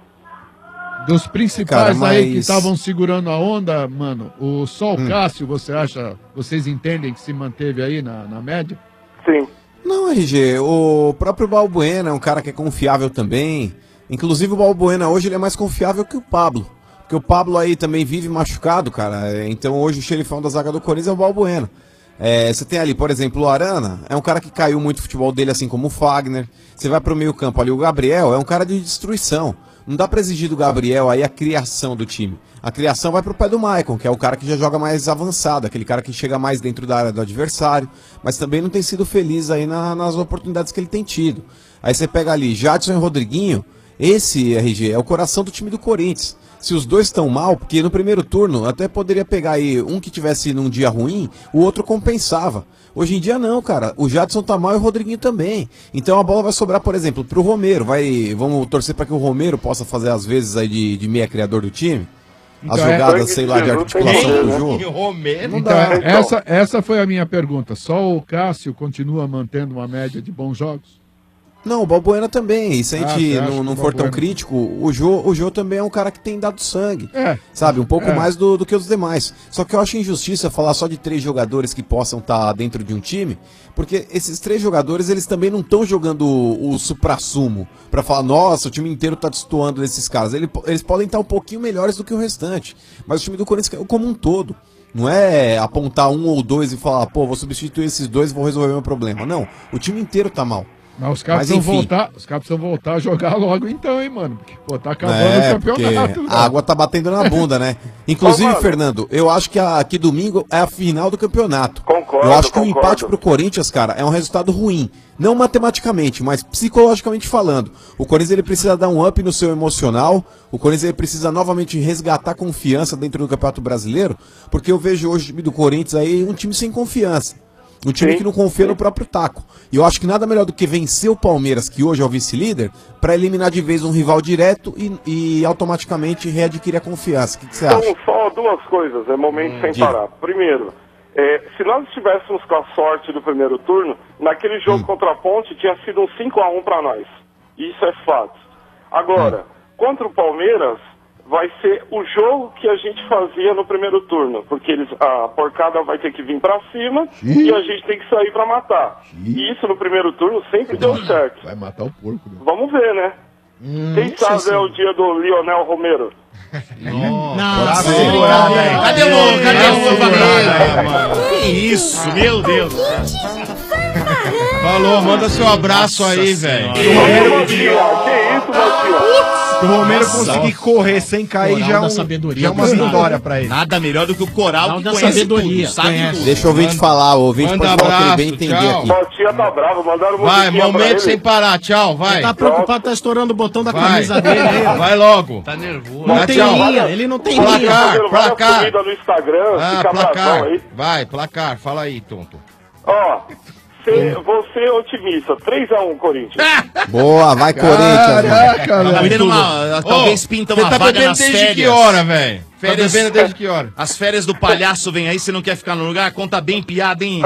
Dos principais aí que estavam segurando a onda, mano, só o Cássio, você acha, vocês entendem que se manteve aí na média? Sim. Não, RG, o próprio Balbuena é um cara que é confiável também. Inclusive o Balbuena hoje ele é mais confiável que o Pablo. Porque o Pablo aí também vive machucado, cara. Então hoje o xerifão da zaga do Corinthians é o Balbuena. Você tem ali, por exemplo, o Arana, é um cara que caiu muito o futebol dele, assim como o Fagner. Você vai pro meio campo ali, o Gabriel é um cara de destruição. Não dá pra exigir do Gabriel aí a criação do time. A criação vai pro pé do Maicon, que é o cara que já joga mais avançado, aquele cara que chega mais dentro da área do adversário, mas também não tem sido feliz aí nas oportunidades que ele tem tido. Aí você pega ali Jadson e Rodriguinho, esse, RG, é o coração do time do Corinthians. Se os dois estão mal, porque no primeiro turno até poderia pegar aí um que tivesse num dia ruim, o outro compensava. Hoje em dia não, cara. O Jadson tá mal e o Rodriguinho também. Então a bola vai sobrar, por exemplo, pro Romero. Vamos torcer para que o Romero possa fazer as vezes aí de meia criador do time. As jogadas, sei lá, de articulação do jogo. Romero. Então, essa foi a minha pergunta. Só o Cássio continua mantendo uma média de bons jogos? Não, o Balbuena também. E se a gente não for tão crítico, o Jô também é um cara que tem dado sangue. Sabe? Um pouco mais do que os demais. Só que eu acho injustiça falar só de 3 jogadores que possam estar dentro de um time, porque esses 3 jogadores, eles também não estão jogando o suprassumo pra falar, nossa, o time inteiro tá destoando desses caras. Eles podem estar um pouquinho melhores do que o restante. Mas o time do Corinthians caiu como um todo. Não é apontar um ou dois e falar, pô, vou substituir esses dois e vou resolver meu problema. Não, o time inteiro tá mal. Mas os caras precisam voltar a jogar logo então, hein, mano? Porque, pô, tá acabando o campeonato. A água tá batendo na bunda, né? Inclusive, Fernando, eu acho que domingo é a final do campeonato. Eu acho que o empate pro Corinthians, cara, é um resultado ruim. Não matematicamente, mas psicologicamente falando. O Corinthians ele precisa dar um up no seu emocional. O Corinthians ele precisa novamente resgatar confiança dentro do Campeonato Brasileiro. Porque eu vejo hoje o time do Corinthians aí um time sem confiança. Um time que não confia no próprio taco. E eu acho que nada melhor do que vencer o Palmeiras, que hoje é o vice-líder, para eliminar de vez um rival direto e automaticamente readquirir a confiança. O que você acha? Então, só duas coisas, é momento sem parar. Primeiro, se nós estivéssemos com a sorte do primeiro turno, naquele jogo contra a Ponte tinha sido um 5-1 para nós. Isso é fato. Agora, contra o Palmeiras, vai ser o jogo que a gente fazia no primeiro turno, porque a porcada vai ter que vir pra cima e a gente tem que sair pra matar. E isso no primeiro turno sempre deu certo. Vai matar o porco. Né? Vamos ver, né? Quem sabe é o dia do Lionel Romero. Cadê o mano? Que isso, meu Deus. Falou, manda seu abraço aí, velho. Que isso, Matia? Se o Romero conseguir correr sem cair, já é uma vitória pra ele. Nada melhor do que o coral que conhece sabedoria, tudo, sabe tudo. Deixa o ouvinte falar, o ouvinte pode falar que ele bem entender aqui. Matia tá bravo, mandaram Vai, momento sem parar, tchau, vai. Tá preocupado, tá estourando o botão da camisa dele aí, ó. Vai logo. Tá nervoso. Não tem linha, ele não tem linha. Placar. No Instagram, fica placar. aí. Vai, placar, fala aí, tonto. Ó, você é otimista, 3-1 Corinthians. Boa, vai Corinthians. Caraca, talvez pinta uma Você tá vaga bebendo nas desde férias. que hora, velho? Férias, Tá bebendo desde que hora? As férias do palhaço vem aí, você não quer ficar no lugar? Conta bem piada, hein?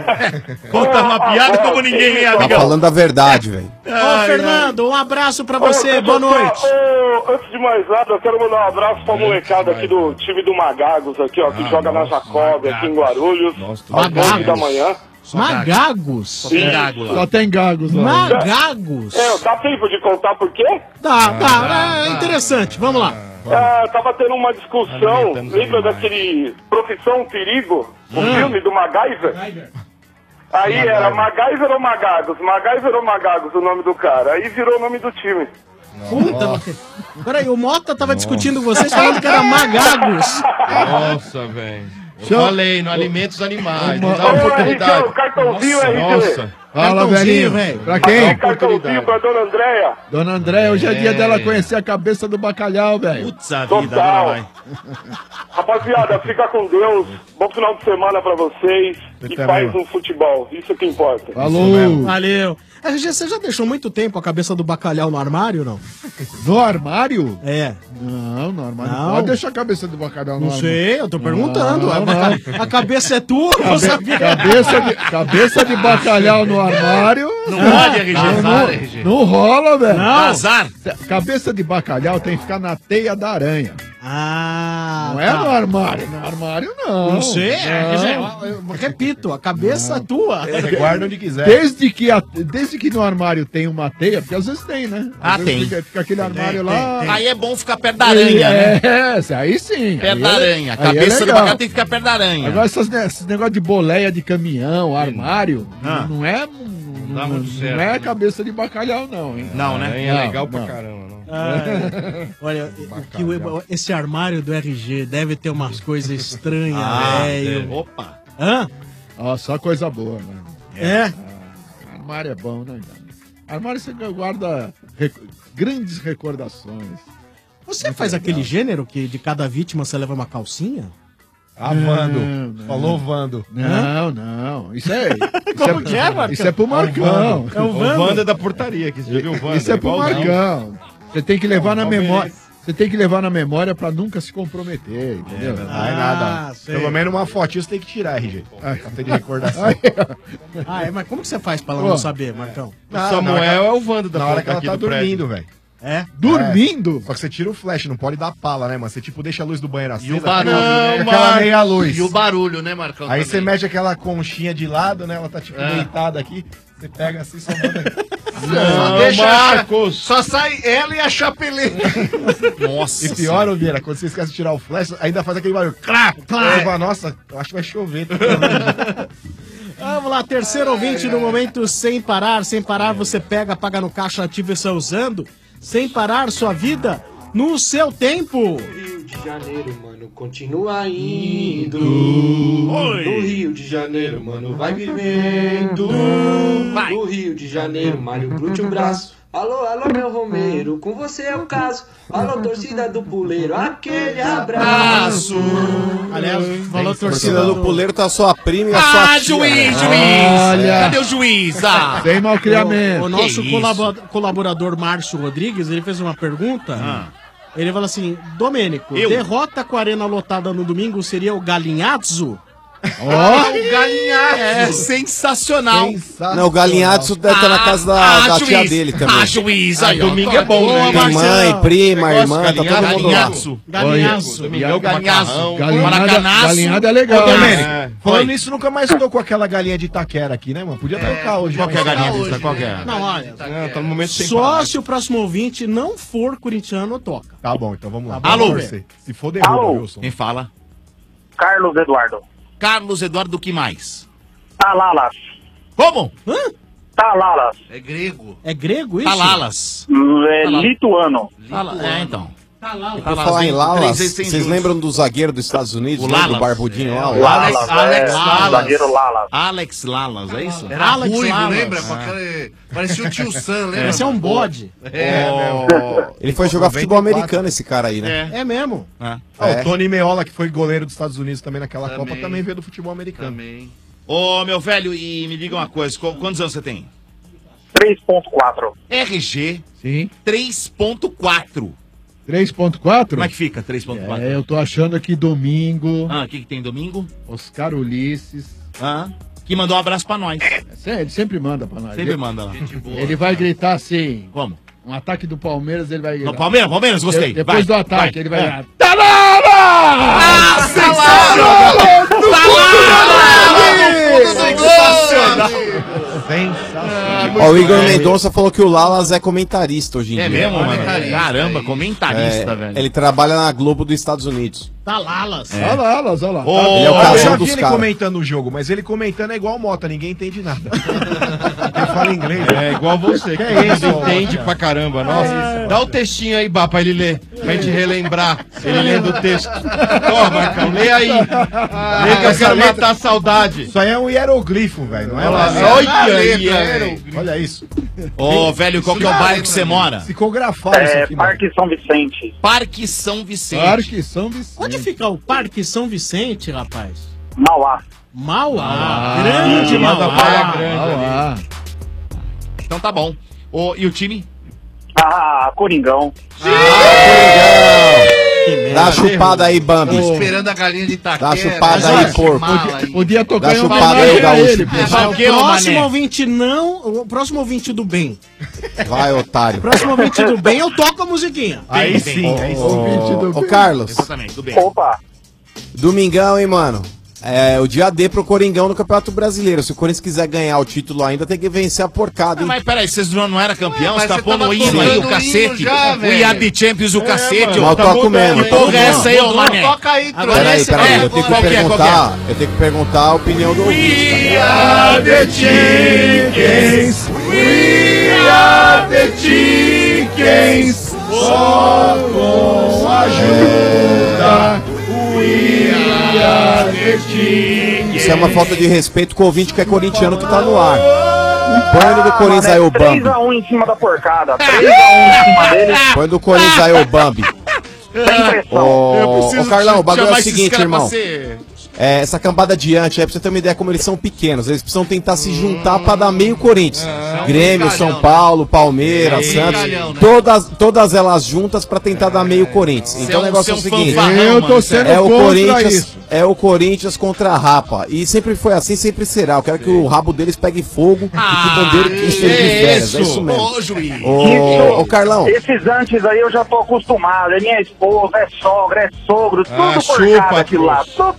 Conta uma piada como ninguém, hein, Tá amigão? falando a verdade, velho. Ô, Fernando, um abraço pra você, boa noite. Antes de mais nada, eu quero mandar um abraço pra molecada aqui do time do Magagos, aqui, ó, que joga na Jacob, aqui em Guarulhos, às 11 da manhã. Magagos? Só tem gago lá. Só tem gagos lá. Magagos? Dá tempo de contar por quê? Dá, é interessante, vamos lá. Tava tendo uma discussão, lembra daquele Profissão Perigo, o filme do MacGyver? Aí era MacGyver ou Magagos? MacGyver ou Magagos, o nome do cara. Aí virou o nome do time. Puta, peraí, o Mota tava discutindo com vocês falando que era Magagos. Nossa, velho. Eu falei, não alimenta os animais, não dá oportunidade. RG, o cartãozinho RG. Nossa. Fala, velhinho. Pra quem? Cartãozinho pra Dona Andréia. Dona Andréia, hoje é dia dela conhecer a cabeça do bacalhau, velho. Putz, a vida, agora vai. Rapaziada, fica com Deus. Bom final de semana pra vocês. E paz no futebol. Isso que importa. Falou. Valeu. RG, você já deixou muito tempo a cabeça do bacalhau no armário, não? No armário? É. Não, no armário. Não. Pode deixar a cabeça do bacalhau no Não armário. sei, eu tô perguntando. Não. A cabeça é tua, eu sabia. Cabeça de bacalhau no armário. Não pode, RG. Não rola, velho. Não. Azar. Cabeça de bacalhau tem que ficar na teia da aranha. Ah, Não é no armário. No armário, não. Não sei, eu repito, a cabeça é tua. Você guarda onde quiser. Desde que no armário tem uma teia, porque às vezes tem, né? Às vezes tem. Fica aquele armário lá. Aí é bom ficar perto da aranha, né? Aí sim. Perto aí da aranha. A aí cabeça do legal. bacalhau tem que ficar perto da aranha. Agora esses negócios de boleia de caminhão, armário, não é. dá muito certo, Não é né? cabeça de bacalhau, não, hein? Não, né? É legal pra caramba, não. Olha, esse armário do RG deve ter umas coisas estranhas, velho. Opa! Hã? Ó, só coisa boa, mano. É? Armário é bom, né, cara? Armário você guarda grandes recordações. Você faz aquele gênero que de cada vítima você leva uma calcinha? Vando. Falou Vando. Não. Isso é. Como que é, Marcão? Isso é pro Marcão. É o O Vando é da portaria, que você já viu o Vando. Isso é pro igualzinho. Marcão. Você tem que levar na memória. Você tem que levar na memória pra nunca se comprometer, entendeu? Não é nada. sei. Pelo menos uma fotinha você tem que tirar, RG. Pra ter de recordação. Mas como que você faz pra ela não saber, Marcão? O Samuel é o Vando da Na hora que ela aqui tá do prédio. dormindo, velho. É? Dormindo? Só que você tira o flash, não pode dar pala, né, mano? Você tipo deixa a luz do banheiro acesa. E o barulho, né? né? Aquela meia luz. E o barulho, né, Marcão? Aí também. você mete aquela conchinha de lado, né? Ela tá tipo deitada aqui. Você pega assim, só manda Só deixa só sai ela e a chapeleta. Nossa. E pior, ô Vieira, quando você esquece de tirar o flash, ainda faz aquele barulho. Clá, clá. Você fala, nossa, eu acho que vai chover. Vamos lá, terceiro ouvinte no momento sem parar. Sem parar, você pega, paga no caixa ativo e sai usando. Sem parar, sua vida no seu tempo. Rio de Janeiro, mano, continua indo. Oi. No Rio de Janeiro, mano, vai vivendo. No Rio de Janeiro, Mário Brute o braço. Alô, alô, meu Romeiro, com você é o caso. Alô, torcida do Puleiro, aquele abraço. Aliás, falou Torcida do Puleiro tá a sua prima e a sua tia. Juiz! Olha. Cadê o juiz? Sem malcriamento. O nosso Que colaborador Márcio Rodrigues, ele fez uma pergunta. Ele falou assim, Domênico, Eu? derrota com a arena lotada no domingo seria o Galinhazzo? O galinhaço. É sensacional. Não, o Galinhaço deve estar na casa da tia juiz. dele também. Juiz. Ah, domingo é bom, né? Tem mãe, prima, irmã, tá todo mundo lá. Galinhaço. Galinhaço. Domingão com macarrão. Galinhada é legal. Ô, Domênico, É. falando nisso, nunca mais tocou aquela galinha de Itaquera aqui, né, mano? Podia tocar hoje. Qual que é a galinha disso? Qual que é? Não, olha, Tá no momento sem só parar. se o próximo ouvinte não for corintiano, toca. Tá bom, então vamos lá. Tá bom, Alô? vamos ver. Se for derruba, Alô? Wilson. Quem fala? Carlos Eduardo. Carlos Eduardo, o que mais? Talalas. Como? Talalas. É grego. É grego isso? Talalas. É lituano. Então. Por falar em Lalas, vocês lembram do zagueiro dos Estados Unidos, O né, do Lalas. barbudinho lá? O Alex Lalas. Zagueiro Lalas. Alex Lalas, é isso? Era Alex ruivo, Lalas. lembra? Com aquele... Parecia o tio Sam, lembra? Esse é um bode. Ele foi jogar futebol americano, esse cara aí, né? É mesmo. O Tony Meola, que foi goleiro dos Estados Unidos também naquela Copa, também veio do futebol americano. Também. Ô, meu velho, e me diga uma coisa, quantos anos você tem? 3.4. RG Sim. 3.4. 3.4? Como é que fica 3.4? É, eu tô achando aqui domingo. O que tem domingo? Oscar Ulisses. Que mandou um abraço pra nós. Ele sempre manda pra nós. Sempre manda lá. Ele vai gritar assim. Como? Um ataque do Palmeiras, ele vai gritar. No Palmeiras, gostei. Depois Vai, do ataque, vai, ele vai é. gritar. Talala! Sensacional! Ó, o Igor Mendonça falou que o Lalas é comentarista hoje em dia. É mesmo, mano? Caramba, comentarista, velho. Ele trabalha na Globo dos Estados Unidos. Talalas. Olha lá, olha lá. Ele é o eu casal já vi dos ele caras. comentando o jogo, mas ele comentando é igual o Mota, ninguém entende nada. Ele fala inglês. É igual você, que é isso, entende pra caramba. Nossa, dá o textinho aí, Bá, pra ele ler, pra gente relembrar. Ele lendo o texto. Toma, Marcão, lê aí. Lê que eu quero matar a saudade. Isso aí é um hieroglifo, velho. Não é Olha aí, Olha isso. Ô, velho, qual que é o bairro que você mora? Psicografaram isso aqui, Parque São Vicente. Parque São Vicente. Parque São Vicente. Onde fica o Parque São Vicente, rapaz? Mauá. Mauá. Grande lá da Mauá. Praia Grande ali. Ah, Então tá bom. E o time? Coringão. Dá a chupada aí, Bambi. Esperando a galinha de Itaquera. Dá a chupada aí, porco. podia tocar Dá em chupada homenagem aí, a Gaúcho. ele. pô. O próximo ouvinte o próximo ouvinte do bem. Vai, otário. O próximo ouvinte do bem, eu toco a musiquinha. Aí sim, aí sim. Ouvinte do Ô, bem. Carlos, Exatamente, tudo bem. Opa. domingão, hein, mano? É o dia D pro Coringão no Campeonato Brasileiro. Se o Corinthians quiser ganhar o título ainda, tem que vencer a porcada, hein? Mas peraí, vocês não eram campeão? Mas Você tá você pondo tava o hino aí, o tocando cacete. hino já, O velho. IAB Champions, o cacete. Mas eu toco mesmo. Que porra é essa aí, ô Mané? Toca aí, Agora Peraí, esse- peraí, é, eu tenho que qual que é, perguntar. Eu tenho que perguntar a opinião do ouvinte. We are the chickens. We are the chickens. Só com ajuda. We are the chickens. Isso é uma falta de respeito com o ouvinte que é corintiano que tá no ar. Põe do Corinthians aí o Bambi. 3x1 em cima da porcada. 3x1 em cima dele. Põe do Corinthians aí o Bambi. Sem pressão. Ô, Carlão, o bagulho é chamar o esses seguinte, caras pra irmão. ser- Essa cambada adiante aí, pra você ter uma ideia como eles são pequenos. Eles precisam tentar se juntar pra dar meio Corinthians. Grêmio, São Paulo, Palmeiras, Santos. Todas elas juntas pra tentar dar meio Corinthians. Então o negócio é o seguinte. Eu tô sendo É o contra Corinthians, isso. é o Corinthians contra a Rapa. E sempre foi assim, sempre será. Eu quero que o rabo deles pegue fogo e que o bombeiro quis de férias. É isso mesmo. Ô, juiz. Ô, Carlão. Esses antes aí eu já tô acostumado. É minha esposa, é sogra, é sogro, tudo Ah, porcada chupa, aquilo lá. Tudo É isso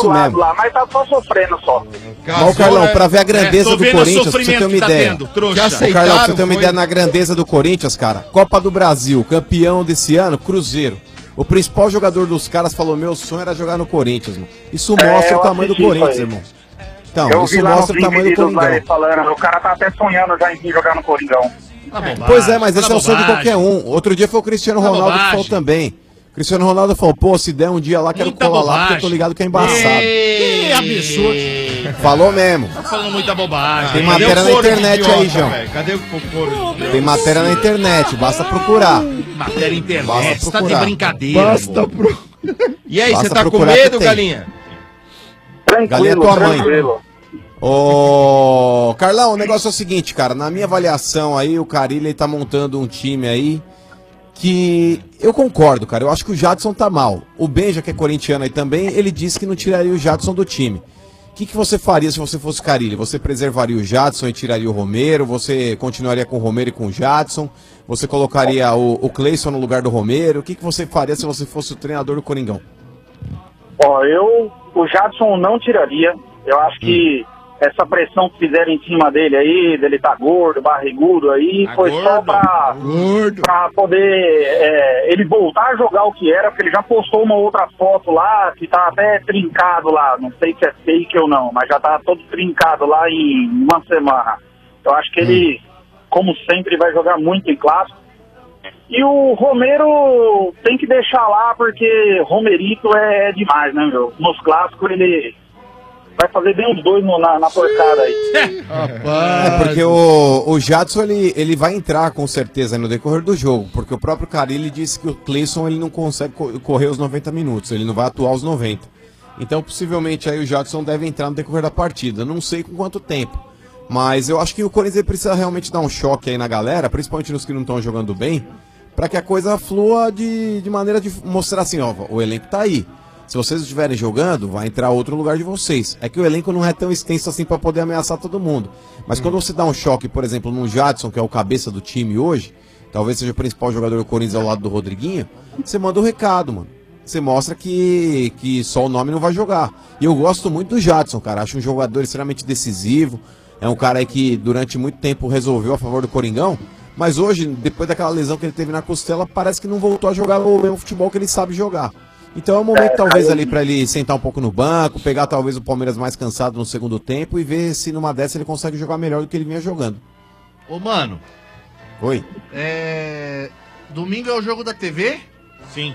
isso mesmo. Lá, mas tá só sofrendo só. Ó, Carlão, pra ver a grandeza do Corinthians, pra você ter uma ideia. tendo, Ô, trouxa. Carlão, pra você ter uma ideia na grandeza do Corinthians, cara. Copa do Brasil, campeão desse ano, Cruzeiro. O principal jogador dos caras falou: meu sonho era jogar no Corinthians, mano. Isso mostra o tamanho do Corinthians, irmão. Então, eu isso vi lá mostra o tamanho do Coringão. aí falando, o cara tá até sonhando já em vir jogar no Coringão. Pois é, mas esse é o sonho de qualquer um. Outro dia foi o Cristiano Ronaldo que falou também. Cristiano Ronaldo falou: pô, se der um dia lá, quero colar lá, porque eu tô ligado que é embaçado. Que absurdo. Falou mesmo. Tá falando muita bobagem. Tem matéria na internet aí, João. Cadê o couro? Tem matéria na internet, basta procurar. Matéria internet, Basta você tá de procurar. brincadeira. Basta pro... E aí, Basta você tá com procurar que medo, tem. galinha? Galinha é tua mãe. Ô, Carlão, o negócio é o seguinte, cara. Na minha avaliação aí, o Carille tá montando um time aí que eu concordo, cara. Eu acho que o Jadson tá mal. O Benja, que é corintiano aí também, ele disse que não tiraria o Jadson do time. O que você faria se você fosse o Carille? Você preservaria o Jadson e tiraria o Romero? Você continuaria com o Romero e com o Jadson? Você colocaria o Cleison no lugar do Romero? O que você faria se você fosse o treinador do Coringão? Ó, o Jadson não tiraria. Eu acho que essa pressão que fizeram em cima dele aí, dele tá gordo, barrigudo aí, foi só pra poder ele voltar a jogar o que era, porque ele já postou uma outra foto lá, que tá até trincado lá, não sei se é fake ou não, mas já tá todo trincado lá em uma semana. Eu acho que ele, como sempre, vai jogar muito em clássico. E o Romero tem que deixar lá, porque Romerito é demais, né, meu? Nos clássicos ele vai fazer bem os dois na porcada aí. É porque o Jadson ele vai entrar com certeza no decorrer do jogo, porque o próprio Carille disse que o Cleison ele não consegue correr os 90 minutos, ele não vai atuar os 90. Então possivelmente aí o Jadson deve entrar no decorrer da partida, não sei com quanto tempo. Mas eu acho que o Corinthians precisa realmente dar um choque aí na galera, principalmente nos que não estão jogando bem, para que a coisa flua de maneira de mostrar assim, ó, o elenco tá aí. Se vocês estiverem jogando, vai entrar outro lugar de vocês. É que o elenco não é tão extenso assim para poder ameaçar todo mundo. Mas quando você dá um choque, por exemplo, no Jadson, que é o cabeça do time hoje, talvez seja o principal jogador do Corinthians ao lado do Rodriguinho, você manda um recado, mano. Você mostra que só o nome não vai jogar. E eu gosto muito do Jadson, cara. Acho um jogador extremamente decisivo. É um cara aí que durante muito tempo resolveu a favor do Coringão. Mas hoje, depois daquela lesão que ele teve na costela, parece que não voltou a jogar o mesmo futebol que ele sabe jogar. Então é um momento talvez ali pra ele sentar um pouco no banco, pegar talvez o Palmeiras mais cansado no segundo tempo e ver se numa dessa ele consegue jogar melhor do que ele vinha jogando. Ô, mano. Oi. Domingo é o jogo da TV? Sim.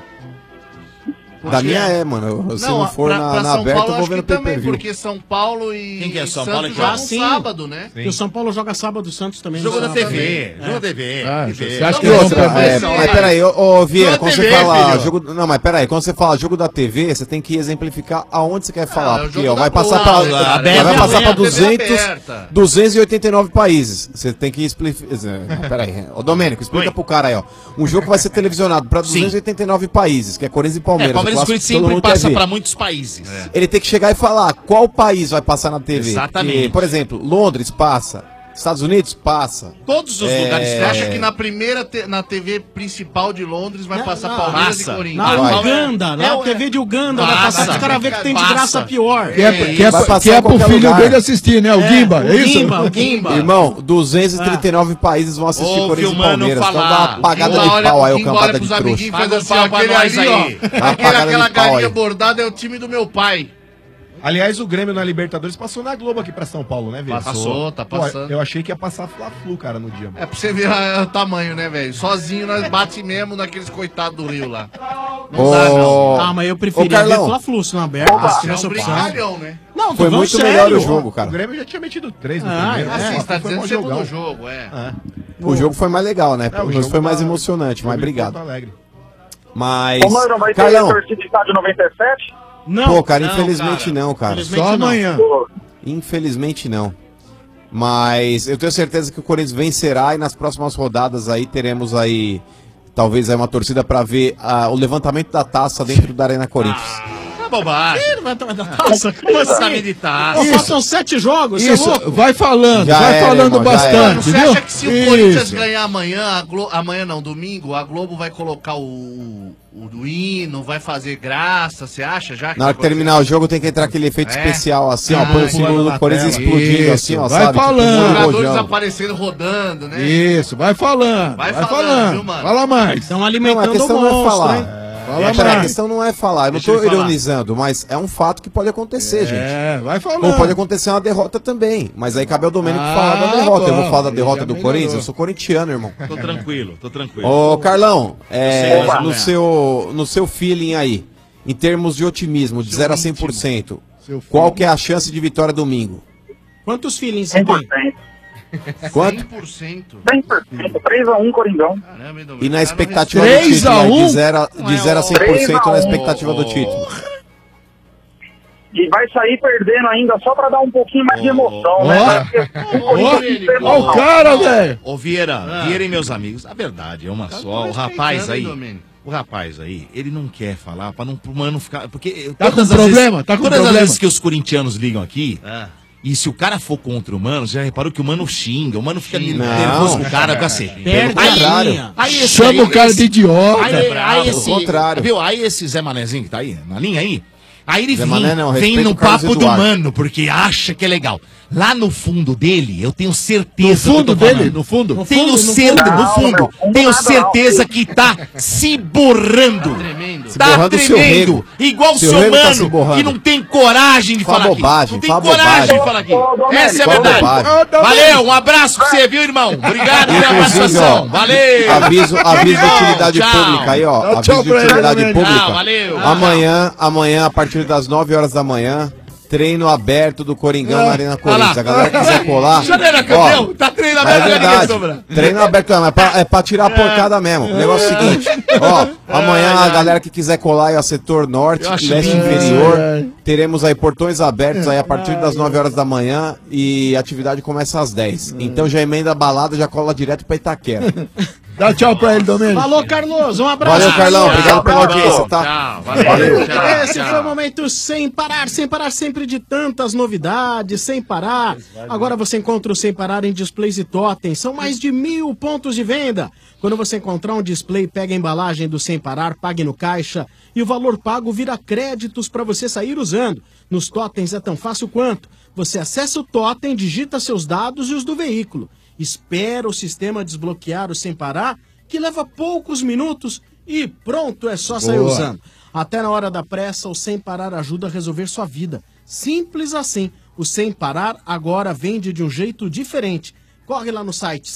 Da minha mano. Se não for na São aberta, Paulo, eu vou acho ver no que também, pay-per-view. porque São Paulo e Quem que é São Santos Paulo? jogam sim. sábado, né? E o São Paulo joga sábado, o Santos também. Jogo no da sábado. TV. Jogo da TV. Você acha que E eles outra, vão perder? mas peraí, ô Vieira, Jogo quando da você TV, fala filho. jogo. Não, mas peraí, quando você fala jogo da TV, você tem que exemplificar aonde você quer falar. é o Porque, jogo ó, da vai passar bola, pra. aberta, Vai passar pra TV aberta. 289 países. Você tem que explicar. Peraí, ô Domênico, explica pro cara aí, ó. Um jogo que vai ser televisionado pra 289 países, que é Corinthians e Palmeiras. Palmeiras e o Corinthians clássico que todo sempre mundo quer passa ver. pra muitos países. Ele tem que chegar e falar qual país vai passar na TV. Exatamente. Porque, por exemplo, Londres passa, Estados Unidos passa. Todos os lugares. Você acha que na primeira na TV principal de Londres vai passar Palmeiras passa. e Corinthians? Na Uganda, na TV de Uganda, vai passar que os caras verem que tem de graça pior. Que é Vai passar pro em qualquer filho lugar. dele assistir, né? O Gimba, é isso? O Gimba. Irmão, 239 países vão assistir Ouve Corinthians o e mano Palmeiras. Então falar. dá uma apagada Gimba de olha- pau aí, o Gimba cambada olha de pros trouxa. amiguinhos e Paga faz um assim, pau ó, pra aquele nós ali, aí. ó. Dá uma apagada Aquela de pau galinha aí. bordada é o time do meu pai. Aliás, o Grêmio na Libertadores passou na Globo aqui pra São Paulo, né, velho? Passou, tá passando. Eu achei que ia passar Fla-Flu, cara, no dia. Mano. É pra você ver o tamanho, né, velho? Sozinho nós bate mesmo naqueles coitados do Rio lá. Não dá, não. Ah, mas eu preferia ver Carlão. Fla-Flu se não aberto, se É tivesse um opção. brincalhão, né? Não, tô Foi falando muito sério. melhor o jogo, cara. O Grêmio já tinha metido 3 no Ah, primeiro. é. Assim, você tá foi dizendo um o segundo jogão. jogo, é. O jogo foi mais legal, né? É, o Mas jogo foi mais tá- emocionante, mas Jogo em obrigado. Porto Alegre. Mas. Ô, mano, vai ter Carlão, torcida de estádio 97? Não. pô, cara, Não, infelizmente cara. não, cara. Infelizmente Só não. amanhã. Pô, Infelizmente não. Mas eu tenho certeza que o Corinthians vencerá e nas próximas rodadas aí teremos aí talvez aí uma torcida pra ver o levantamento da taça dentro da Arena Corinthians. É bobagem. Ih, não vai tomar da taça? Como assim? Tá meditar. Pô, faltam 7 jogos, você é Isso, louco? vai falando, Já vai era, falando irmão, já bastante, Você viu? acha que se o Corinthians ganhar amanhã, amanhã não, domingo, a Globo vai colocar o hino, vai fazer graça, você acha? Já Na hora que terminar o jogo tem que entrar aquele efeito especial, assim, ó, põe o símbolo do Corinthians tela. explodindo, Isso, assim, ó, vai sabe? falando. Tipo, Os um jogadores rojão. aparecendo, rodando, né? Isso, vai falando, Vai vai falando, falando. viu, mano? Fala mais. Estão Não, alimentando a questão o não é monstro, falar. hein? Fala A mais. questão não é falar, eu não Deixa tô ele falar. ironizando, mas é um fato que pode acontecer, gente. É, vai falando. Ou pode acontecer uma derrota também, mas aí cabe ao Domênico Ah, falar da derrota. Eu bom, vou falar da ele derrota já do melhorou. Corinthians, eu sou corintiano, irmão. Tô tranquilo, tô tranquilo. Ô, Carlão, sei, mas no seu feeling aí, em termos de otimismo, de 0 a 100%, Seu qual que é a chance de vitória domingo? Quantos feelings você tem? 100%. Quanto? 100%. 100%. 3x1 Coringão. Caramba, hein, Domênico? E na O cara expectativa do 3 título, a aí, 1? de 0 a 100% na expectativa do título. E vai sair perdendo ainda só pra dar um pouquinho mais de emoção, Ó. né? Porque o Corinthians não tem Ó o emoção. cara, velho. Ô, Vieira e meus amigos, a verdade é uma só. O rapaz aí, ele não quer falar pra não pro mano ficar. Porque Tá todas com as problema? vezes, Tá com todas as problema? vezes que os corintianos ligam aqui. E se o cara for contra o mano, já reparou que o mano xinga, o mano fica nervoso com o cara, cacete. Pelo contrário. Chama o cara de idiota. Aí esse, Pelo contrário. viu? Aí esse Zé Manézinho que tá aí, na linha aí, aí ele Zé vem, Mané não, vem respeita no o Carlos papo do Eduardo. mano, porque acha que é legal. Lá no fundo dele, eu tenho certeza. No fundo que eu tô dele, falando. no fundo. Tenho certeza, no fundo, tenho certeza que tá se borrando. Se borrando o seu rego. Igual o Seu seu rego tá se mano, borrando. que não tem coragem de Fala falar bobagem, aqui. Não tem fala coragem bobagem. de falar aqui. Essa é a Fala verdade. bobagem. Valeu, um abraço pra você, viu, irmão? Obrigado pela Inclusive, participação. ó, Valeu. aviso de utilidade Tchau. pública aí, ó. Tchau, Aviso de pra ele, utilidade Domênico. pública. Tchau, valeu. Amanhã, a partir das 9 horas da manhã, treino aberto do Coringão na Arena Olha lá. Corinthians. A galera que quiser colar. Janeiro, campeão, tá treinando É aberto, ninguém verdade. sobra. Treino aberto, mas é pra tirar a porcada mesmo. O negócio é o seguinte, ó, amanhã a galera que quiser colar aí, ó, setor norte, Eu acho leste lindo. inferior, teremos aí portões abertos aí a partir das 9 horas da manhã e a atividade começa às 10. Então já emenda a balada, já cola direto pra Itaquera. Dá tchau pra ele, Domênico. Falou, Carlos. Um abraço. Valeu, Carlão. Obrigado pela Tchau, audiência, tá? Tchau, valeu. Tchau, Esse tchau. foi o momento sem parar sempre de tantas novidades, sem parar. Agora você encontra o Sem Parar em displays e totens. São mais de 1000 pontos de venda. Quando você encontrar um display, pega a embalagem do Sem Parar, pague no caixa e o valor pago vira créditos para você sair usando. Nos totens é tão fácil quanto. Você acessa o totem, digita seus dados e os do veículo. Espera o sistema desbloquear o Sem Parar, que leva poucos minutos e pronto, é só sair Boa. usando. Até na hora da pressa, o Sem Parar ajuda a resolver sua vida. Simples assim. O Sem Parar agora vende de um jeito diferente. Corre lá no site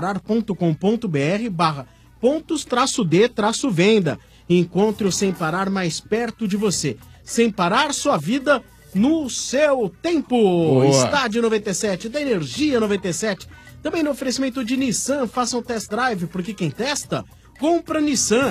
semparar.com.br/pontos-d-venda e encontre o Sem Parar mais perto de você. Sem Parar sua vida no seu tempo. Boa. Estádio 97, da Energia 97. Também no oferecimento de Nissan, faça um test drive, porque quem testa, compra Nissan.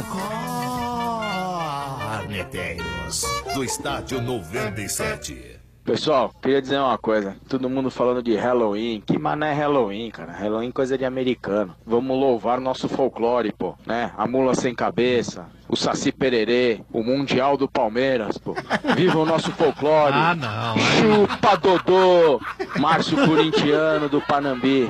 Arneteiros, do Estádio 97. Pessoal, queria dizer uma coisa. Todo mundo falando de Halloween. Que mané é Halloween, cara? Halloween é coisa de americano. Vamos louvar nosso folclore, pô, né? A mula sem cabeça, o Saci Pererê, o Mundial do Palmeiras, pô. Viva o nosso folclore. Ah, não. Chupa Dodô, Márcio Corintiano do Panambi.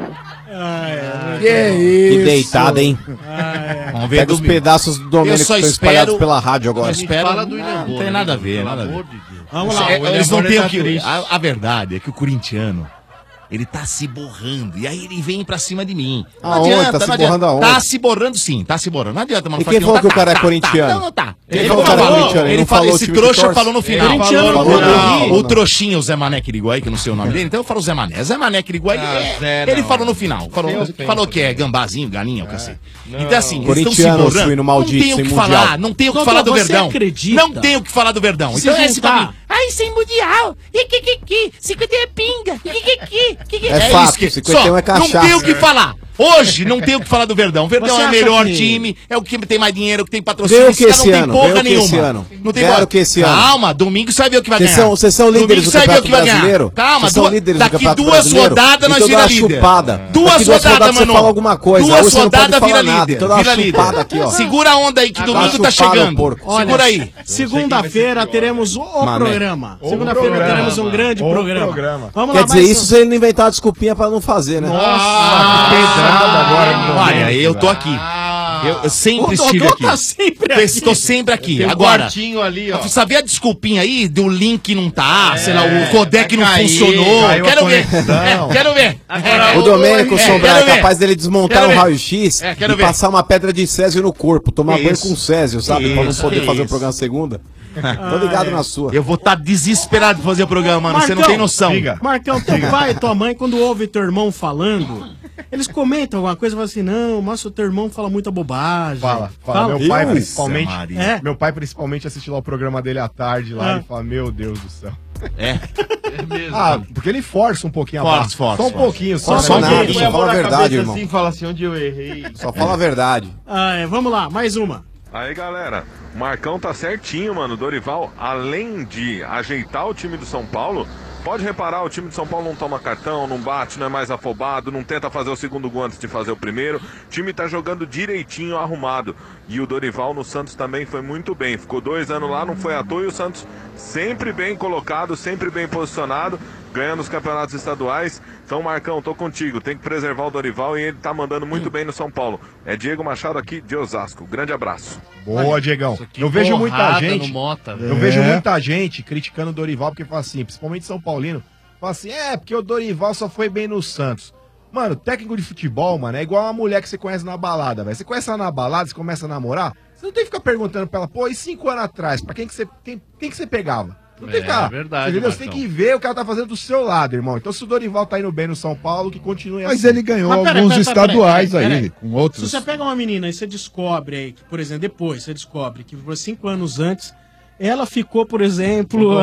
Que deitada, hein? Vamos ver Pega os domingo. pedaços do Eu Domênico que só estão espalhados espero- pela rádio agora. Eu espero, Fala do William não Bonner, tem nada a né, ver, pelo nada a ver. amor de Deus. Vamos lá. Eles não têm o que. triste. A verdade é que o corintiano, ele tá se borrando. E aí ele vem pra cima de mim. Não Aonde? adianta, Tá se não adianta. borrando aonde? Tá se borrando sim, tá se borrando. Não adianta, mano. E quem falou que o cara é corintiano? Não, não tá. Quem Ele falou que o cara é falou, corintiano? Ele ele não falou, falou o esse time que trouxa torce? falou no final. Corintiano Falou, não, não. O trouxinho, o Zé Mané que ligou aí, que eu não sei o nome dele, então eu falo Zé Mané. Zé Mané que ligou aí, ele falou no final. Falou que é gambazinho, galinha, o cacete. Então assim, eles estão se Corintiano, borrando. suíno maldito, Não tem o sem que mundial. falar, não tem o que Doutor, falar do você Verdão. acredita? Não tem o que falar do Verdão. Se Então é esse juntar- caminho. Ai, sem mundial. Ih, 50 é pinga. É fato, 51 é Só, cachaça. não tem o que falar. Hoje não tem o que falar do Verdão. O Verdão Você é o acha melhor que- time, é o que tem mais dinheiro, o que tem patrocínio. Ganhou o que Esse cara esse não ano? tem porra Ganhou o que esse nenhuma. ano? Não tem Ganharam porra. o que esse ano? Calma, domingo você vai ver o que vai Vocês ganhar. são- vocês são líderes Domingo do você vai ver o que vai Campeonato ganhar. Brasileiro? Calma, Vocês são líderes do daqui Campeonato 2 Brasileiro? rodadas nós Então dá vira uma líder. chupada. 2 Daqui 2 rodadas, rodadas você mano. fala alguma coisa. 2 Hoje você não pode rodadas falar vira nada. líder. Então dá uma Vira chupada líder. aqui, ó. Segura a onda aí que Agora domingo tá chupada, chegando. porco. Segura aí. Segunda-feira teremos o Mané. programa. O Segunda-feira programa. teremos um grande O programa. programa. Vamos Quer lá, dizer, mais isso se ele não inventar uma desculpinha pra não fazer, né? Nossa, que pesado agora. Olha, eu tô aqui. Eu sempre O estive Dodô aqui. tá sempre aqui. Estou sempre aqui. Tem um Agora, quartinho ali, ó. sabia a desculpinha aí do link não tá, sei lá, o codec não caiu, funcionou. caiu a Quero ver. conexão. Quero ver. O Domênico Sombra quero é ver. capaz dele desmontar Quero um ver. raio-x quero e ver. passar uma pedra de césio no corpo, tomar Que banho isso. com césio, sabe? Pra não Isso, poder que fazer o isso. programa segunda. Tô ligado na sua. Eu vou estar desesperado de fazer o programa, mano. Você não tem noção. Marcão, teu pai e tua mãe, quando ouve teu irmão falando, eles comentam alguma coisa e falam assim, não, mas o teu irmão fala muita bobagem. Fala. Meu pai principalmente. É? Meu pai principalmente assiste lá o programa dele à tarde lá Ah. e fala, meu Deus do céu. É. Ah, porque ele força um pouquinho a Força, barra. Só um pouquinho, Só um pouquinho. Só fala a verdade, irmão. Assim, fala assim, onde eu errei. Só fala a verdade. Vamos lá, mais uma. Aí galera, o Marcão tá certinho, mano. Dorival, além de ajeitar o time do São Paulo, pode reparar, o time de São Paulo não toma cartão, não bate, não é mais afobado, não tenta fazer o segundo gol antes de fazer o primeiro. O time tá jogando direitinho, arrumado. E o Dorival no Santos também foi muito bem. Ficou 2 anos lá, não foi à toa, e o Santos sempre bem colocado, sempre bem posicionado, ganhando os campeonatos estaduais. Então, Marcão, tô contigo. Tem que preservar o Dorival e ele tá mandando muito bem no São Paulo. É Diego Machado aqui de Osasco. Grande abraço. Boa, Diegão. Eu vejo muita gente. Eu vejo muita gente criticando o Dorival porque fala assim, principalmente São Paulino, fala assim, porque o Dorival só foi bem no Santos. Mano, técnico de futebol, mano, é igual uma mulher que você conhece na balada, velho. Você conhece ela na balada, você começa a namorar, você não tem que ficar perguntando pra ela, pô, e 5 anos atrás, pra quem que você pegava? Não tem que ficar. verdade, Entendeu? Você tem Marcão. que ver o que ela tá fazendo do seu lado, irmão. Então, se o Dorival tá indo bem no São Paulo, que continue Mas assim. ele ganhou Mas peraí, alguns peraí, estaduais peraí, aí, peraí. com outros. Se você pega uma menina e você descobre aí, que, por exemplo, depois você descobre que por 5 anos antes, ela ficou, por exemplo,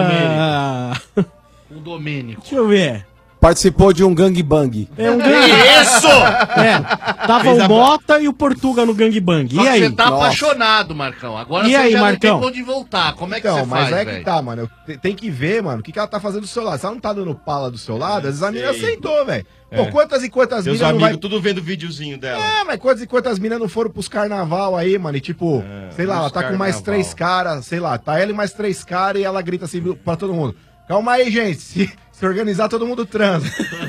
O Domênico. deixa eu ver. Participou de um gangbang. É um Isso! Tava Fez o a- Mota e o Portuga no gangbang. Só E que aí? você tá Nossa. apaixonado, Marcão. Agora E você aí, já Marcão? não tem pra onde voltar. Como é que Então, você mas faz, é velho? que tá, mano. Tem que ver, mano, o que ela tá fazendo do seu lado. Se ela não tá dando pala do seu lado, às vezes a mina aceitou, velho. Pô, quantas e quantas Meus minas não amigos vai... tudo vendo o videozinho dela. Mas quantas e quantas minas não foram pros carnaval aí, mano? E tipo, sei lá, ela tá com mais 3 caras, sei lá, tá ela e mais 3 caras e ela grita assim pra todo mundo. Calma aí, gente. Se organizar, todo mundo transa.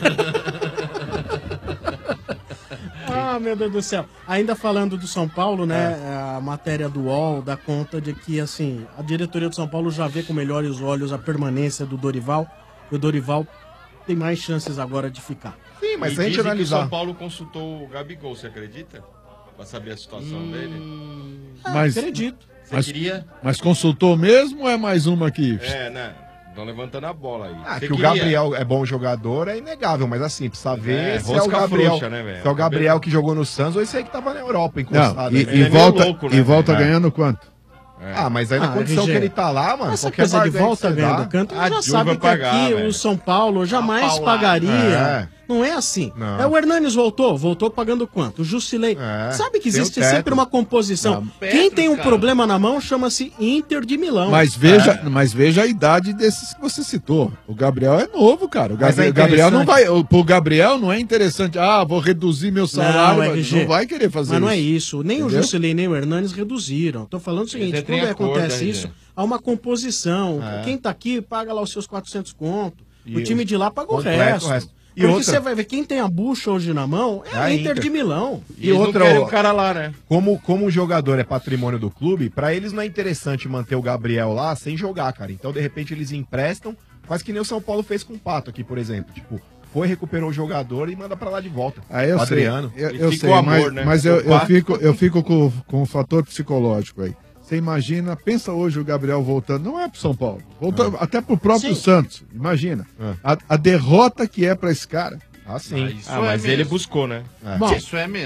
Ah, meu Deus do céu. Ainda falando do São Paulo, né? A matéria do UOL dá conta de que, assim, a diretoria do São Paulo já vê com melhores olhos a permanência do Dorival. E o Dorival tem mais chances agora de ficar. Sim, mas E se a gente dizem que analisar... o São Paulo consultou o Gabigol, você acredita? Pra saber a situação dele. Mas- acredito. Você queria? Mas consultou mesmo ou é mais uma que... Né? Estão levantando a bola aí. Ah, Você que o queria? Gabriel é bom jogador é inegável, mas assim, precisa ver se é o rosca Gabriel. frouxa, né, velho? Se é o Gabriel que jogou no Santos ou esse aí que tava na Europa, Não, encostado. e, aí. e volta ganhando quanto? Ah, mas aí na condição RG. que ele tá lá, mano, Essa qualquer coisa de barganha volta que você ganhando dá, canto, a já Juve sabe vai que pagar, aqui velho. o São Paulo jamais paulada. pagaria. Não é assim. Não. É o Hernanes voltou pagando quanto? O Jusilei. Sabe que tem o existe teto. sempre uma composição. Não, Quem tem um cara. problema na mão chama-se Inter de Milão. Mas veja a idade desses que você citou. O Gabriel é novo, cara. O Mas é Gabriel não vai. interessante. Pro Gabriel não é interessante. Ah, vou reduzir meu salário. Não, RG. vai querer fazer Mas isso. não é isso. Nem Entendeu? o Jusilei nem o Hernanes reduziram. Tô falando o seguinte, Eles têm quando acordo, acontece RG. isso, há uma composição. É. Quem tá aqui paga lá os seus 400 conto. E O time de lá paga o completa resto. E Porque outra- você vai ver, quem tem a bucha hoje na mão é a Inter de Milão. E outra, querem o cara lá, né? Como o jogador é patrimônio do clube, pra eles não é interessante manter o Gabriel lá sem jogar, cara. Então, de repente, eles emprestam, faz que nem o São Paulo fez com o Pato aqui, por exemplo. Tipo, recuperou o jogador e manda pra lá de volta. Ah, eu O sei. Adriano. Eu sei, mas eu fico com o fator psicológico aí. Você imagina, pensa hoje o Gabriel voltando, não é pro São Paulo, voltando até pro próprio Sim. Santos. Imagina. A derrota que é pra esse cara. Ah, sim. Mas ele buscou, né? Bom, Isso é mesmo.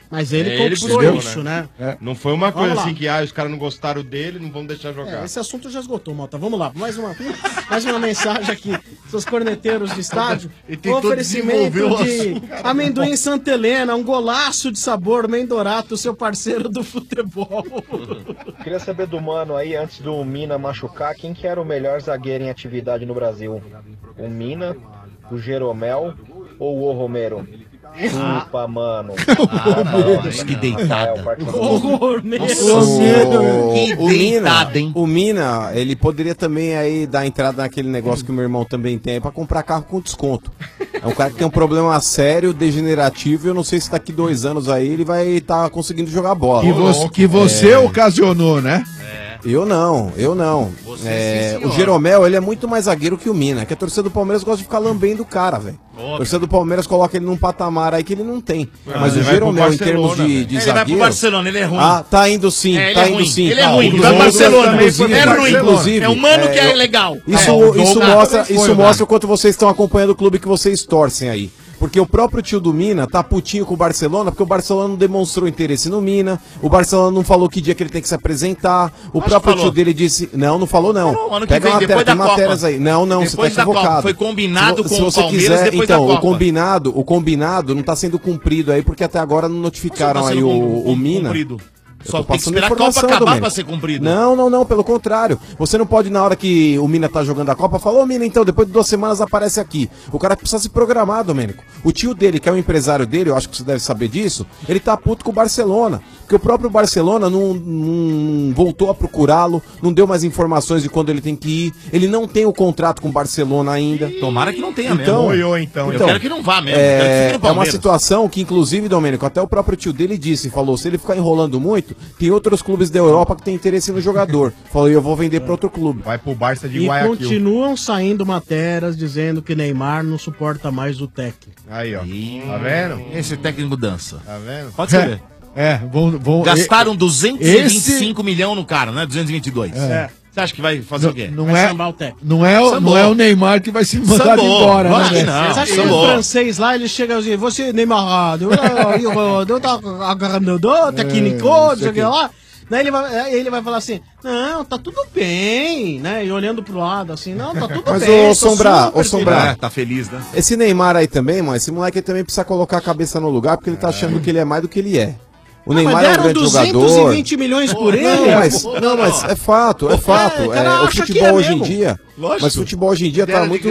Mas ele conquistou buscou, isso, né? Não foi uma coisa Vamos lá. assim que os caras não gostaram dele, não vão deixar jogar. Esse assunto já esgotou, Malta. Vamos lá, mais uma mensagem aqui. Seus corneteiros de estádio. tentou Oferecimento desenvolver o de assunto. amendoim Santa Helena, um golaço de sabor, Mendorato, seu parceiro do futebol. Queria saber do Mano aí, antes do Mina machucar, quem que era o melhor zagueiro em atividade no Brasil? O Mina, o Jeromel ou o Romero? Chupa, mano. Que deitado. O Mina, ele poderia também aí dar entrada naquele negócio que o meu irmão também tem, pra comprar carro com desconto. É um cara que tem um problema sério, degenerativo, e eu não sei se daqui 2 anos aí ele vai estar conseguindo jogar bola. Que você ocasionou, né? Eu não. O Jeromel, ele é muito mais zagueiro que o Mina, que a torcida do Palmeiras gosta de ficar lambendo o cara, velho. A torcida do Palmeiras coloca ele num patamar aí que ele não tem. Mas o Jeromel, em termos de zagueiro... Ele vai pro Barcelona, ele é ruim. Ah, tá indo sim, Ele é ruim, ele vai pro Barcelona. É ruim. É humano que é legal. Isso mostra o quanto vocês estão acompanhando o clube que vocês torcem aí. Porque o próprio tio do Mina tá putinho com o Barcelona, porque o Barcelona não demonstrou interesse no Mina, o Barcelona não falou que dia que ele tem que se apresentar, o próprio tio dele disse... Não falou não. Ano que Pega vem, depois da matérias Copa. aí. Não, Depois você tá da Copa. equivocado. Foi combinado com o você Palmeiras quiser, depois então, da Copa. o combinado não tá sendo cumprido aí, porque até agora não notificaram aí o Mina. Só tem que esperar a Copa acabar pra ser cumprido. Não, pelo contrário. Você não pode, na hora que o Mina tá jogando a Copa, falar, ô Mina, então, depois de 2 semanas aparece aqui. O cara precisa se programar, Domênico. O tio dele, que é o empresário dele, eu acho que você deve saber disso, ele tá puto com o Barcelona. Porque o próprio Barcelona não voltou a procurá-lo, não deu mais informações de quando ele tem que ir. Ele não tem o contrato com o Barcelona ainda. Tomara que não tenha então, mesmo. Eu quero que não vá mesmo. É uma situação que, inclusive, Domênico, até o próprio tio dele disse, falou, se ele ficar enrolando muito, tem outros clubes da Europa que tem interesse no jogador. Falou, eu vou vender para outro clube. Vai pro Barça de E Guayaquil. continuam saindo matérias dizendo que Neymar não suporta mais o técnico. Aí, ó. Tá vendo? Esse técnico dança. Tá vendo? Pode ser. Vão... Gastaram 225 milhões no cara, né? 222. Você acha que vai fazer o quê? Não é o Neymar que vai se mandar embora, né? Você acha que o francês lá, ele chega assim, você Neymar, técnico, não sei o que lá. Daí ele vai falar assim, não, tá tudo bem, né? E olhando pro lado assim, não, tá tudo Mas bem. Ô Sombrar, tá feliz, né? Esse Neymar aí também, mano, esse moleque aí também precisa colocar a cabeça no lugar, porque ele tá achando que ele é mais do que ele é. O Neymar é um grande jogador. 220 milhões por ele? Mas é fato. O futebol hoje em dia... Mas o futebol hoje em dia tá muito...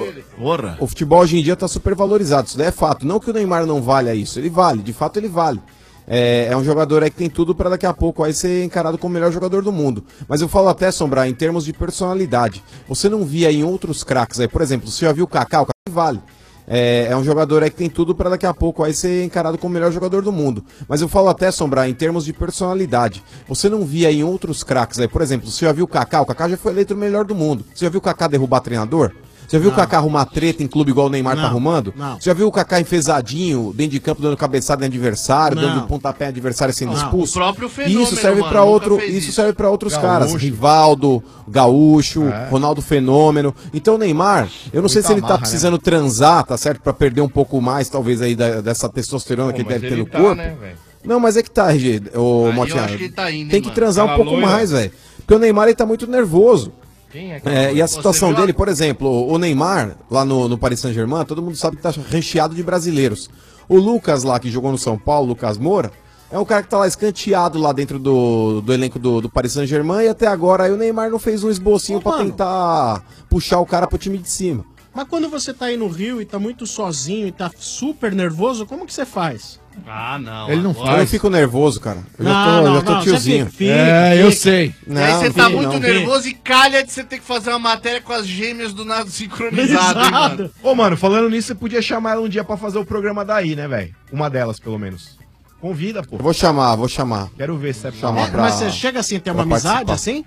O futebol hoje em dia tá super valorizado, isso daí é fato. Não que o Neymar não valha isso, ele vale, de fato ele vale. É um jogador aí que tem tudo pra daqui a pouco aí ser encarado como o melhor jogador do mundo. Mas eu falo até, Sombrar, em termos de personalidade. Você não via em outros craques aí, por exemplo, você já viu o Kaká vale. É um jogador aí que tem tudo pra daqui a pouco aí ser encarado como o melhor jogador do mundo. Mas eu falo até, Sombrar, em termos de personalidade. Você não via em outros craques aí, por exemplo, você já viu o Kaká já foi eleito o melhor do mundo. Você já viu o Kaká derrubar treinador? Você já viu o Kaká arrumar treta em clube igual o Neymar tá arrumando? Não. Você já viu o Kaká enfesadinho dentro de campo, dando cabeçada em adversário, dando pontapé em adversário sendo expulso? O próprio fenômeno, Isso serve mano, pra outro, nunca fez isso isso. serve para outros Gaúcho. caras. Rivaldo, Gaúcho, Ronaldo Fenômeno. Então o Neymar, eu não sei se ele tá precisando transar, tá certo? Pra perder um pouco mais, talvez, aí dessa testosterona que ele deve ter no corpo. Né, não, mas é que tá, RG, ô eu Motinha. acho que ele tá indo, Tem hein, que mano? transar um Aquela pouco loira. mais, velho. Porque o Neymar, ele tá muito nervoso. Quem é E a situação Você viu dele, por exemplo, o Neymar, lá no Paris Saint-Germain, todo mundo sabe que tá recheado de brasileiros. O Lucas lá, que jogou no São Paulo, Lucas Moura, é um cara que tá lá escanteado lá dentro do elenco do Paris Saint-Germain, e até agora aí o Neymar não fez um esbocinho pra tentar puxar o cara pro time de cima. Mas quando você tá aí no Rio e tá muito sozinho e tá super nervoso, como que você faz? Ah, não. Ele não faz. Eu fico nervoso, cara. Eu já tô tiozinho. Eu sei. E aí você tá muito nervoso e calha de você ter que fazer uma matéria com as gêmeas do nada sincronizado, hein, mano? Ô, mano, falando nisso, você podia chamar ela um dia pra fazer o programa daí, né, velho? Uma delas, pelo menos. Convida, pô. Eu vou chamar. Quero ver se é chamar pra... Mas você chega assim, tem uma amizade assim?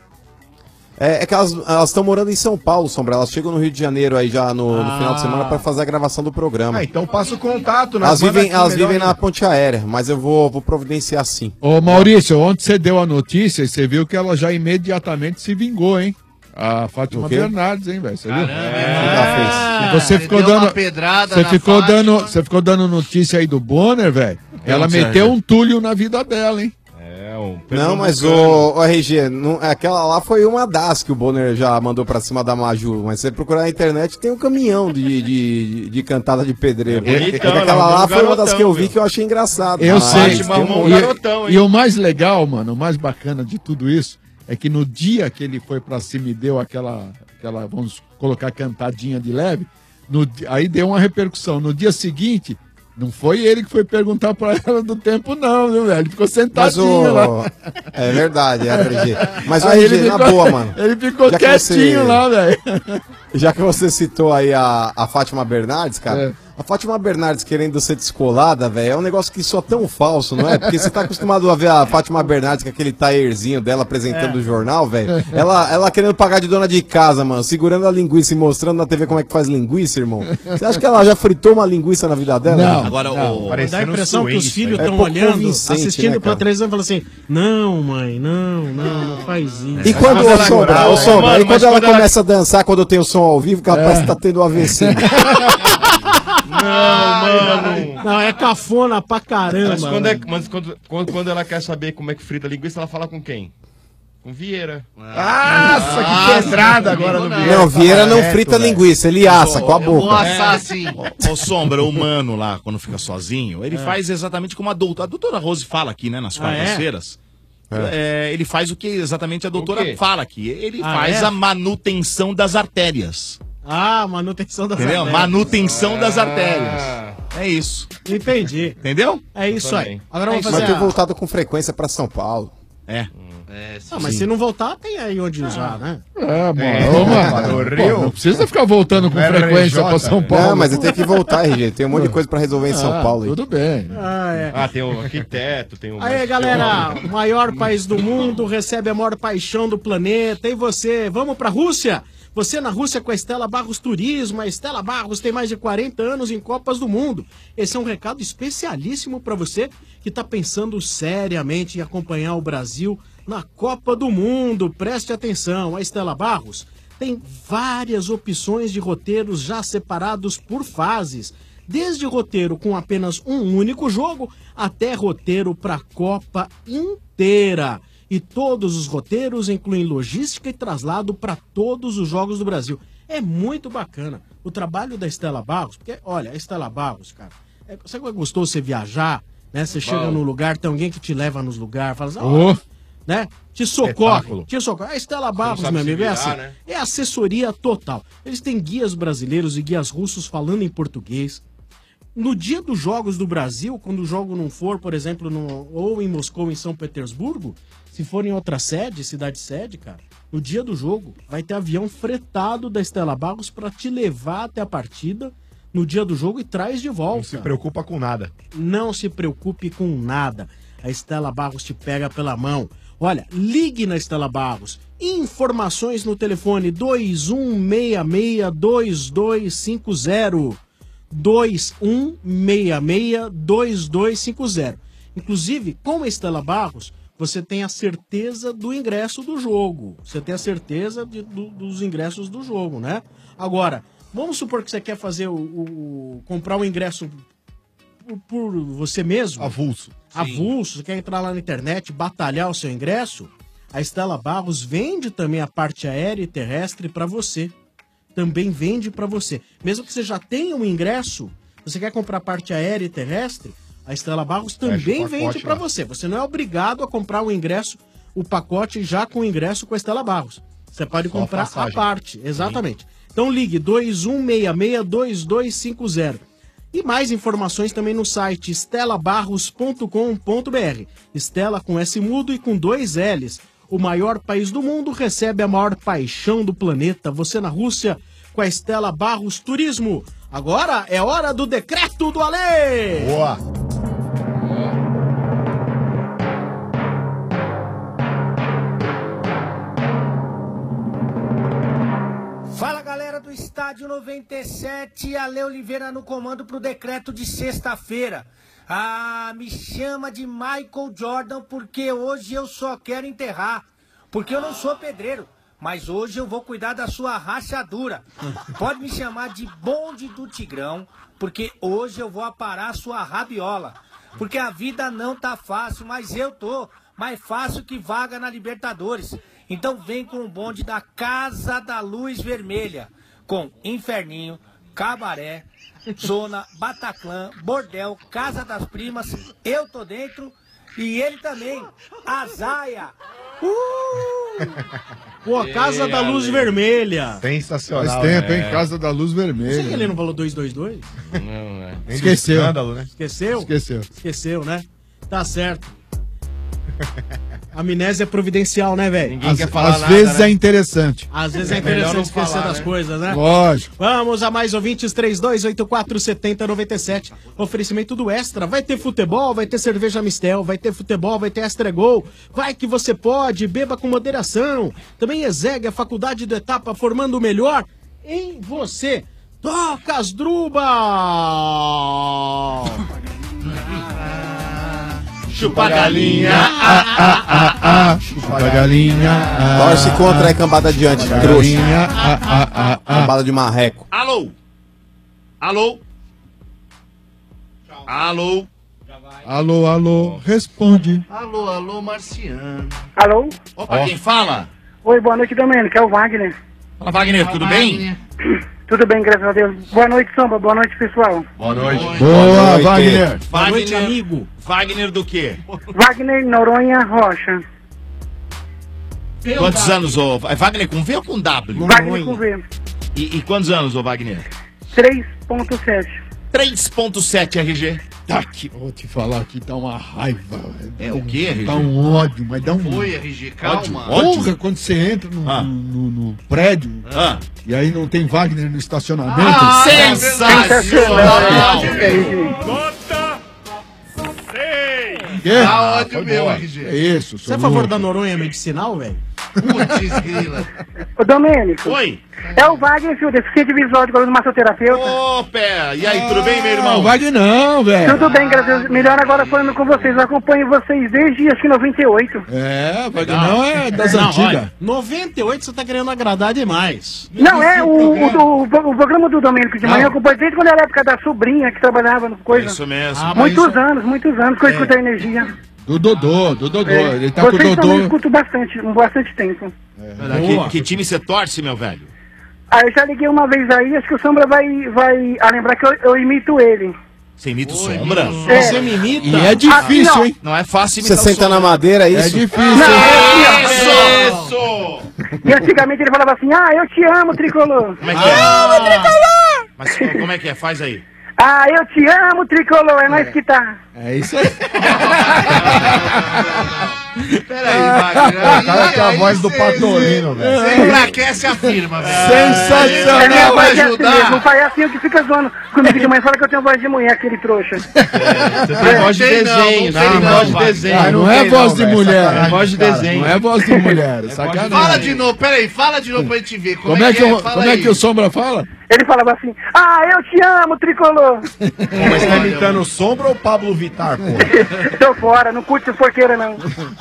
É que elas estão morando em São Paulo, Sombra. Elas chegam no Rio de Janeiro aí já no final de semana pra fazer a gravação do programa. Então passa o contato, né? Elas vivem na ponte aérea, mas eu vou providenciar sim. Ô Maurício, ontem você deu a notícia e você viu que ela já imediatamente se vingou, hein? A Fátima Bernardes, hein, velho? Você viu? Caramba, Você ficou deu uma dando pedrada você na ficou Fátima. dando, você ficou dando notícia aí do Bonner, velho. Ela meteu um Túlio na vida dela, hein? Não, mas o RG, aquela lá foi uma das que o Bonner já mandou pra cima da Maju. Mas você procurar na internet, tem um caminhão de cantada de pedreiro. Aquela lá foi uma das que eu vi que eu achei engraçado. Eu sei. E o mais legal, mano, o mais bacana de tudo isso, é que no dia que ele foi pra cima e deu aquela vamos colocar cantadinha de leve, aí deu uma repercussão. No dia seguinte... Não foi ele que foi perguntar pra ela do tempo, não, viu, velho? Ele ficou sentadinho lá. É verdade, RG. Mas aí RG, na boa, mano. Ele ficou quietinho lá, velho. Já que você citou aí a Fátima Bernardes, cara, a Fátima Bernardes querendo ser descolada, velho, é um negócio que soa tão falso, não é? Porque você tá acostumado a ver a Fátima Bernardes com aquele taierzinho dela apresentando o jornal, velho. Ela querendo pagar de dona de casa, mano, segurando a linguiça e mostrando na TV como é que faz linguiça, irmão. Você acha que ela já fritou uma linguiça na vida dela? Não. Agora, dá a impressão que os filhos estão olhando, assistindo, né, pela televisão e falando assim, não, mãe, não faz isso. E quando e quando ela começa a dançar, quando eu tenho som ao vivo, que ela parece que tá tendo um AVC. Não, é cafona pra caramba. Mas quando ela quer saber como é que frita a linguiça, ela fala com quem? Com Vieira. Nossa, que pedrada agora no Vieira. Não, Vieira não frita linguiça, ele assa com a boca. Vou assar assim. Ô, Sombra, o Mano lá, quando fica sozinho, ele faz exatamente como a doutora Rose fala aqui, né, nas quartas-feiras. Ele faz o que exatamente a doutora fala aqui. Ele faz a manutenção das artérias. Manutenção das artérias. Entendeu? Manutenção das artérias. É isso. Entendi. Entendeu? É isso aí. Agora vamos Vai fazer ter voltado com frequência pra São Paulo. Mas se não voltar, tem aí onde usar, né? Mano, não precisa ficar voltando com frequência pra São Paulo. Não, mas tem que voltar, RG. Tem um monte de coisa pra resolver em São Paulo. Tudo bem. Tem o arquiteto, tem o... Aí, galera, o maior país do mundo recebe a maior paixão do planeta. E você, vamos pra Rússia? Você na Rússia com a Estela Barros Turismo. A Estela Barros tem mais de 40 anos em Copas do Mundo. Esse é um recado especialíssimo para você que está pensando seriamente em acompanhar o Brasil na Copa do Mundo. Preste atenção, a Estela Barros tem várias opções de roteiros já separados por fases. Desde roteiro com apenas um único jogo até roteiro para a Copa inteira. E todos os roteiros incluem logística e traslado para todos os jogos do Brasil. É muito bacana o trabalho da Estela Barros, porque, olha, a Estela Barros, cara, sabe como é gostoso você viajar, né? Você chega num lugar, tem alguém que te leva nos lugares, fala assim, né? Te socorre. A Estela Barros, meu amigo, é assim, né? É assessoria total. Eles têm guias brasileiros e guias russos falando em português. No dia dos Jogos do Brasil, quando o jogo não for, por exemplo, ou em Moscou ou em São Petersburgo, se for em outra cidade-sede, cara, no dia do jogo, vai ter avião fretado da Estela Barros para te levar até a partida no dia do jogo e traz de volta. Não se preocupa com nada. Não se preocupe com nada. A Estela Barros te pega pela mão. Olha, ligue na Estela Barros. Informações no telefone 2166-2250. 2166-2250. Inclusive, com a Estela Barros, você tem a certeza do ingresso do jogo. Você tem a certeza dos ingressos do jogo, né? Agora, vamos supor que você quer fazer comprar o ingresso por você mesmo. Avulso. Avulso, você quer entrar lá na internet, batalhar o seu ingresso. A Estela Barros vende também a parte aérea e terrestre para você. Também vende para você. Mesmo que você já tenha um ingresso, você quer comprar parte aérea e terrestre, a Estela Barros também vende para você. Você não é obrigado a comprar o ingresso, o pacote já com o ingresso com a Estela Barros. Você pode comprar a parte, exatamente. Então ligue 2166-2250. E mais informações também no site estelabarros.com.br. Estela com S mudo e com 2 L's. O maior país do mundo recebe a maior paixão do planeta. Você na Rússia com a Estela Barros Turismo. Agora é hora do decreto do Alê! Boa! Fala, galera do Estádio 97, Ale Oliveira no comando pro decreto de sexta-feira. Me chama de Michael Jordan porque hoje eu só quero enterrar. Porque eu não sou pedreiro, mas hoje eu vou cuidar da sua rachadura. Pode me chamar de bonde do Tigrão, porque hoje eu vou aparar a sua rabiola. porque a vida não tá fácil, mas eu tô mais fácil que vaga na Libertadores. Então vem com o bonde da Casa da Luz Vermelha, com Inferninho, Cabaré, Zona, Bataclan, Bordel, Casa das Primas, eu tô dentro e ele também, Azaia. Pô, Casa da Luz Vermelha. Sensacional. Faz tempo, hein? Casa da Luz Vermelha. Não sei que ele não falou 222? Não, é. Esqueceu. Escândalo, né? Esqueceu? Esqueceu. Esqueceu, né? Tá certo. Amnésia providencial, né, velho? Às vezes é interessante. Às vezes é interessante esquecer falar, das né? coisas, né? Lógico. Vamos a mais ouvintes, 32847097. Oferecimento do Extra. Vai ter futebol, vai ter cerveja Mistel, vai ter futebol, vai ter Extra Gol. Vai que você pode, beba com moderação. Também Exeg, a faculdade do Etapa, formando o melhor em você. Toca as Druba! Chupa a galinha. Chupa a galinha. Torce contra a cambada adiante, trouxa. Cambada de marreco. Alô? Alô? Alô? Alô, alô, responde. Alô, alô, Marciano. Alô? Opa, quem fala? Oi, boa noite, Domênico. É o Wagner. Fala, Wagner, tudo bem? Tudo bem, graças a Deus. Boa noite, Sombra. Boa noite, pessoal. Boa noite. Boa, Wagner. Boa noite, amigo. Wagner do quê? Wagner Noronha Rocha. Quantos anos, ô? É Wagner com V ou com W? Wagner com V. E quantos anos, ô Wagner? 3.7. 3.7 RG. Tá aqui, vou te falar que dá uma raiva. Velho. É o quê, RG? Dá um ódio, mas dá um... Oi, RG, calma. Porra, quando você entra no prédio e aí não tem Wagner no estacionamento. Sensacional! Quê? Tá ódio meu, RG. É isso, Você é a favor da Noronha medicinal, velho? Putz, grila. Ô, Domênico. Oi. É o Wagner, filho, deficiente visual de coluna massoterapeuta. Ô, pé. E aí, tudo bem, meu irmão? Não, Wagner não, velho. Tudo bem, graças a Deus. Melhor agora falando com vocês. Eu acompanho vocês desde, acho que 98. É, Wagner não é das Não, antigas. olha, 98 você tá querendo agradar demais. Não, é o programa do Domênico de manhã. Eu acompanho desde quando era a época da sobrinha que trabalhava no coisa. Isso mesmo. Muitos anos que eu escuto a energia. Do Dodô. Ele tá Vocês com o também Dodô. escuto bastante tempo. Que time você torce, meu velho? Ah, eu já liguei uma vez aí, acho que o Sombra vai lembrar que eu imito ele. Você imita o Sombra? Você me imita? E é difícil, Assim, ó. hein? Não é fácil Você imitar o senta Sombra. na madeira, é isso? É difícil. Isso! E antigamente ele falava assim, eu te amo, Tricolor. Como é que é? Mas como é que é? Faz aí. Ah, eu te amo, Tricolor, é nós que tá. É isso aí. Peraí, Wagner. O cara tem a voz do Patolino, velho. Você enfraquece a firma, velho. Sensacional. É minha voz vai é assim ajudar. mesmo, o palhacinho que fica zoando comigo de manhã fala que eu tenho voz de mulher, aquele trouxa. Você tem voz de Tem desenho, não, você tem não, voz de vai. desenho. Ah, não é tem voz de velho, mulher. sacanagem, É voz de cara. desenho. Não é voz de mulher. Sacanagem. Fala de novo, peraí, fala de novo pra gente ver. Como é que, Fala como é aí. que o Sombra fala? Ele falava assim, eu te amo, Tricolor. Mas você tá imitando o Sombra ou o Pablo Vittar, pô? Tô fora, não curte porqueira não.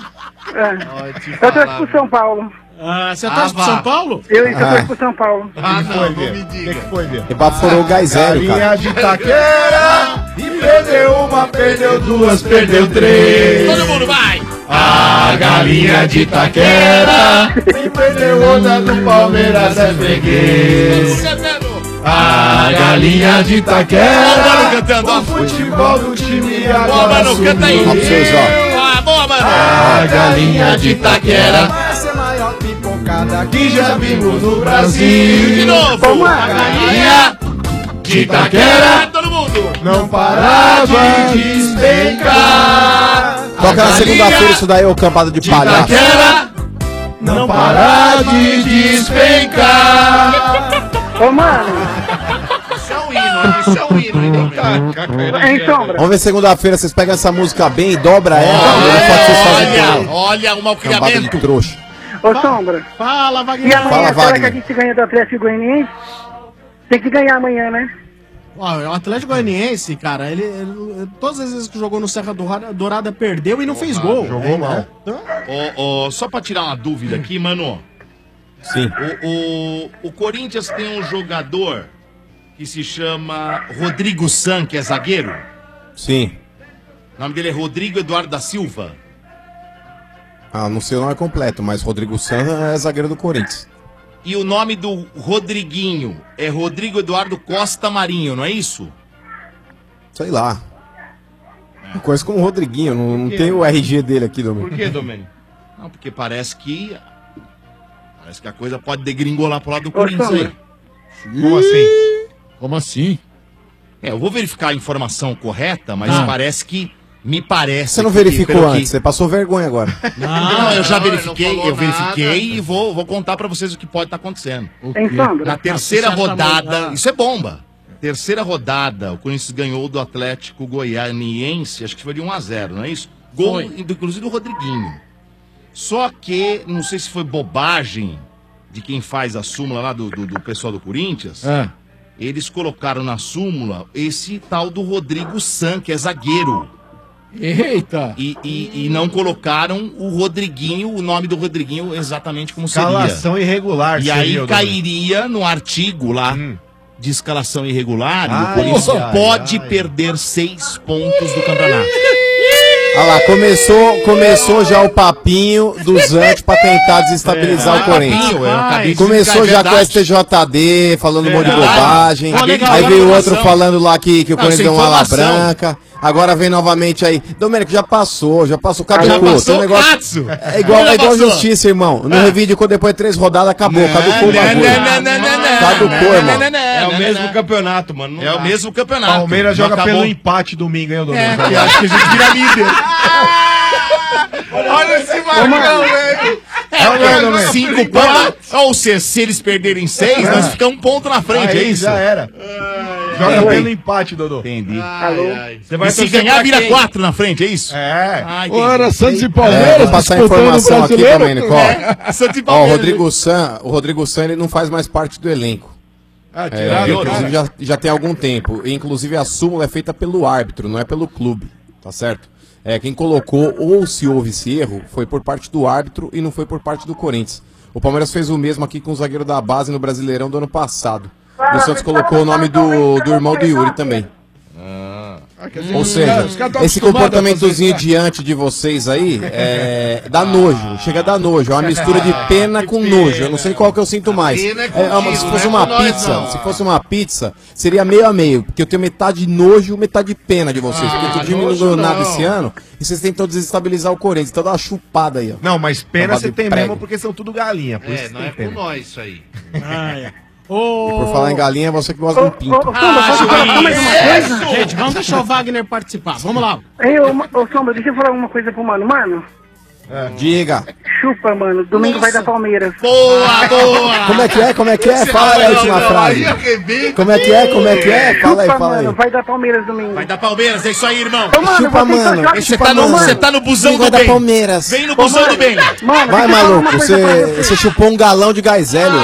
Eu torço pro São Paulo. Você torce pro São Paulo? Eu torço pro São Paulo. Ah, não, não me O diga. que foi, Bia? Evaporou o gás zero, cara. Galinha de Itaquera, e perdeu uma, perdeu duas, perdeu três. Todo mundo vai! A galinha de Itaquera, e perdeu outra do Palmeiras, é freguês. A galinha de Ó, Itaquera, mano, cantando, ó. o futebol do time Boa, agora mano, canta aí. Ó pra vocês, ó. Ah, boa, mano. A galinha de Itaquera, essa é a maior pipocada que já vimos no Brasil. De novo. A galinha de Itaquera Todo mundo. não parava de despencar. Toca na segunda-feira isso daí, ô cambada de palhaço. Itaquera não para de despencar. Ô, mano, Isso é um hino, isso é um hino, hein, Domênico? em Sombra. Vamos ver segunda-feira, vocês pegam essa música bem e dobra ela. Não pode vocês fazerem Olha, olha o cambada de malcriamento. trouxa. Ô, Sombra. Fala, E Wagner. amanhã, Fala, será que Wagner. a gente ganha do Atlético Goianiense? Tem que ganhar amanhã, né? Ó, o Atlético Goianiense, cara, ele todas as vezes que jogou no Serra Dourada perdeu e não fez gol. Jogou mal. Só pra tirar uma dúvida aqui, mano. Sim. O Corinthians tem um jogador que se chama Rodrigo San, que é zagueiro. Sim. O nome dele é Rodrigo Eduardo da Silva. Ah, não sei o nome completo, mas Rodrigo Santos é zagueiro do Corinthians. E o nome do Rodriguinho é Rodrigo Eduardo Costa Marinho, não é isso? Sei lá. Coisa como o Rodriguinho, não tem o RG dele aqui, Domênico. Por que, Domênico? Não, porque parece que a coisa pode degringolar pro lado do Corinthians aí. Como assim? Como assim? Eu vou verificar a informação correta, mas parece que... Me parece. Você não verificou antes, você passou vergonha agora. Não, eu já verifiquei, e vou contar pra vocês o que pode estar acontecendo. Na terceira rodada, isso é bomba. Terceira rodada, o Corinthians ganhou do Atlético Goianiense, acho que foi de 1-0, não é isso? Gol, inclusive do Rodriguinho. Só que, não sei se foi bobagem de quem faz a súmula lá do pessoal do Corinthians, eles colocaram na súmula esse tal do Rodrigo San, que é zagueiro. Eita! E não colocaram o Rodriguinho, o nome do Rodriguinho exatamente como seria. Escalação irregular. E aí cairia no artigo lá de escalação irregular e o Corinthians pode perder 6 pontos do campeonato. Olha lá, começou já o papinho do Zante pra tentar desestabilizar o Corinthians. Começou já com o STJD, falando um monte de bobagem. Aí veio outro falando lá que o Corinthians deu uma ala branca. Agora vem novamente aí. Domênico, já passou. Caducou. Tem um negócio... É igual justiça, irmão. No revídeo, depois de 3 rodadas, acabou. Caducou o bagulho. Caducou, irmão. É o mesmo campeonato, mano. É o mesmo campeonato. Palmeiras joga pelo empate domingo, hein, Domênico? Acho que a gente vira líder. Olha esse Marcão, velho. 5 pontos. Ou seja, se eles perderem 6, nós ficamos 1 ponto na frente, é isso? Já era. Joga pelo empate, Dodô. Entendi. Você vai e se ganhar, vira 4 na frente, é isso? É. Ora, Santos e Palmeiras. Vou passar a informação aqui, Domênico. Santos e Ó, Palmeiras. o Rodrigo San, ele não faz mais parte do elenco. Inclusive já tem algum tempo. E, inclusive a súmula é feita pelo árbitro, não é pelo clube. Tá certo? Quem colocou, ou se houve esse erro, foi por parte do árbitro e não foi por parte do Corinthians. O Palmeiras fez o mesmo aqui com o zagueiro da base no Brasileirão do ano passado. E o Santos colocou o nome do irmão do Yuri também. Ou seja, esse comportamentozinho diante de vocês aí dá nojo, chega a dar nojo. É uma mistura de pena com nojo. Eu não sei qual que eu sinto mais. Se fosse uma pizza, seria meio a meio. Porque eu tenho metade nojo, metade pena de vocês. Porque o time não ganhou nada esse ano e vocês tentam desestabilizar o Corinthians. Então dá uma chupada aí, ó. Não, mas pena você tem mesmo porque são tudo galinha. Por isso não é com nós isso aí. E por falar em galinha, você que gosta de um pinto. Gente, vamos deixar o Wagner participar. Vamos lá. Ô, Sombra, deixa eu falar uma coisa pro mano. Mano, diga. chupa, mano. Domingo vai dar Palmeiras. Boa! Como é que é? Fala aí a última frase. Como é que é? Fala aí. Mano, vai dar Palmeiras domingo. Vai dar Palmeiras, é isso aí, irmão. Chupa, mano. Você tá no busão do bem. Palmeiras. Vem no busão do bem. Mano, vai, maluco. Você chupou um galão de gás hélio.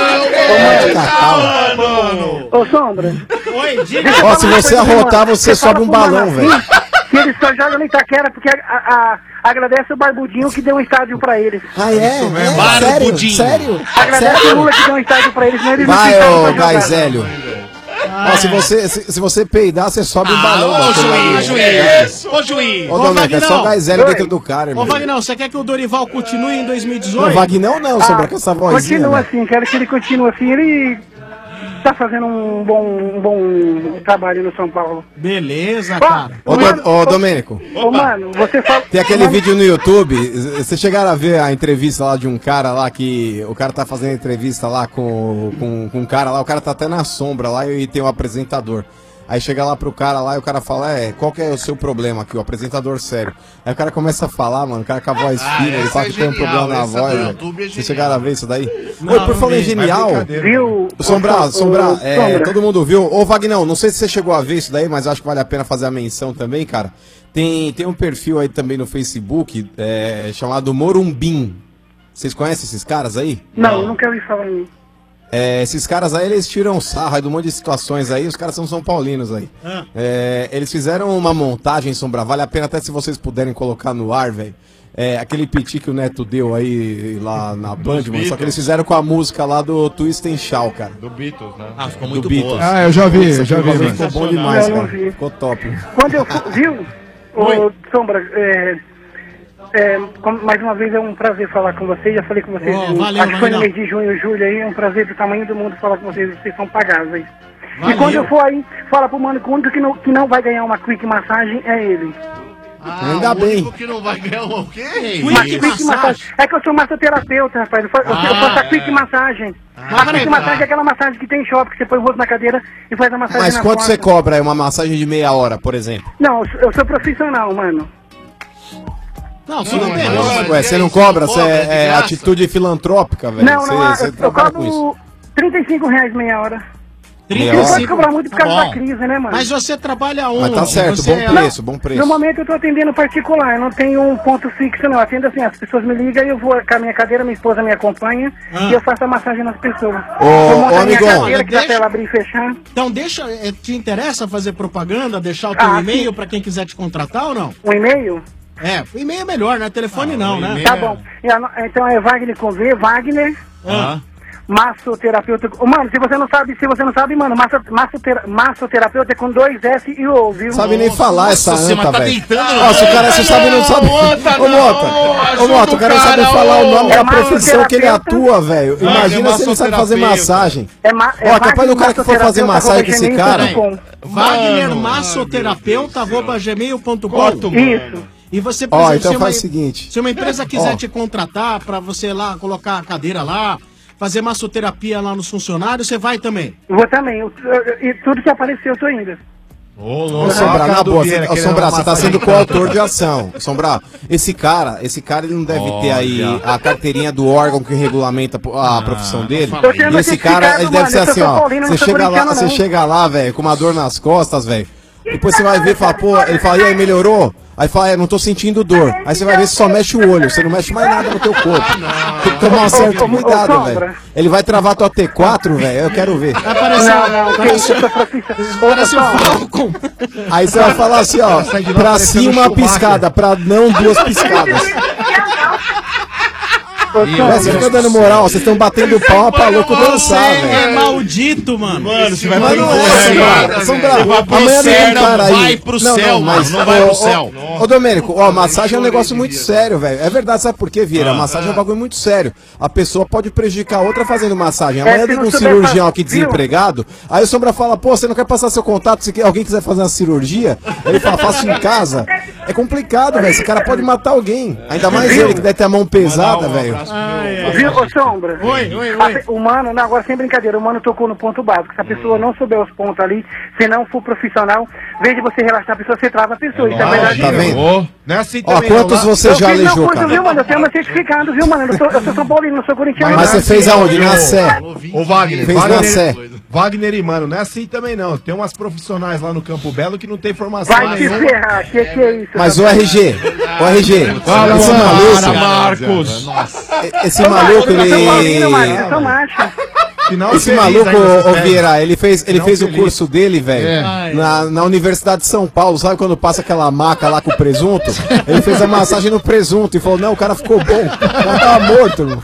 Ô, Sombra. Oi, diga. Ó, se você arrotar, você sobe um balão, velho. Que eles só jogam no Itaquera porque agradece o Barbudinho que deu um estádio pra eles. Ah, é? Barbudinho. Sério? Agradece o Lula que deu um estádio pra eles, senão eles vai, não ô Gaizélio. Ó, se você peidar, você sobe um balão. Ô, juiz. Ô, Domênico, é só Gaizélio dentro do cara, irmão. Ô, Vagnão, você quer que o Dorival continue em 2018? Não, Vagnão não, Sombra, com essa vozinha. Continua assim, quero que ele continue assim. Ele tá fazendo um bom trabalho no São Paulo. Beleza, cara. Ô, Domênico. Ô, mano, você fala... Tem aquele vídeo no YouTube, vocês chegaram a ver a entrevista lá de um cara lá que... O cara tá fazendo entrevista lá com um cara lá, o cara tá até na sombra lá e tem um apresentador. Aí chega lá pro cara lá e o cara fala, qual que é o seu problema aqui, o apresentador sério. Aí o cara começa a falar, mano, o cara com a voz fina, ele fala que tem um problema na voz. Vocês chegaram a ver isso daí? Oi, por falar em genial, viu? Sombra, todo mundo viu? Ô, Vagnão, não sei se você chegou a ver isso daí, mas acho que vale a pena fazer a menção também, cara. Tem um perfil aí também no Facebook, chamado Morumbim. Vocês conhecem esses caras aí? Não, nunca ouvi falar nisso. Esses caras aí, eles tiram sarro aí de um monte de situações aí, os caras são São Paulinos aí. Eles fizeram uma montagem, Sombra, vale a pena até se vocês puderem colocar no ar, velho. Aquele piti que o Neto deu aí lá na Band, mano, só que eles fizeram com a música lá do Twist and Shout, cara. Do Beatles, né? Ficou muito boa. Ah, eu já vi, Ficou bom demais, cara. Ficou top. Quando eu viu? Ô, Sombra, mais uma vez é um prazer falar com vocês. Já falei com vocês. Valeu, acho que foi no Marinão. mês de junho, julho aí. É um prazer do tamanho do mundo falar com vocês. Vocês são pagados aí. Valeu. E quando eu for aí, fala pro mano que o único que não vai ganhar uma quick massagem é ele. Ainda o bem. único que não vai ganhar o quê? Quick massagem. É que eu sou massoterapeuta, rapaz. Eu faço a quick massagem. A quick massagem é aquela massagem que tem em shopping, que você põe o rosto na cadeira e faz a massagem Mas na quanto costa. você cobra aí uma massagem de meia hora, por exemplo? Não, eu sou profissional, mano. Não, tudo bem. Ué, você não cobra? Você é atitude filantrópica, velho? Não, Você eu trabalha com isso. cobro R$35 meia hora. Meia Não hora? pode cobrar muito por causa Bom. da crise, né, mano? Mas você trabalha onde? Mas tá certo, Você bom preço, bom preço. No momento eu tô atendendo particular, eu não tenho um ponto fixo, não. Eu atendo assim, as pessoas me ligam e eu vou com a minha cadeira, minha esposa me acompanha e eu faço a massagem nas pessoas. Ô, eu monto a minha amigão. cadeira, que dá pra ela abrir e fechar. Então deixa, te interessa fazer propaganda, deixar o teu e-mail sim. pra quem quiser te contratar ou não? Um e-mail? É, o e-mail é melhor, né? Telefone não, né? Tá bom. Então é Wagner com V, Wagner. Massoterapeuta. Mano, se você não sabe, mano, massoterapeuta é com 2 S e O, viu? Sabe nem falar essa você anta, tá velho. deitando, Nossa, o cara, você sabe, não sabe. Ô, Mota, o cara não sabe falar o nome da profissão que ele atua, velho. Imagina se ele sabe fazer massagem. Ó, capaz do cara que for fazer massagem com esse cara. Wagner Massoterapeuta @gmail.com. Isso. E você Ó, então faz o seguinte. Se uma empresa quiser Ó. te contratar pra você lá colocar a cadeira lá, fazer massoterapia lá nos funcionários, você vai também. Vou também. E tudo que apareceu, eu tô indo. Ô, Sombra, na boa, Sombra, você tá sendo coautor de ação. Sombra, esse cara, ele não deve ter aí a carteirinha do órgão que regulamenta a profissão dele. E esse cara, ele deve ser assim, ó. Você chega lá, velho, com uma dor nas costas, velho. Depois você vai ver e fala, pô, ele fala, e aí, melhorou? Aí fala, não tô sentindo dor. Aí você vai ver se só mexe o olho, você não mexe mais nada no teu corpo. Tem que tomar um certo cuidado, velho. Ele vai travar tua T4, velho, eu quero ver. Parece um Falcon. Aí você vai falar assim, ó, pra sim uma piscada, pra não 2 piscadas. Você fica dando moral, vocês estão batendo palma pra louco dançar, Você velho. é maldito, mano. Mano, você vai Mas pro não é, inferno. Sombra. Vai pro Amanhã céu, tem um cara aí. não vai pro céu, mas mano, não vai pro céu. Ô, Domênico, ó, massagem é um negócio muito sério, velho. É verdade, sabe por quê, Vieira? Massagem é um bagulho muito sério. A pessoa pode prejudicar a outra fazendo massagem. Amanhã tem um cirurgião aqui desempregado, aí o Sombra fala, pô, você não quer passar seu contato se alguém quiser fazer uma cirurgia? Ele fala, faço em casa. É complicado, velho. Esse cara pode matar alguém. Ainda mais ele que deve ter a mão pesada, velho. Viu, ô Sombra? Oi. O mano, não, agora sem brincadeira, o mano tocou no ponto básico. Se a pessoa não souber os pontos ali, se não for profissional, em vez de você relaxar a pessoa, você trava a pessoa. Isso é verdade. Tá vendo? Não é assim Ó, também, quantos não. você já Eu fiz aleijou, uma coisa, cara? viu, mano? Eu tenho meu certificado, viu, mano? Eu sou São Paulino, não sou corintiano. Mas você fez aonde? Na Sé. Ô, Wagner, Fez na Sé. Wagner e mano, não é assim também não. Tem umas profissionais lá no Campo Belo que não tem formação Vai se nenhuma. ferrar, que é isso? Mas o RG, Fala, esse mano, maluco, Marcos. esse maluco, Eu sou Paulino, mano, ele... eu sou macho. Esse maluco, ô Vieira, ele fez o curso dele, velho, na Universidade de São Paulo. Sabe quando passa aquela maca lá com o presunto? Ele fez a massagem no presunto e falou, não, o cara ficou bom. O cara tava morto, irmão.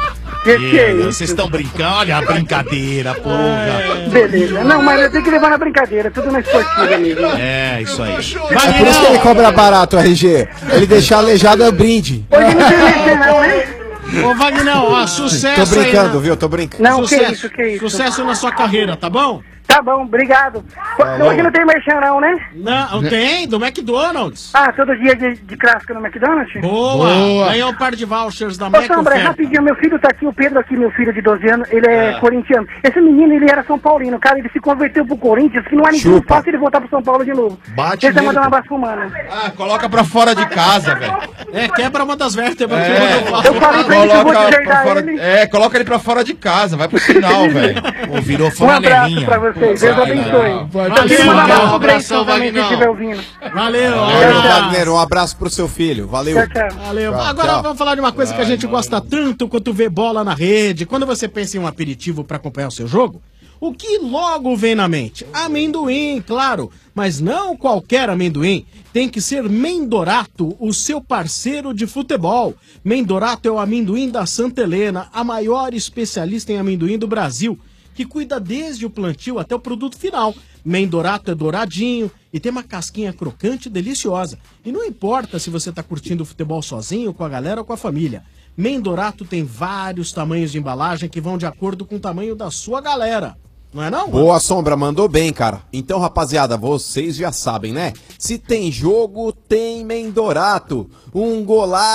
Vocês estão brincando? Olha a brincadeira, porra. Beleza. Não, mas eu tenho que levar na brincadeira, tudo na esportiva, amigo. É, isso aí. É por isso que ele cobra barato, RG. Ele deixar aleijado é brinde. Hoje não tem leite, não, né? Ô, Wagner, ó, sucesso. Tô brincando, aí, viu? Tô brincando. Não, sucesso, que isso. Sucesso na sua carreira, tá bom? Tá bom, obrigado. Hoje não tem merchan não, né? Não, tem, do McDonald's. Ah, todo dia de clássico no McDonald's? Boa! Ganhou um par de vouchers da Ô, Mac Sombra, Oferta. rapidinho, meu filho tá aqui, o Pedro aqui, meu filho de 12 anos, ele é corintiano. Esse menino, ele era São Paulino, cara, ele se converteu pro Corinthians, que não há ninguém fácil ele voltar pro São Paulo de novo. Bate ele tá nele, mandando um pô. abraço pro mano. Ah, coloca pra fora de casa, velho. É, quebra uma das vértebras. Eu falei pra ele que eu vou deserdar fora, ele. coloca ele pra fora de casa, vai pro final, velho. Pô, virou Um abraço pra vocês, Deus abençoe. Eu queria mandar um abraço pro Gleison também, se estiver ouvindo. Valeu, Valeu, Wagner, um abraço pro seu filho. Valeu. Valeu. Tchau, Agora tchau. vamos falar de uma coisa que a gente gosta tanto quanto ver bola na rede. Quando você pensa em um aperitivo para acompanhar o seu jogo, o que logo vem na mente? Amendoim, claro. Mas não qualquer amendoim. Tem que ser Mendorato, o seu parceiro de futebol. Mendorato é o amendoim da Santa Helena, a maior especialista em amendoim do Brasil. que cuida desde o plantio até o produto final. Mendorato é douradinho e tem uma casquinha crocante e deliciosa. E não importa se você está curtindo o futebol sozinho, com a galera ou com a família. Mendorato tem vários tamanhos de embalagem que vão de acordo com o tamanho da sua galera. Não é não? Boa, Sombra, mandou bem, cara. Então, rapaziada, vocês já sabem, né? Se tem jogo, tem Mendorato. Um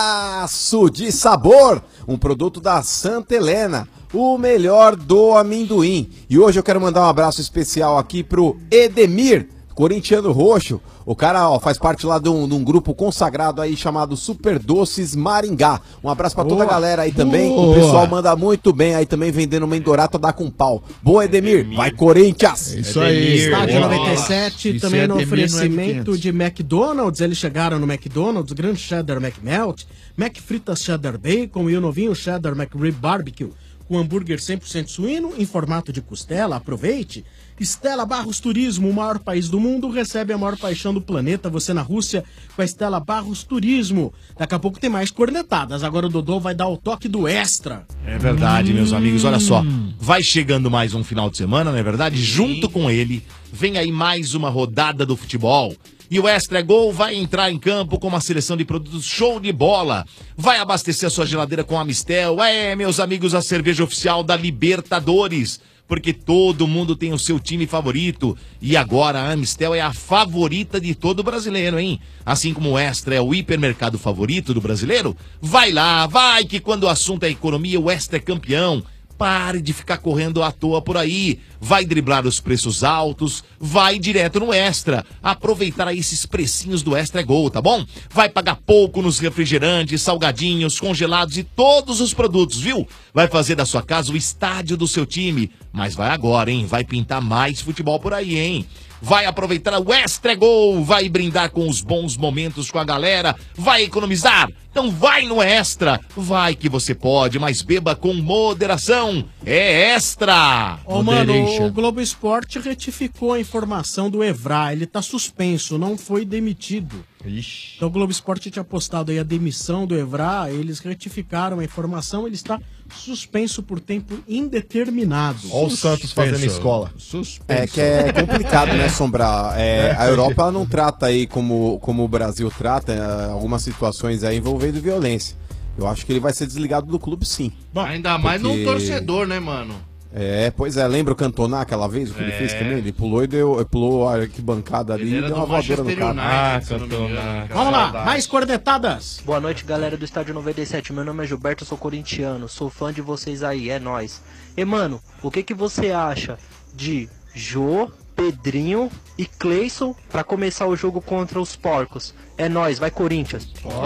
golaço de sabor. Um produto da Santa Helena. O melhor do amendoim. E hoje eu quero mandar um abraço especial aqui pro Edemir, corintiano roxo. O cara, ó, faz parte lá de um grupo consagrado aí chamado Super Doces Maringá. Um abraço pra toda a galera aí também. O pessoal manda muito bem aí também, vendendo Mendorato a dar com pau. Boa, Edemir. Vai, Corinthians. Isso aí. Estádio 97, também no oferecimento de McDonald's. Eles chegaram no McDonald's, grande cheddar McMelt, McFritas cheddar bacon e o novinho cheddar McRib barbecue. Com hambúrguer 100% suíno em formato de costela. Aproveite. Stella Barros Turismo, o maior país do mundo, recebe a maior paixão do planeta. Você na Rússia com a Stella Barros Turismo. Daqui a pouco tem mais cornetadas. Agora o Dodô vai dar o toque do extra. É verdade, meus amigos. Olha só. Vai chegando mais um final de semana, não é verdade? Junto com ele, vem aí mais uma rodada do futebol. E o Extra Gol vai entrar em campo com uma seleção de produtos show de bola. Vai abastecer a sua geladeira com a Amistel. Meus amigos, a cerveja oficial da Libertadores. Porque todo mundo tem o seu time favorito. E agora a Amistel é a favorita de todo brasileiro, hein? Assim como o Extra é o hipermercado favorito do brasileiro, vai lá, vai que quando o assunto é economia, o Extra é campeão. Pare de ficar correndo à toa por aí. Vai driblar os preços altos, vai direto no Extra. Aproveitar aí esses precinhos do Extra Gol, tá bom? Vai pagar pouco nos refrigerantes, salgadinhos, congelados e todos os produtos, viu? Vai fazer da sua casa o estádio do seu time. Mas vai agora, hein? Vai pintar mais futebol por aí, hein? Vai aproveitar o Extra Gol, vai brindar com os bons momentos com a galera, vai economizar? Então vai no Extra, vai que você pode, mas beba com moderação, é Extra! Ô, mano, o Globo Esporte retificou a informação do Evra, ele tá suspenso, não foi demitido. Ixi. Então o Globo Esporte tinha postado aí a demissão do Evra, eles retificaram a informação, ele está suspenso por tempo indeterminado. Olha o Santos fazendo escola. É que é complicado, né, Sombra? A Europa ela não trata aí como o Brasil trata, algumas situações aí envolvendo violência. Eu acho que ele vai ser desligado do clube, sim. Bom, ainda mais num torcedor, né, mano? Pois é, lembra o Cantona aquela vez, o que ele fez também? Ele pulou pulou a arquibancada ali e deu uma voadora no cara. Cantona. Vamos lá, mais cornetadas. Boa noite, galera do Estádio 97. Meu nome é Gilberto, sou corintiano, sou fã de vocês aí, é nóis. E, mano, o que você acha de Jô, Pedrinho e Cleison pra começar o jogo contra os porcos? É nóis, vai Corinthians.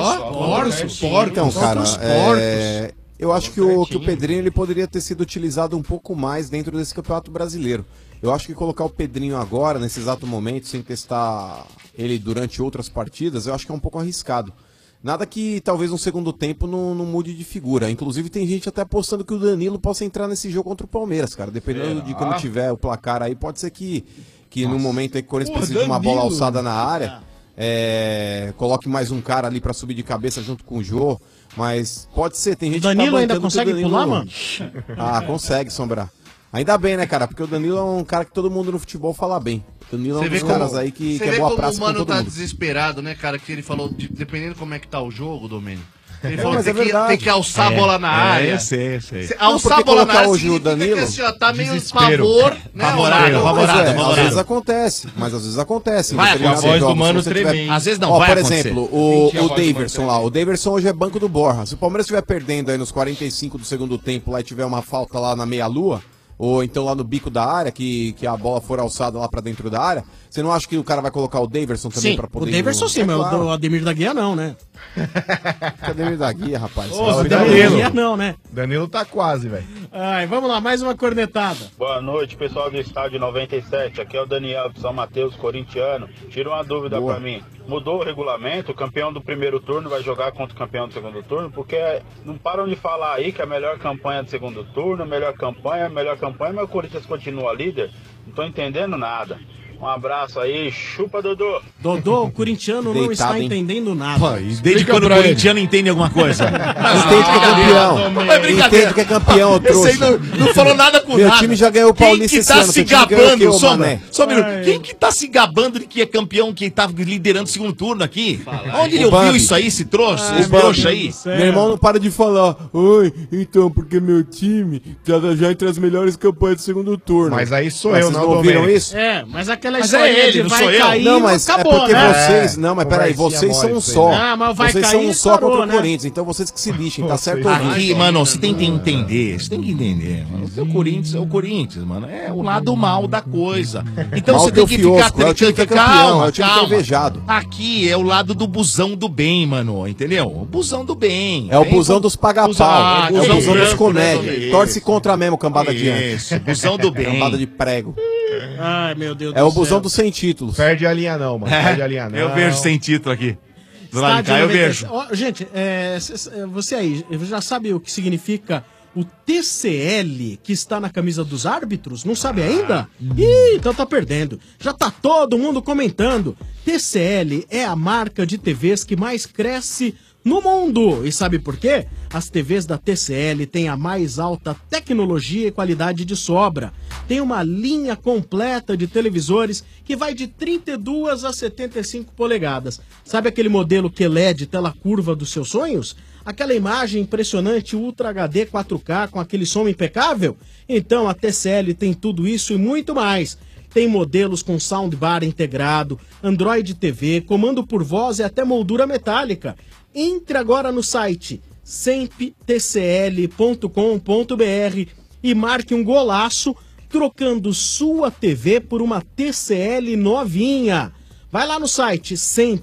Porcos. Então, cara, eu acho que o Pedrinho ele poderia ter sido utilizado um pouco mais dentro desse Campeonato Brasileiro. Eu acho que colocar o Pedrinho agora, nesse exato momento, sem testar ele durante outras partidas, eu acho que é um pouco arriscado. Nada que talvez no segundo tempo não mude de figura. Inclusive tem gente até apostando que o Danilo possa entrar nesse jogo contra o Palmeiras, cara. Dependendo de como tiver o placar aí, pode ser que no momento aí que o Corinthians precisa de uma bola alçada na área, coloque mais um cara ali pra subir de cabeça junto com o Jô. Mas pode ser, tem gente que Danilo ainda consegue pular, mano? Consegue, Sombra. Ainda bem, né, cara? Porque o Danilo é um cara que todo mundo no futebol fala bem. O Danilo é um dos caras aí que é boa praça com todo mundo. O mano tá desesperado, né, cara? Que ele falou, dependendo como é que tá o jogo, Domênio. Ele falou mas que tem que alçar a bola na área. Eu sei. Alçar a bola na área hoje o Danilo, que assim, ó, tá meio pavor, né? Às vezes acontece, Vai, com a voz do mano tremendo. Às vezes não vai acontecer. Por exemplo, o Daverson lá. O Daverson hoje é banco do Borja. Se o Palmeiras estiver perdendo aí nos 45 do segundo tempo lá e tiver uma falta lá na meia-lua, ou então lá no bico da área, que a bola for alçada lá pra dentro da área, você não acha que o cara vai colocar o Daverson também pra poder... O Daverson sim, mas o Ademir da Guia não, né? Que Ademir da Guia, rapaz. O Ademir da Guia não, né? Danilo tá quase, velho. Ai, vamos lá, mais uma cornetada. Boa noite, pessoal do Estádio 97. Aqui é o Daniel de São Mateus, corintiano. Tira uma dúvida pra mim. Mudou o regulamento? O campeão do primeiro turno vai jogar contra o campeão do segundo turno? Porque não param de falar aí que a melhor campanha do segundo turno, melhor campanha, mas o Corinthians continua líder. Não tô entendendo nada. Um abraço aí, chupa, Dodô. Dodô, o corintiano não está entendendo nada. Pô, e desde quando o corintiano entende alguma coisa? Entende que é campeão. É brincadeira. Entende que é campeão, Esse aí trouxa. não falou nada com Meu nada. time já ganhou o Paulista Quem que esse tá ano, se seu time ganhou o quê, gabando, ô, Sombra? Mané? Só um minuto. Quem que tá se gabando de que é campeão, que tá liderando o segundo turno aqui? Onde ele O ouviu Bambi. isso aí, esse trouxa, esse Bambi. trouxa aí? Meu irmão não para de falar. Oi, então, porque meu time já entre as melhores campanhas do segundo turno. Mas aí sou Mas eu, vocês não, não ouviram Domênico. isso? É, mas aquela Mas história é ele, de não vai sou eu. cair, Não, mas acabou, é porque né? vocês. Não, mas peraí, vocês são um só. Ah, mas vai vocês cair, são um só parou, contra o né? Corinthians, então vocês que se lixem, tá certo ou Aqui, mano, você tem que entender, mano. O Corinthians é o Corinthians, mano. É o lado mal da coisa. Então Mal você tem teu que fiosco, ficar é o time que é campeão, calma, é o time que é calma. invejado. Aqui é o lado do busão do bem, mano, entendeu? O busão do bem. É o Vem busão com- dos paga-pau. Ah, É o busão busão dos branco, comédia. né? Torce contra mesmo, cambada adiante. Isso, busão do bem. Cambada de prego. Ai, meu Deus É o céu. busão dos sem títulos. Perde a linha não, mano. Perde a linha não. Eu vejo sem título aqui. Do lado de Estádio cá eu 97. vejo. Ó, gente, você aí, já sabe o que significa o TCL que está na camisa dos árbitros? Não sabe ainda? Ih, então tá perdendo. Já tá todo mundo comentando. TCL é a marca de TVs que mais cresce no mundo. E sabe por quê? As TVs da TCL têm a mais alta tecnologia e qualidade de sobra. Tem uma linha completa de televisores que vai de 32 a 75 polegadas. Sabe aquele modelo QLED tela curva dos seus sonhos? Aquela imagem impressionante Ultra HD 4K com aquele som impecável? Então a TCL tem tudo isso e muito mais. Tem modelos com soundbar integrado, Android TV, comando por voz e até moldura metálica. Entre agora no site semptcl.com.br e marque um golaço trocando sua TV por uma TCL novinha. Vai lá no site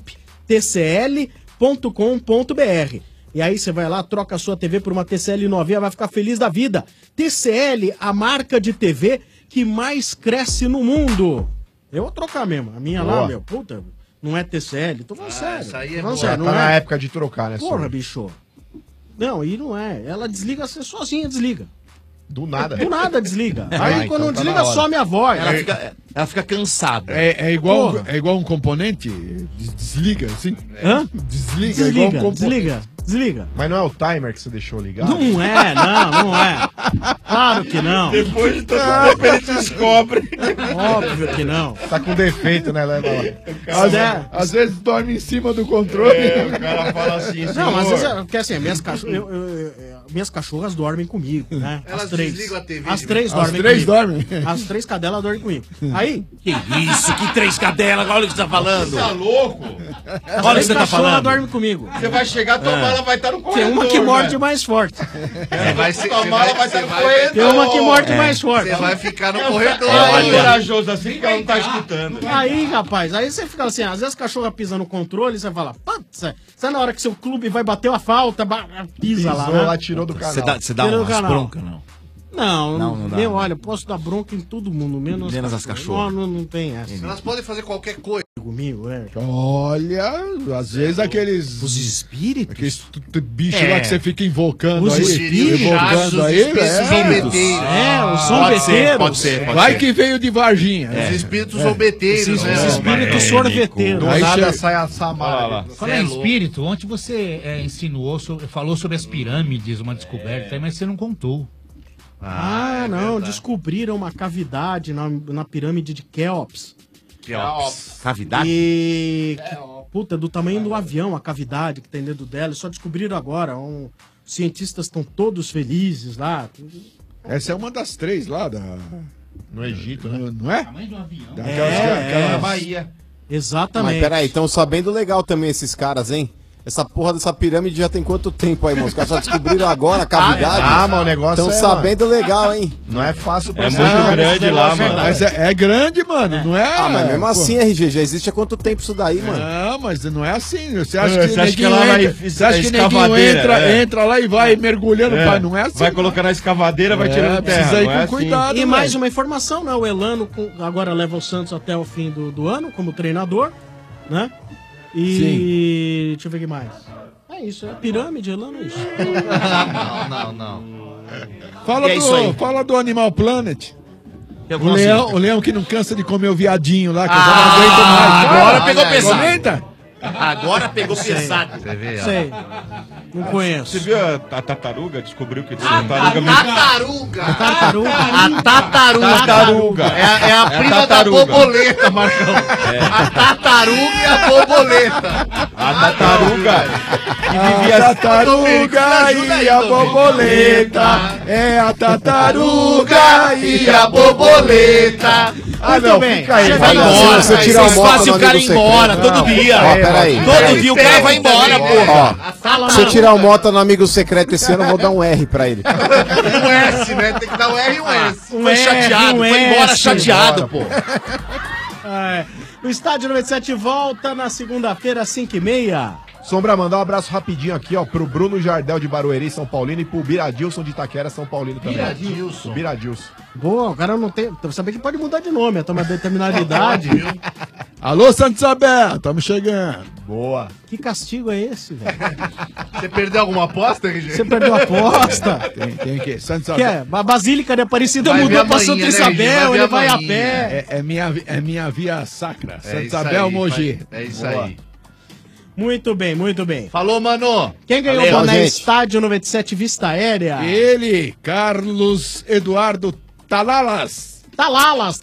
semptcl.com.br e aí você vai lá, troca a sua TV por uma TCL novinha, vai ficar feliz da vida. TCL, a marca de TV que mais cresce no mundo. Eu vou trocar mesmo. A minha Boa. lá, meu, puta, não é TCL. Tô falando sério. essa aí é Tô falando boa. sério, Tá não na é. época de trocar, né, Porra, Sombra? bicho. Não, e não é. Ela desliga assim, sozinha, desliga. Do nada. Do nada desliga. Aí Ah, quando então não tá desliga, na hora. some a voz. Ela fica cansada. É igual, Porra. é igual um componente? Desliga, assim? Hã? Desliga, igual um Desliga, componente. desliga, desliga. Mas não é o timer que você deixou ligado? Não é, não é. Claro que não. Depois de todo tempo ele descobre. Óbvio que não. Tá com defeito, né? Leva lá. Às vezes dorme em cima do controle. O cara fala assim, Não, às vezes, senhor. porque assim, minhas cachorras dormem comigo, né? Elas As três. desligam a TV As de três As dormem três comigo. dormem? As três cadelas dormem comigo. Aí, Que isso, que três cadelas, olha o que você tá falando. Tá louco? Olha o que as você tá cachorras falando. dormem comigo. Você vai chegar, tua mala vai estar no Tem corredor. uma que morde velho. mais forte. Tua mala vai estar no corredor. Tem uma que morde mais forte. Você vai ficar no corredor. Ela é corajoso assim que ela não tá escutando. Aí, rapaz, aí você fica assim, às vezes a cachorra pisa no controle e você fala, putz, sabe na hora que seu clube vai bater a falta, pisa lá, Pisou né? lá, tirou do canal. Você dá Tirou o umas canal. broncas, não? Não, Não dá. meu, olha, eu posso dar bronca em todo mundo, menos Menos as cachorras. Não tem essa. Elas podem fazer qualquer coisa. Comigo, é. Olha, às vezes aqueles. Os espíritos? Aqueles bichos lá que você fica invocando Os aí. espíritos? Invocando aí, zombeteiros. Os Pode ser, zombeteiros. pode ser. Vai que veio de Varginha. Os espíritos zombeteiros, né? Os espíritos sorveteiros. Do Aí nada chega- sai a Samara. Falar em espírito, ontem você falou sobre as pirâmides, uma descoberta, aí, mas você não contou. Não, descobriram uma cavidade na pirâmide de Keops. Cavidade? E. Puta, do tamanho do avião, a cavidade que tem dentro dela. Só descobriram agora. Os cientistas estão todos felizes lá. Essa é uma das três lá No Egito, né? Não é? Tamanho do avião. Na Bahia. Exatamente. Mas peraí, estão sabendo legal também esses caras, hein? Essa porra dessa pirâmide já tem quanto tempo aí, irmão? Os caras só descobriram agora a cavidade. mas o negócio Estão é, sabendo legal, hein? Não é fácil pra É você. muito grande lá, mano. Mas é grande, mano, não é? Ah, mas mesmo Pô. assim, RG, já existe há quanto tempo isso daí, mano? Não, mas não é assim. Você acha que Você acha que neguinho lá vai- você acha que neguinho escavadeira, entra lá e vai mergulhando, pai? Não é assim. Vai colocar na escavadeira, vai tirando terra. Precisa ir não é com assim. cuidado. E velho. mais uma informação, né? O Elano agora leva o Santos até o fim do ano como treinador, né? E deixa eu ver o que mais. É isso, é pirâmide, Elano, é isso. Não. Fala, E é isso aí. fala do Animal Planet. O leão que não cansa de comer o viadinho lá, que eu já não aguento mais. Agora pegou pesado. Comenta? Agora pegou pesado. Você vê, ó. Sei. Não conheço. Você viu a tartaruga? Descobriu que A tartaruga. A tartaruga. É a prima da borboleta, Marcão. A tartaruga e a borboleta. A tartaruga. A tartaruga e a borboleta. É a tartaruga e a borboleta. Muito bem. Fica aí. Vai embora. Vocês fazem o cara ir embora todo dia. Todo dia o cara vai embora, porra. Se eu tirar o Mota no amigo secreto esse ano, eu vou dar um R pra ele. Um S, né? Tem que dar um R e um S. Foi chateado, foi embora chateado, pô. O Estádio 97 volta na segunda-feira, às 5h30. Sombra, mandar um abraço rapidinho aqui, ó, pro Bruno Jardel de Barueri, São Paulino, e pro Biradilson de Itaquera, São Paulino também. Biradilson. Boa, o cara não tem. Saber que pode mudar de nome, até uma determinada idade. Alô, Santa Isabel, estamos chegando. Boa. Que castigo é esse, velho? Você perdeu alguma aposta, RG? Você perdeu a aposta? Tem que. Santa Que Isabel. é? A Basílica de Aparecida Vai mudou ver pra amanhã, Santa né, Isabel, RG? ele vai a Vai ver pé. É minha via sacra. Santa isso Isabel, aí, Mogi. É isso Boa. aí. Muito bem, muito bem. Falou, mano. Quem ganhou Valeu, o boné gente. Estádio 97 Vista Aérea? Ele, Carlos Eduardo Talalas. Talalas.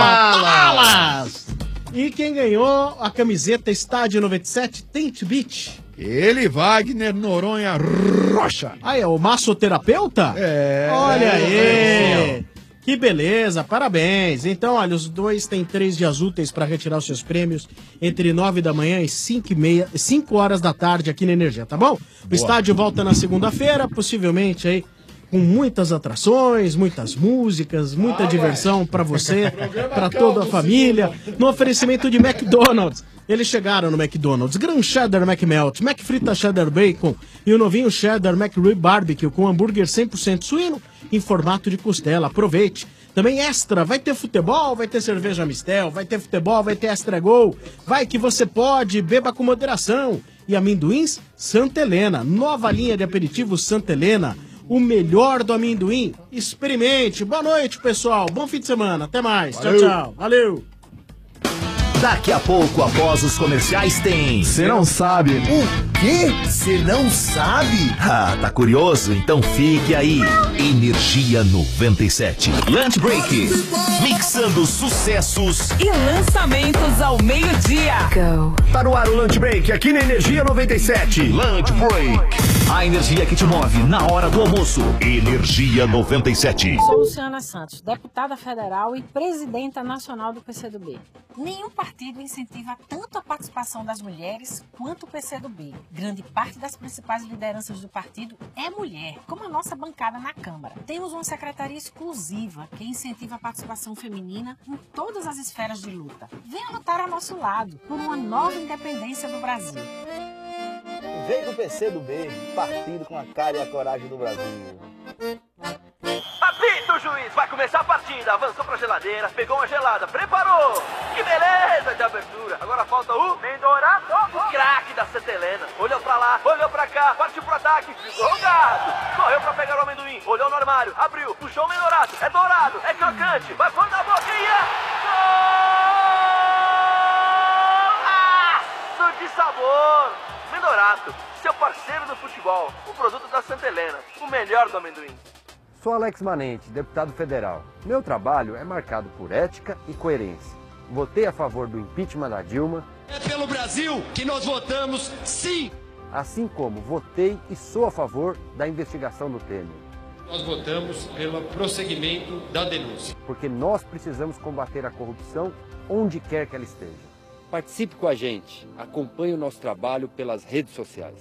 E quem ganhou a camiseta Estádio 97 Tent Beach? Ele, Wagner Noronha Rocha. Ah, é o massoterapeuta? É. Olha aí. Que beleza, parabéns. Então, olha, os dois têm 3 dias úteis para retirar os seus prêmios entre 9 da manhã e 5 horas da tarde aqui na Energia, tá bom? O estádio volta na segunda-feira, possivelmente aí com muitas atrações, muitas músicas, muita diversão para você, para toda a família, no oferecimento de McDonald's. Eles chegaram no McDonald's, Gran Cheddar McMelt, McFrita Cheddar Bacon e o novinho Cheddar McRib Barbecue com hambúrguer 100% suíno em formato de costela. Aproveite. Também Extra, vai ter futebol, vai ter cerveja Mistel, vai ter futebol, vai ter Extra Gol. Vai que você pode, beba com moderação. E amendoins Santa Helena, nova linha de aperitivos Santa Helena. O melhor do amendoim. Experimente. Boa noite, pessoal. Bom fim de semana. Até mais. Valeu. Tchau, tchau. Valeu. Daqui a pouco, após os comerciais, tem... Você não sabe. O quê? Você não sabe? Ah, tá curioso? Então fique aí. Energia 97. Lunch Break. Mixando sucessos e lançamentos ao meio-dia. Tá no ar o Lunch Break aqui na Energia 97. Lunch Break. A energia que te move na hora do almoço. Energia 97. Sou Luciana Santos, deputada federal e presidenta nacional do PCdoB. Nenhum partido incentiva tanto a participação das mulheres quanto o PCdoB. Grande parte das principais lideranças do partido é mulher, como a nossa bancada na Câmara. Temos uma secretaria exclusiva que incentiva a participação feminina em todas as esferas de luta. Venha lutar ao nosso lado por uma nova independência do Brasil. Vem com o PCdoB, partido com a cara e a coragem do Brasil. Apita o juiz, vai começar a partida. Avançou pra geladeira, pegou uma gelada, preparou. Que beleza de abertura. Agora falta o Mendorato, o craque da Santa Helena. Olhou pra lá, olhou pra cá, partiu pro ataque, ficou rogado. Correu pra pegar o amendoim, olhou no armário, abriu, puxou o Mendorato. É dourado, é crocante, vai pôr na boca e é... Golaço de sabor. Mendorato, seu parceiro do futebol, um produto da Santa Helena, o melhor do amendoim. Sou Alex Manente, deputado federal. Meu trabalho é marcado por ética e coerência. Votei a favor do impeachment da Dilma. É pelo Brasil que nós votamos sim! Assim como votei e sou a favor da investigação do Temer. Nós votamos pelo prosseguimento da denúncia. Porque nós precisamos combater a corrupção onde quer que ela esteja. Participe com a gente. Acompanhe o nosso trabalho pelas redes sociais.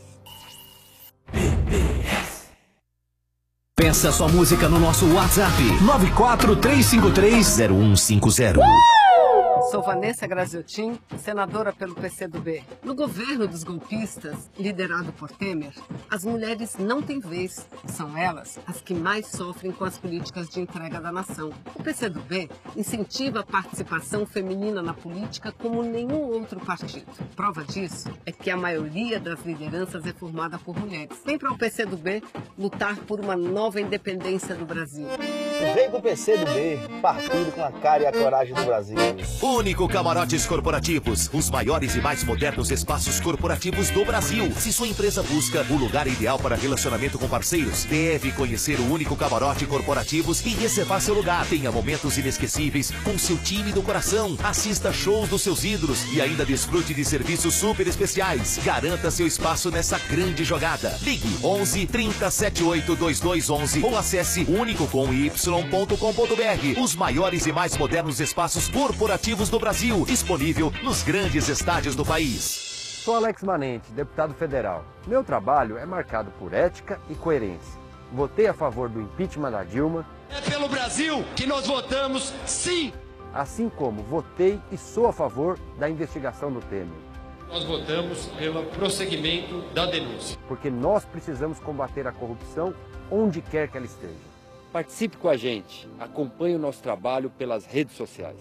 Peça sua música no nosso WhatsApp 943530150. Sou Vanessa Graziotin, senadora pelo PCdoB. No governo dos golpistas, liderado por Temer, as mulheres não têm vez. São elas as que mais sofrem com as políticas de entrega da nação. O PCdoB incentiva a participação feminina na política como nenhum outro partido. Prova disso é que a maioria das lideranças é formada por mulheres. Vem para o PCdoB lutar por uma nova independência do Brasil. Vem pro PCdoB, partido com a cara e a coragem do Brasil. Único Camarotes Corporativos, os maiores e mais modernos espaços corporativos do Brasil. Se sua empresa busca o lugar ideal para relacionamento com parceiros, deve conhecer o Único Camarote Corporativos e reservar seu lugar. Tenha momentos inesquecíveis com seu time do coração. Assista shows dos seus ídolos e ainda desfrute de serviços super especiais. Garanta seu espaço nessa grande jogada. Ligue 11 30 78 2211 ou acesse unicocomy.com.br. Os maiores e mais modernos espaços corporativos do Brasil, disponível nos grandes estádios do país. Sou Alex Manente, deputado federal. Meu trabalho é marcado por ética e coerência. Votei a favor do impeachment da Dilma. É pelo Brasil que nós votamos sim! Assim como votei e sou a favor da investigação do Temer. Nós votamos pelo prosseguimento da denúncia. Porque nós precisamos combater a corrupção onde quer que ela esteja. Participe com a gente. Acompanhe o nosso trabalho pelas redes sociais.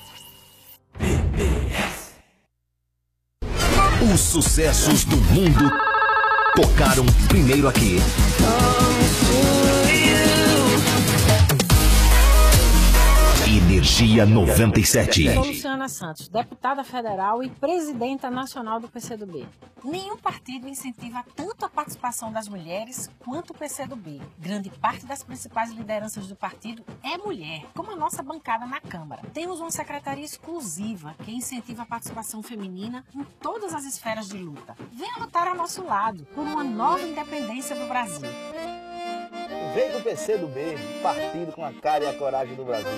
Os sucessos do mundo tocaram primeiro aqui. Energia 97. Sou Luciana Santos, deputada federal e presidenta nacional do PCdoB. Nenhum partido incentiva tanto a participação das mulheres quanto o PCdoB. Grande parte das principais lideranças do partido é mulher, como a nossa bancada na Câmara. Temos uma secretaria exclusiva que incentiva a participação feminina em todas as esferas de luta. Venha lutar ao nosso lado por uma nova independência do Brasil. Vem pro PCdoB, partido com a cara e a coragem do Brasil.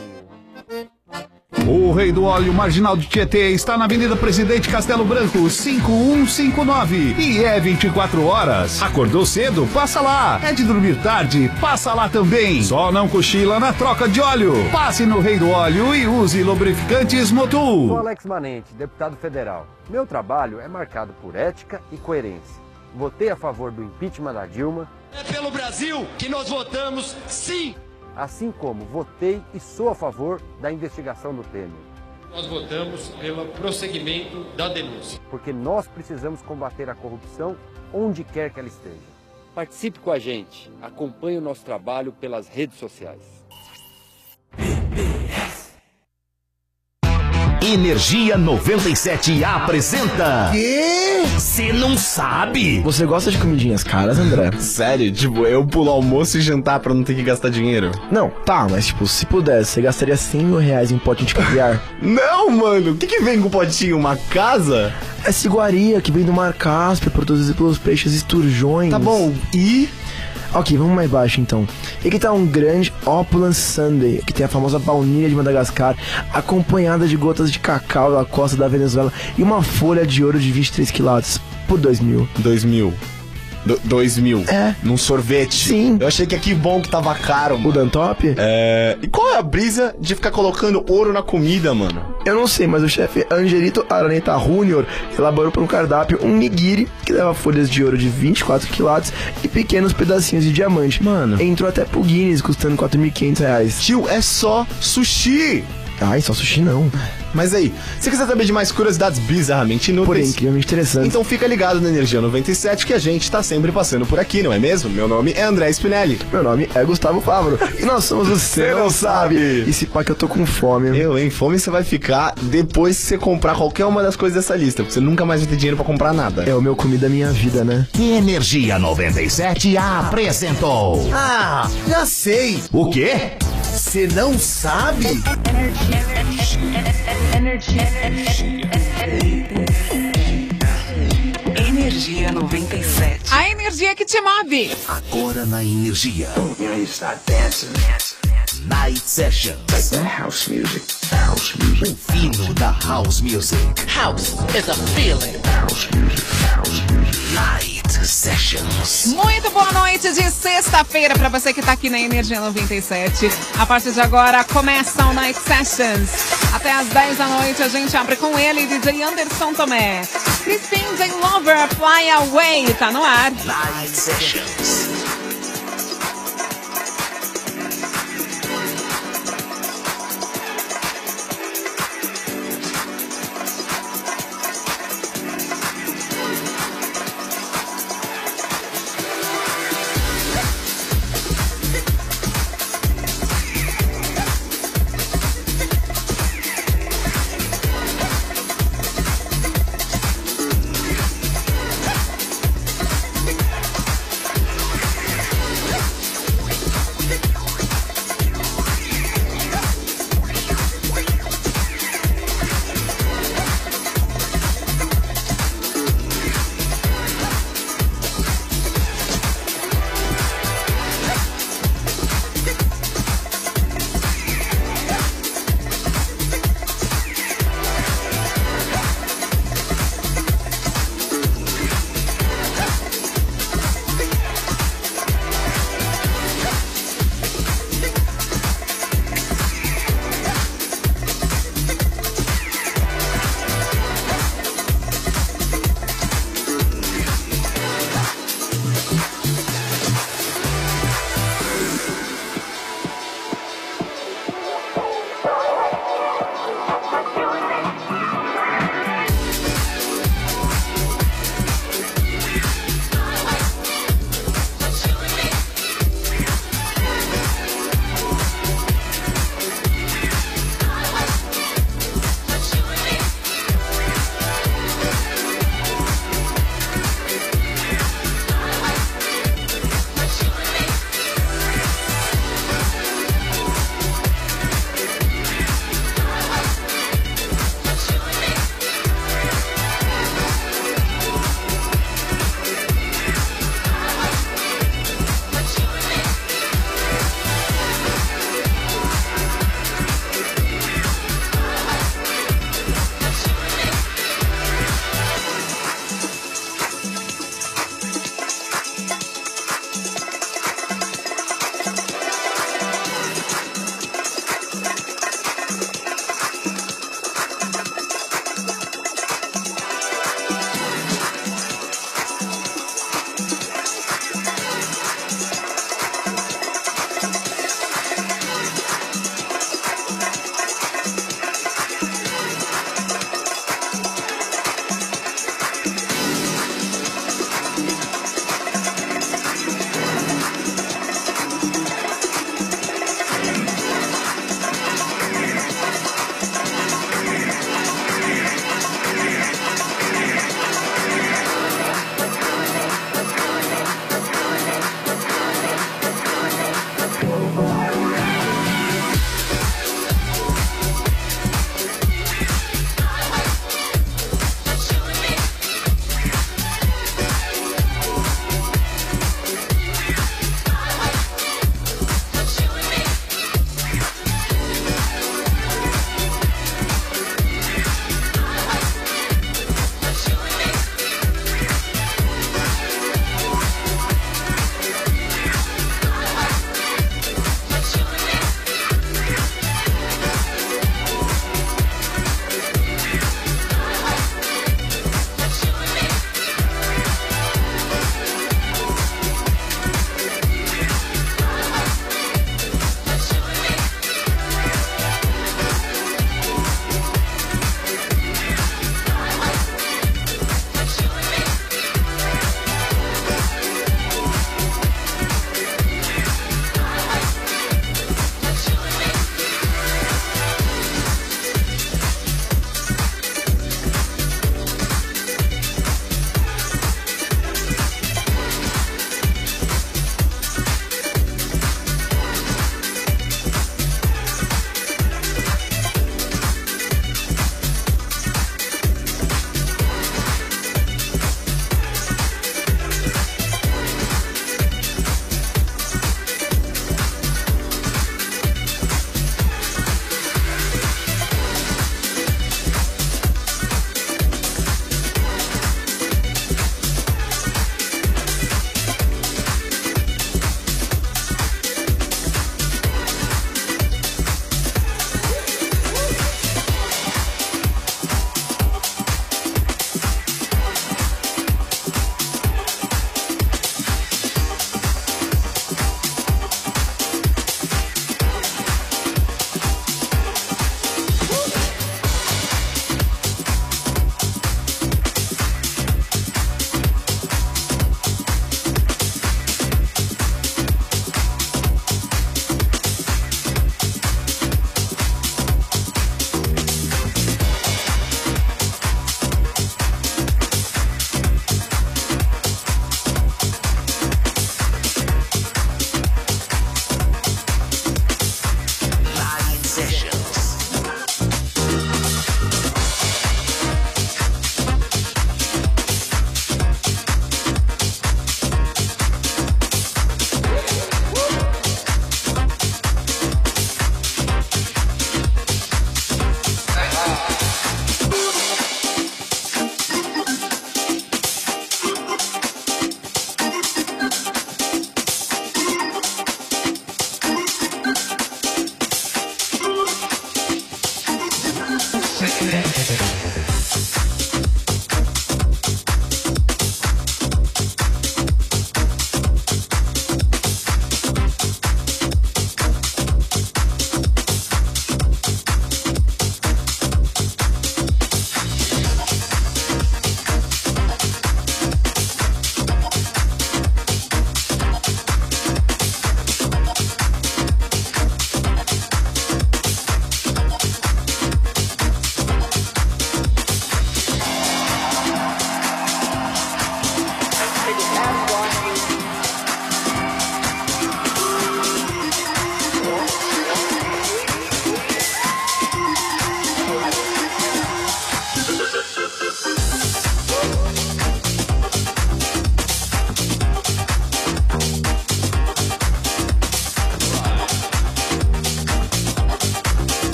O Rei do Óleo Marginal do Tietê está na Avenida Presidente Castelo Branco, 5159. E é 24 horas. Acordou cedo? Passa lá. É de dormir tarde? Passa lá também. Só não cochila na troca de óleo. Passe no Rei do Óleo e use lubrificantes Motul. Sou Alex Manente, deputado federal. Meu trabalho é marcado por ética e coerência. Votei a favor do impeachment da Dilma. É pelo Brasil que nós votamos sim! Assim como votei e sou a favor da investigação do Temer. Nós votamos pelo prosseguimento da denúncia. Porque nós precisamos combater a corrupção onde quer que ela esteja. Participe com a gente. Acompanhe o nosso trabalho pelas redes sociais. Energia 97 apresenta... Quê? Você não sabe? Você gosta de comidinhas caras, André? Sério? Tipo, eu pulo almoço e jantar pra não ter que gastar dinheiro? Não, tá, mas tipo, se pudesse, você gastaria 100 mil reais em potinho de caviar? Não, mano! O que vem com potinho? Uma casa? Essa iguaria que vem do Mar Cáspio, produzida pelos peixes esturjões. Tá bom, e... Ok, vamos mais baixo então. E aqui tá um grande Opulent Sundae, que tem a famosa baunilha de Madagascar, acompanhada de gotas de cacau da costa da Venezuela e uma folha de ouro de 23 quilates por 2 mil. 2 mil? 2 mil? É. Num sorvete? Sim. Eu achei que aqui bom que tava caro, mano. O Dantop? É. E qual é a brisa de ficar colocando ouro na comida, mano? Eu não sei, mas o chefe Angelito Araneta Júnior elaborou para um cardápio um nigiri que leva folhas de ouro de 24 quilates e pequenos pedacinhos de diamante. Mano. Entrou até pro Guinness, custando 4.500 reais. Tio, é só sushi. Ai, só sushi não. Mas aí, se quiser saber de mais curiosidades bizarramente inúteis, porém incrivelmente interessantes, então fica ligado na Energia 97 que a gente tá sempre passando por aqui, não é mesmo? Meu nome é André Spinelli. Meu nome é Gustavo Fávaro. E nós somos o Cê Não Sabe. E se pá que eu tô com fome. Fome você vai ficar depois que você comprar qualquer uma das coisas dessa lista, porque você nunca mais vai ter dinheiro pra comprar nada. É o meu comida, minha vida, né? Energia 97 apresentou... Ah, já sei. O quê? Você não sabe? Energia 97. A energia que te move. Agora na Energia. Night Sessions. House music. House music. O fino da House Music. House is a feeling. House music. House music. Night Sessions. Muito boa noite de sexta-feira pra você que tá aqui na Energia 97. A partir de agora começa o Night Sessions. Até às 10 da noite a gente abre com ele, DJ Anderson Tomé. Christine J. Lover, Fly Away, tá no ar. Night Sessions.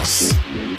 Voz.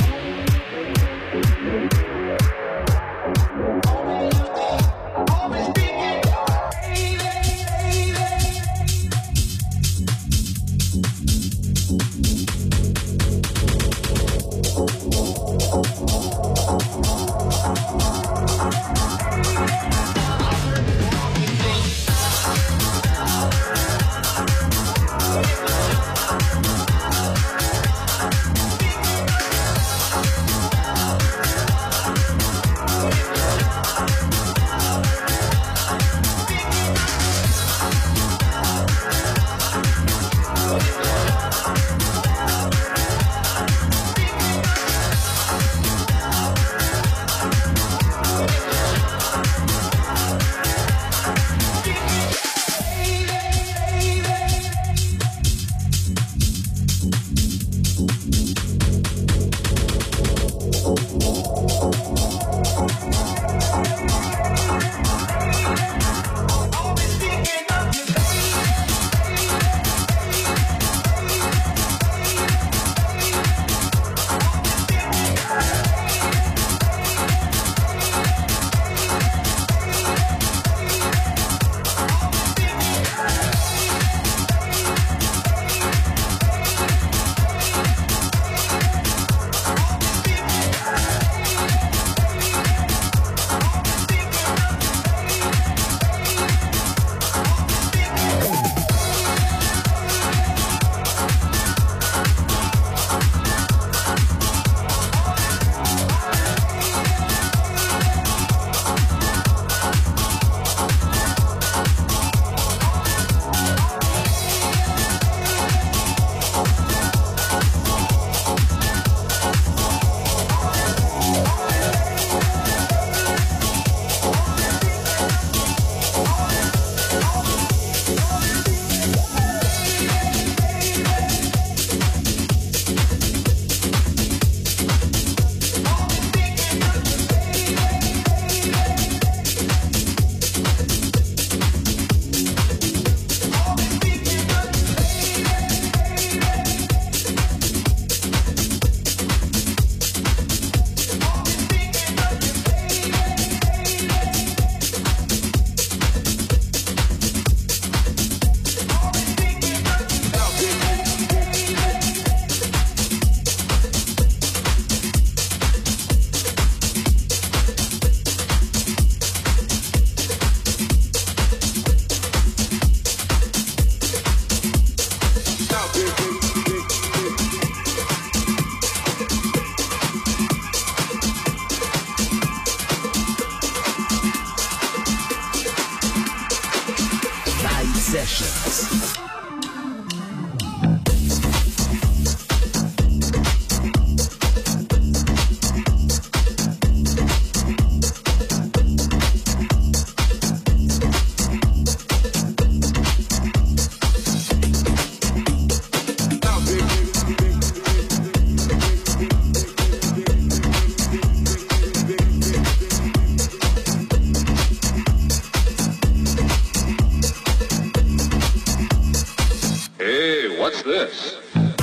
What's this?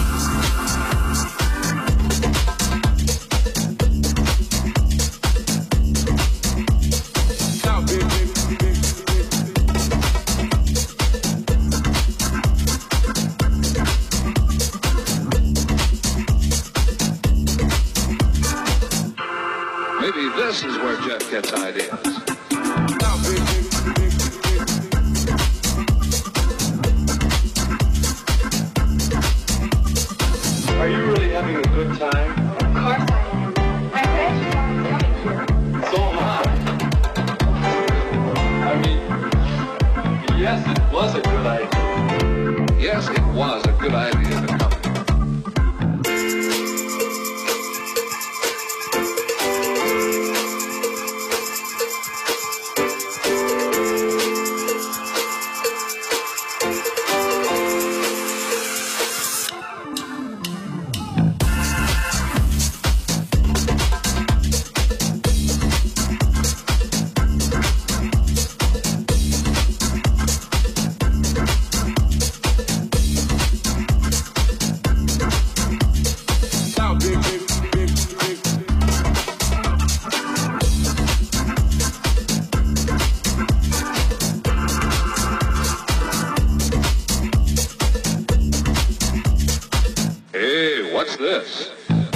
Maybe this is where Jeff gets ideas. Are you really having a good time? Of course I am. I'm glad you are coming here. So am I. I mean, yes, it was a good idea. Yes, it was a good idea to come. what's this?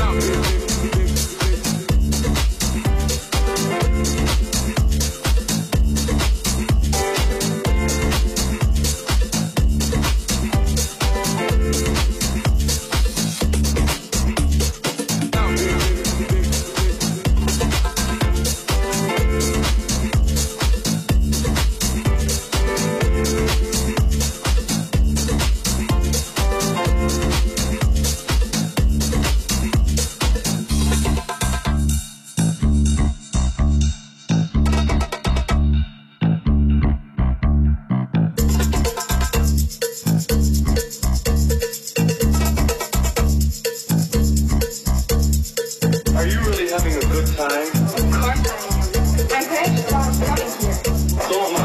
Are you really having a good time? Of course I am. I'm glad you thought of coming here. So am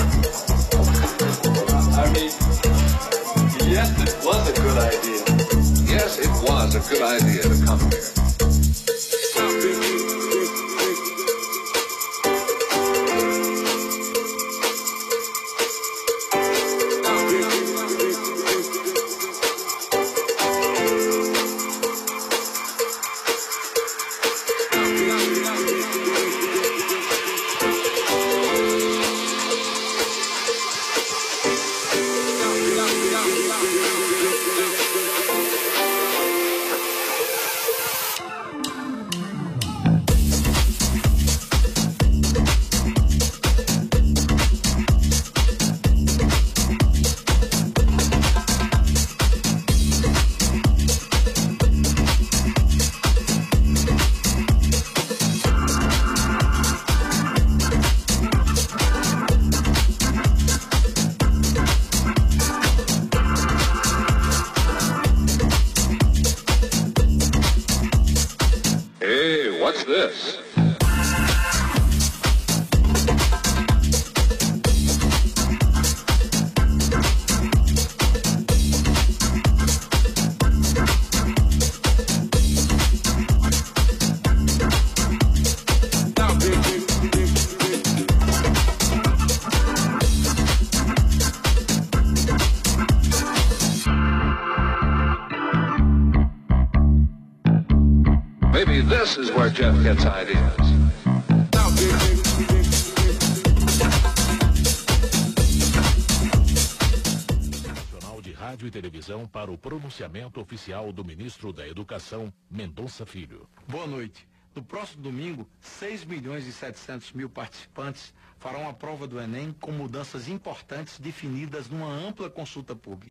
I. I mean, yes, it was a good idea. Yes, it was a good idea to come here. Hey, what's this? Maybe this is where Jeff gets ideas. Nacional de Rádio e Televisão para o pronunciamento oficial do ministro da Educação, Mendonça Filho. Boa noite. No próximo domingo, 6.700.000 participantes farão a prova do Enem com mudanças importantes definidas numa ampla consulta pública.